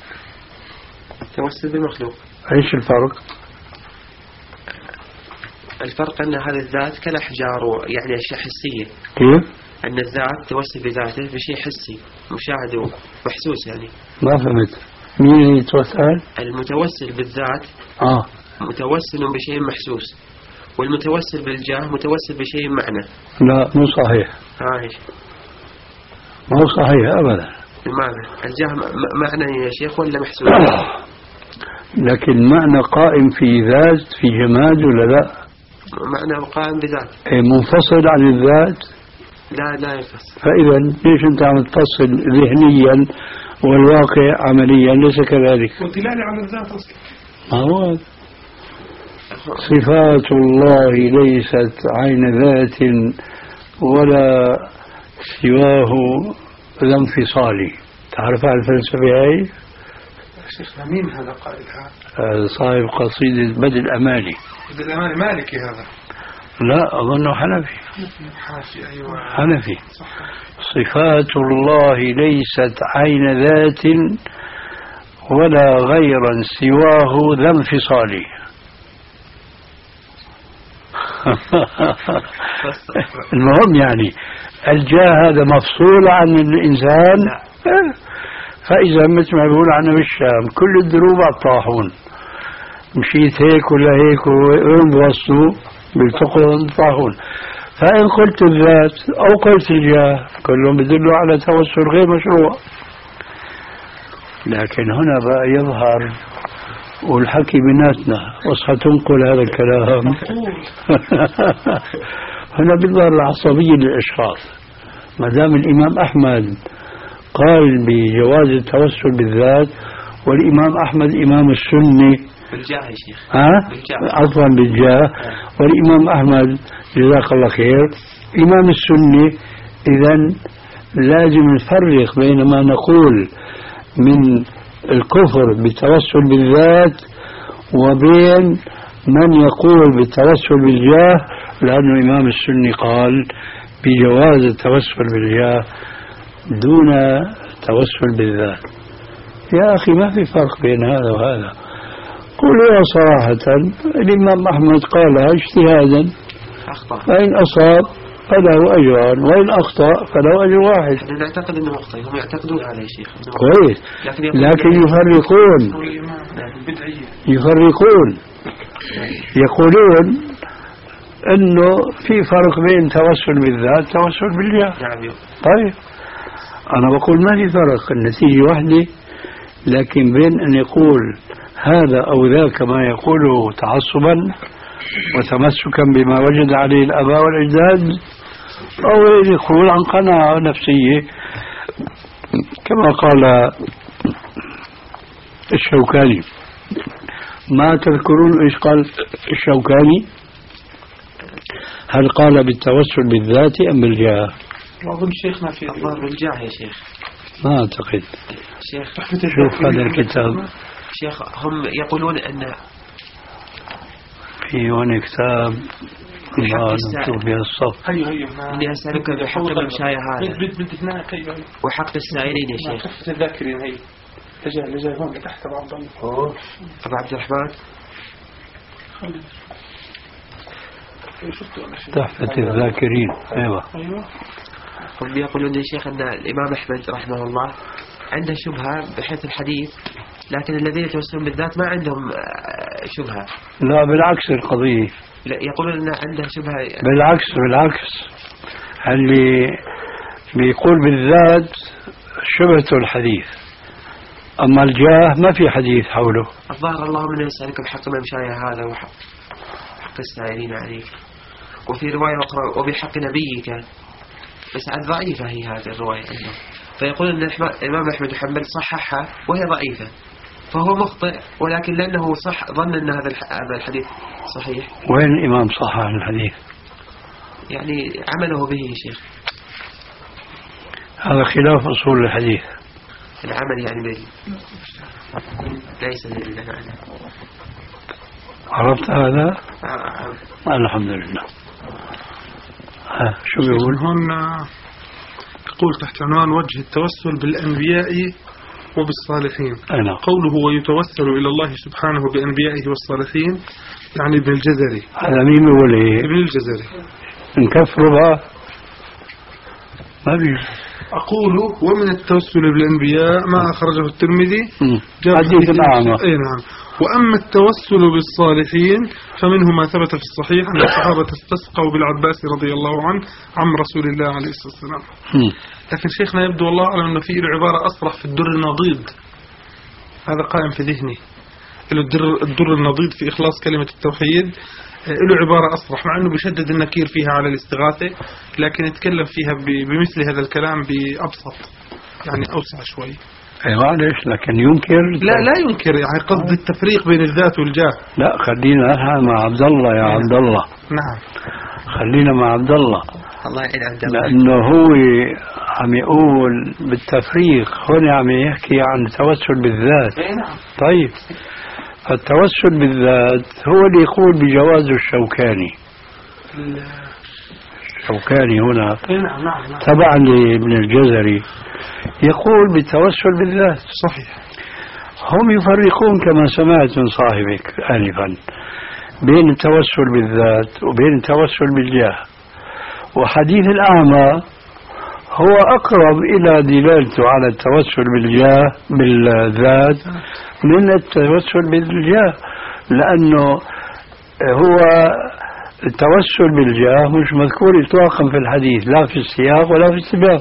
توسل بمخلوق. ايش الفرق؟ الفرق أن هذا الذات كالأحجار يعني أشياء حسية. كيف؟ أن الذات توسل بذاته بشيء حسي مشاهد ومحسوس يعني. ما فهمت. مين يتوسل؟ المتوسل بالذات آه متوسل بشيء محسوس، والمتوسل بالجاه متوسل بشيء معنى. لا مو صحيح. هاي مو صحيح أبدا. المعنى الجاه معنى يا شيخ ولا محسوس؟ لكن معنى قائم في ذات في جماد ولا لا؟ معنى قائم بذات. منفصل عن الذات؟ لا لا ينفصل. فإذا ليش أنت عم تفصل ذهنيا والواقع عمليا ليس كذلك؟ والدلالة على الذات أصلا. ما هو صفات الله ليست عين ذات ولا سواه ذا انفصال. تعرف على الفلسفة هاي؟ شيخنا مين هذا قائلها؟ صاحب قصيدة بدء الأمالي. بدء الأمالي مالكي هذا؟ لا أظنه حنفي. حنفي أيوة. حنفي. صفات الله ليست عين ذات ولا غيرا سواه ذا انفصال. المهم يعني الجاه هذا مفصول عن الإنسان. فإذا مثل ما بيقول عنا بالشام كل الدروب على الطاحون، مشيت هيك ولا هيك وين بوصلوا بيلتقوا الطاحون. فإن قلت الذات أو قلت الجاه كلهم بدلوا على توسل غير مشروع. لكن هنا بقى يظهر والحكي بيناتنا وصحة تنقل هذا الكلام. هنا بيظهر العصبية للأشخاص. ما دام الإمام أحمد قال بجواز التوسل بالذات، والإمام أحمد إمام السنة بالجاه يا شيخ. ها؟ عفوا بالجاه. والإمام أحمد جزاك الله خير إمام السنة. إذن لازم نفرق بين ما نقول من الكفر بالتوسل بالذات وبين من يقول بالتوسل بالجاه، لأنه إمام السنة قال بجواز التوسل بالجاه دون توسل بالذات. يا أخي ما في فرق بين هذا وهذا. قولوا صراحة الإمام أحمد قالها اجتهادا، فإن أصاب فله أجران وإن أخطأ فله أجر واحد. نعتقد أنه أخطأ، هم يعتقدون هذا يا شيخ. كويس. لكن يفرقون يفرقون يقولون أنه في فرق بين توسل بالذات توسل بالجاه. طيب أنا بقول ما في فرق، النتيجة واحدة. لكن بين أن يقول هذا أو ذاك ما يقوله تعصبا وتمسكا بما وجد عليه الآباء والأجداد، أو يقول عن قناعة نفسية كما قال الشوكاني. ما تذكرون إيش قال الشوكاني؟ هل قال بالتوسل بالذات أم بالجاه؟ أظن شيخنا في الظاهر بالجاه يا شيخ. ما أعتقد. شيخ شوف هذا الكتاب. شيخ هم يقولون أن في هنا كتاب مكتوب في الصف. أيوه أيوه. إني أسألك بحق المشاية هذا بدك هناك. أيوه وحق السائلين يا شيخ. كفة الذاكرين هي. لجأ لجأ هون تحت أبو عبد الله. أبو عبد الرحمن. تحفة الذاكرين. أيوة. هم يقولون يا شيخ أن الإمام أحمد رحمه الله عنده شبهة بحيث الحديث، لكن الذين يتوسلون بالذات ما عندهم شبهة. لا بالعكس القضية. لا يقولون أن عنده شبهة. بالعكس بالعكس اللي بيقول بالذات شبهته الحديث، أما الجاه ما في حديث حوله. الظاهر اللهم إني أسألك بحق المشاية هذا وحق حق السائلين عليك، وفي رواية أخرى وبحق نبيك، بس عاد ضعيفة هي هذه الرواية عنده. فيقول أن الإمام أحمد محمد صححها وهي ضعيفة، فهو مخطئ، ولكن لأنه صح ظن أن هذا هذا الحديث صحيح. وين الإمام صحح الحديث؟ يعني عمله به يا شيخ. هذا خلاف أصول الحديث. العمل يعني به ليس لله عنه. عرفت هذا؟ آه. الحمد لله. ها شو بيقول هون؟ تقول تحت عنوان وجه التوسل بالأنبياء وبالصالحين. أنا. قوله ويتوسل إلى الله سبحانه بأنبيائه والصالحين يعني ابن الجزري. هذا مين بيقول ايه؟ ابن الجزري. نكفره بقى؟ ما بي أقول ومن التوسل بالأنبياء ما أخرجه الترمذي حديث الأعمى. أي نعم. وأما التوسل بالصالحين فمنه ما ثبت في الصحيح أن الصحابة استسقوا بالعباس رضي الله عنه عم رسول الله عليه الصلاة والسلام. لكن شيخنا يبدو والله أعلم أنه في عبارة أصرح في الدر النضيد، هذا قائم في ذهني، الدر, الدر النضيد في إخلاص كلمة التوحيد له عبارة أصرح، مع أنه بيشدد النكير فيها على الاستغاثة، لكن يتكلم فيها بمثل هذا الكلام بأبسط، يعني أوسع شوي. ايوه ليش؟ لكن ينكر؟ لا لا ينكر، يعني قصد التفريق بين الذات والجاه. لا خلينا مع عبد الله يا عبد الله. نعم خلينا مع عبد الله. الله يعين عبد الله. لأنه هو عم يقول بالتفريق، هون عم يحكي عن التوسل بالذات. طيب التوسل بالذات هو اللي يقول بجواز الشوكاني. الشوكاني هنا تبعا لابن الجزري يقول بالتوسل بالذات. صحيح. هم يفرقون كما سمعت من صاحبك آنفا بين التوسل بالذات وبين التوسل بالجاه، وحديث الأعمى هو أقرب إلى دلالته على التوسل بالجاه بالذات من التوسل بالجاه، لأنه هو التوسل بالجاه مش مذكور إطلاقا في الحديث، لا في السياق ولا في السباق،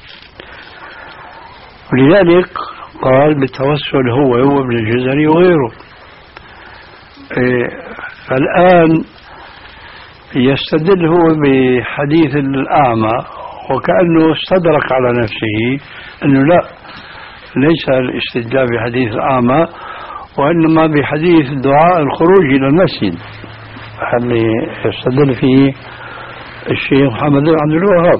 ولذلك قال بالتوسل هو هو ابن الجزري وغيره. فالآن يستدل هو بحديث الأعمى وكأنه استدرك على نفسه أنه لا، ليس الاستدلال بحديث الأعمى وإنما بحديث دعاء الخروج إلى المسجد اللي يستدل فيه الشيخ محمد بن عبد الوهاب.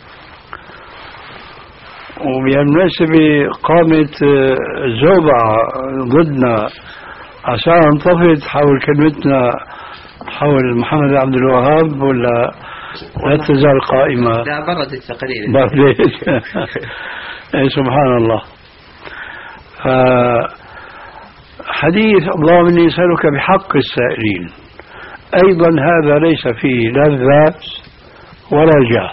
وبالمناسبة قامت زوبعة ضدنا عشان انطفت حول كلمتنا حول محمد بن عبد الوهاب، ولا لا تزال قائمة؟ لا بردت تقريبا. بردت. سبحان الله. حديث اللهم إني أسألك بحق السائلين أيضا هذا ليس فيه لا الذات ولا جاه،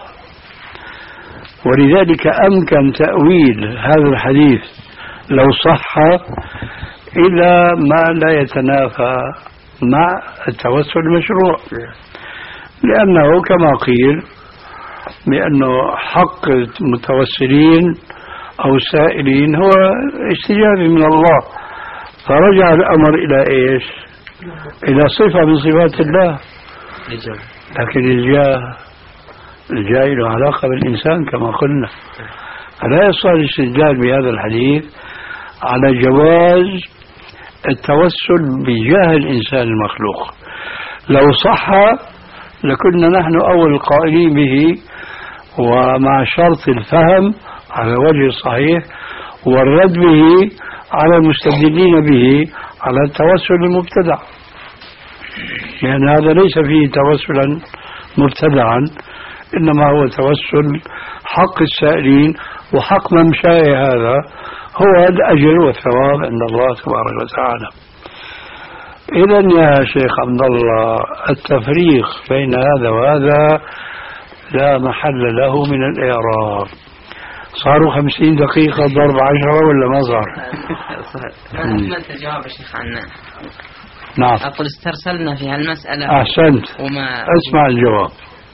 ولذلك أمكن تأويل هذا الحديث لو صح إلى ما لا يتنافى مع التوسل المشروع، لأنه كما قيل بأنه حق المتوسلين أو السائلين هو استجابة من الله، فرجع الأمر إلى إيش؟ إلى صفة من صفات الله. لكن الجاه الجاه له علاقة بالإنسان كما قلنا، فلا يصح الاستدلال بهذا الحديث على جواز التوسل بجاه الإنسان المخلوق. لو صح لكنا نحن أول القائلين به، ومع شرط الفهم على وجه الصحيح والرد به على المستدلين به على التوسل المبتدع، لأن هذا ليس فيه توسلا مبتدعا، إنما هو توسل حق السائلين وحق من شاء، هذا هو الأجر والثواب عند الله تبارك وتعالى. إذن يا شيخ عبد الله التفريق بين هذا وهذا لا محل له من الإعراب. صاروا خمسين دقيقة ضرب عشرة ولا ما صار؟ ما أنت جواب شيخ عنا. نعم. أقول استرسلنا في هالمسألة. أحسنت. وما أسمع الجواب.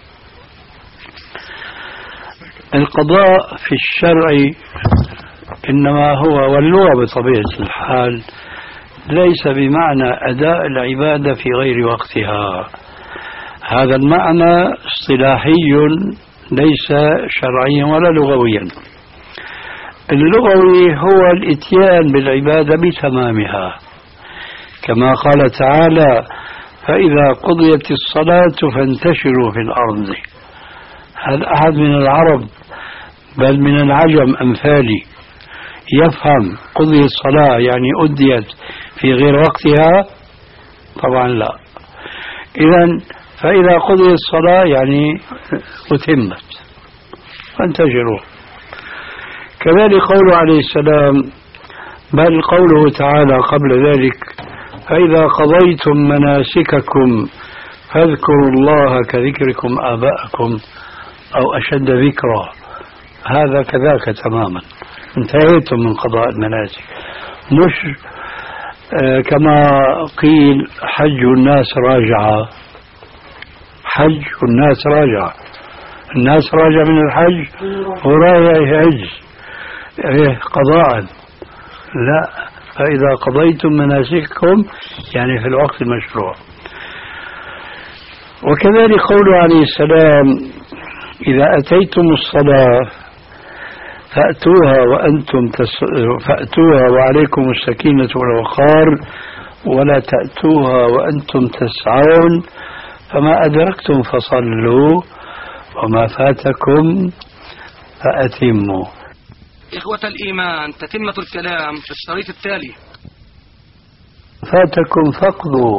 القضاء في الشرع إنما هو، واللغة بطبيعة الحال ليس بمعنى أداء العبادة في غير وقتها، هذا المعنى اصطلاحي ليس شرعيا ولا لغويا. اللغوي هو الاتيان بالعبادة بتمامها، كما قال تعالى فإذا قضيت الصلاة فانتشروا في الأرض. هل أحد من العرب بل من العجم أمثالي يفهم قضي الصلاة يعني أديت في غير وقتها؟ طبعا لا. إذن فإذا قضي الصلاة يعني أتمت فانتشروا. كذلك قوله عليه السلام، بل قوله تعالى قبل ذلك فإذا قضيتم مناسككم فاذكروا الله كذكركم آباءكم أو أشد ذكرا. هذا كذاك تماما، انتهيتم من قضاء المناسك. مش آه كما قيل حج الناس راجعة، حج الناس راجعة، الناس راجع من الحج ورايح يحج قضاء. لا، فإذا قضيتم مناسككم يعني في الوقت المشروع. وكذلك قوله عليه السلام إذا أتيتم الصلاة فأتوها وأنتم تس... فأتوها وعليكم السكينة والوقار ولا تأتوها وأنتم تسعون فما أدركتم فصلوا وما فاتكم فأتموا. إخوة الإيمان، تتمة الكلام في الشريط التالي. فاتكم فقدوا.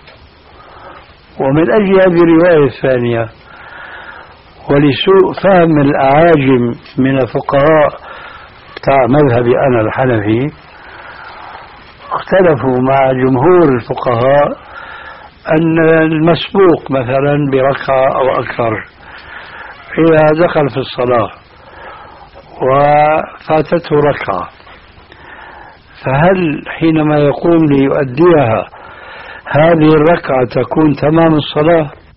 ومن أجل هذه الرواية الثانية ولسوء فهم الأعاجم من الفقهاء بتاع مذهبي أنا الحنفي، اختلفوا مع جمهور الفقهاء أن المسبوق مثلا بركعة أو أكثر إذا دخل في الصلاة وفاتته ركعة، فهل حينما يقوم ليؤديها هذه الركعة تكون تمام الصلاة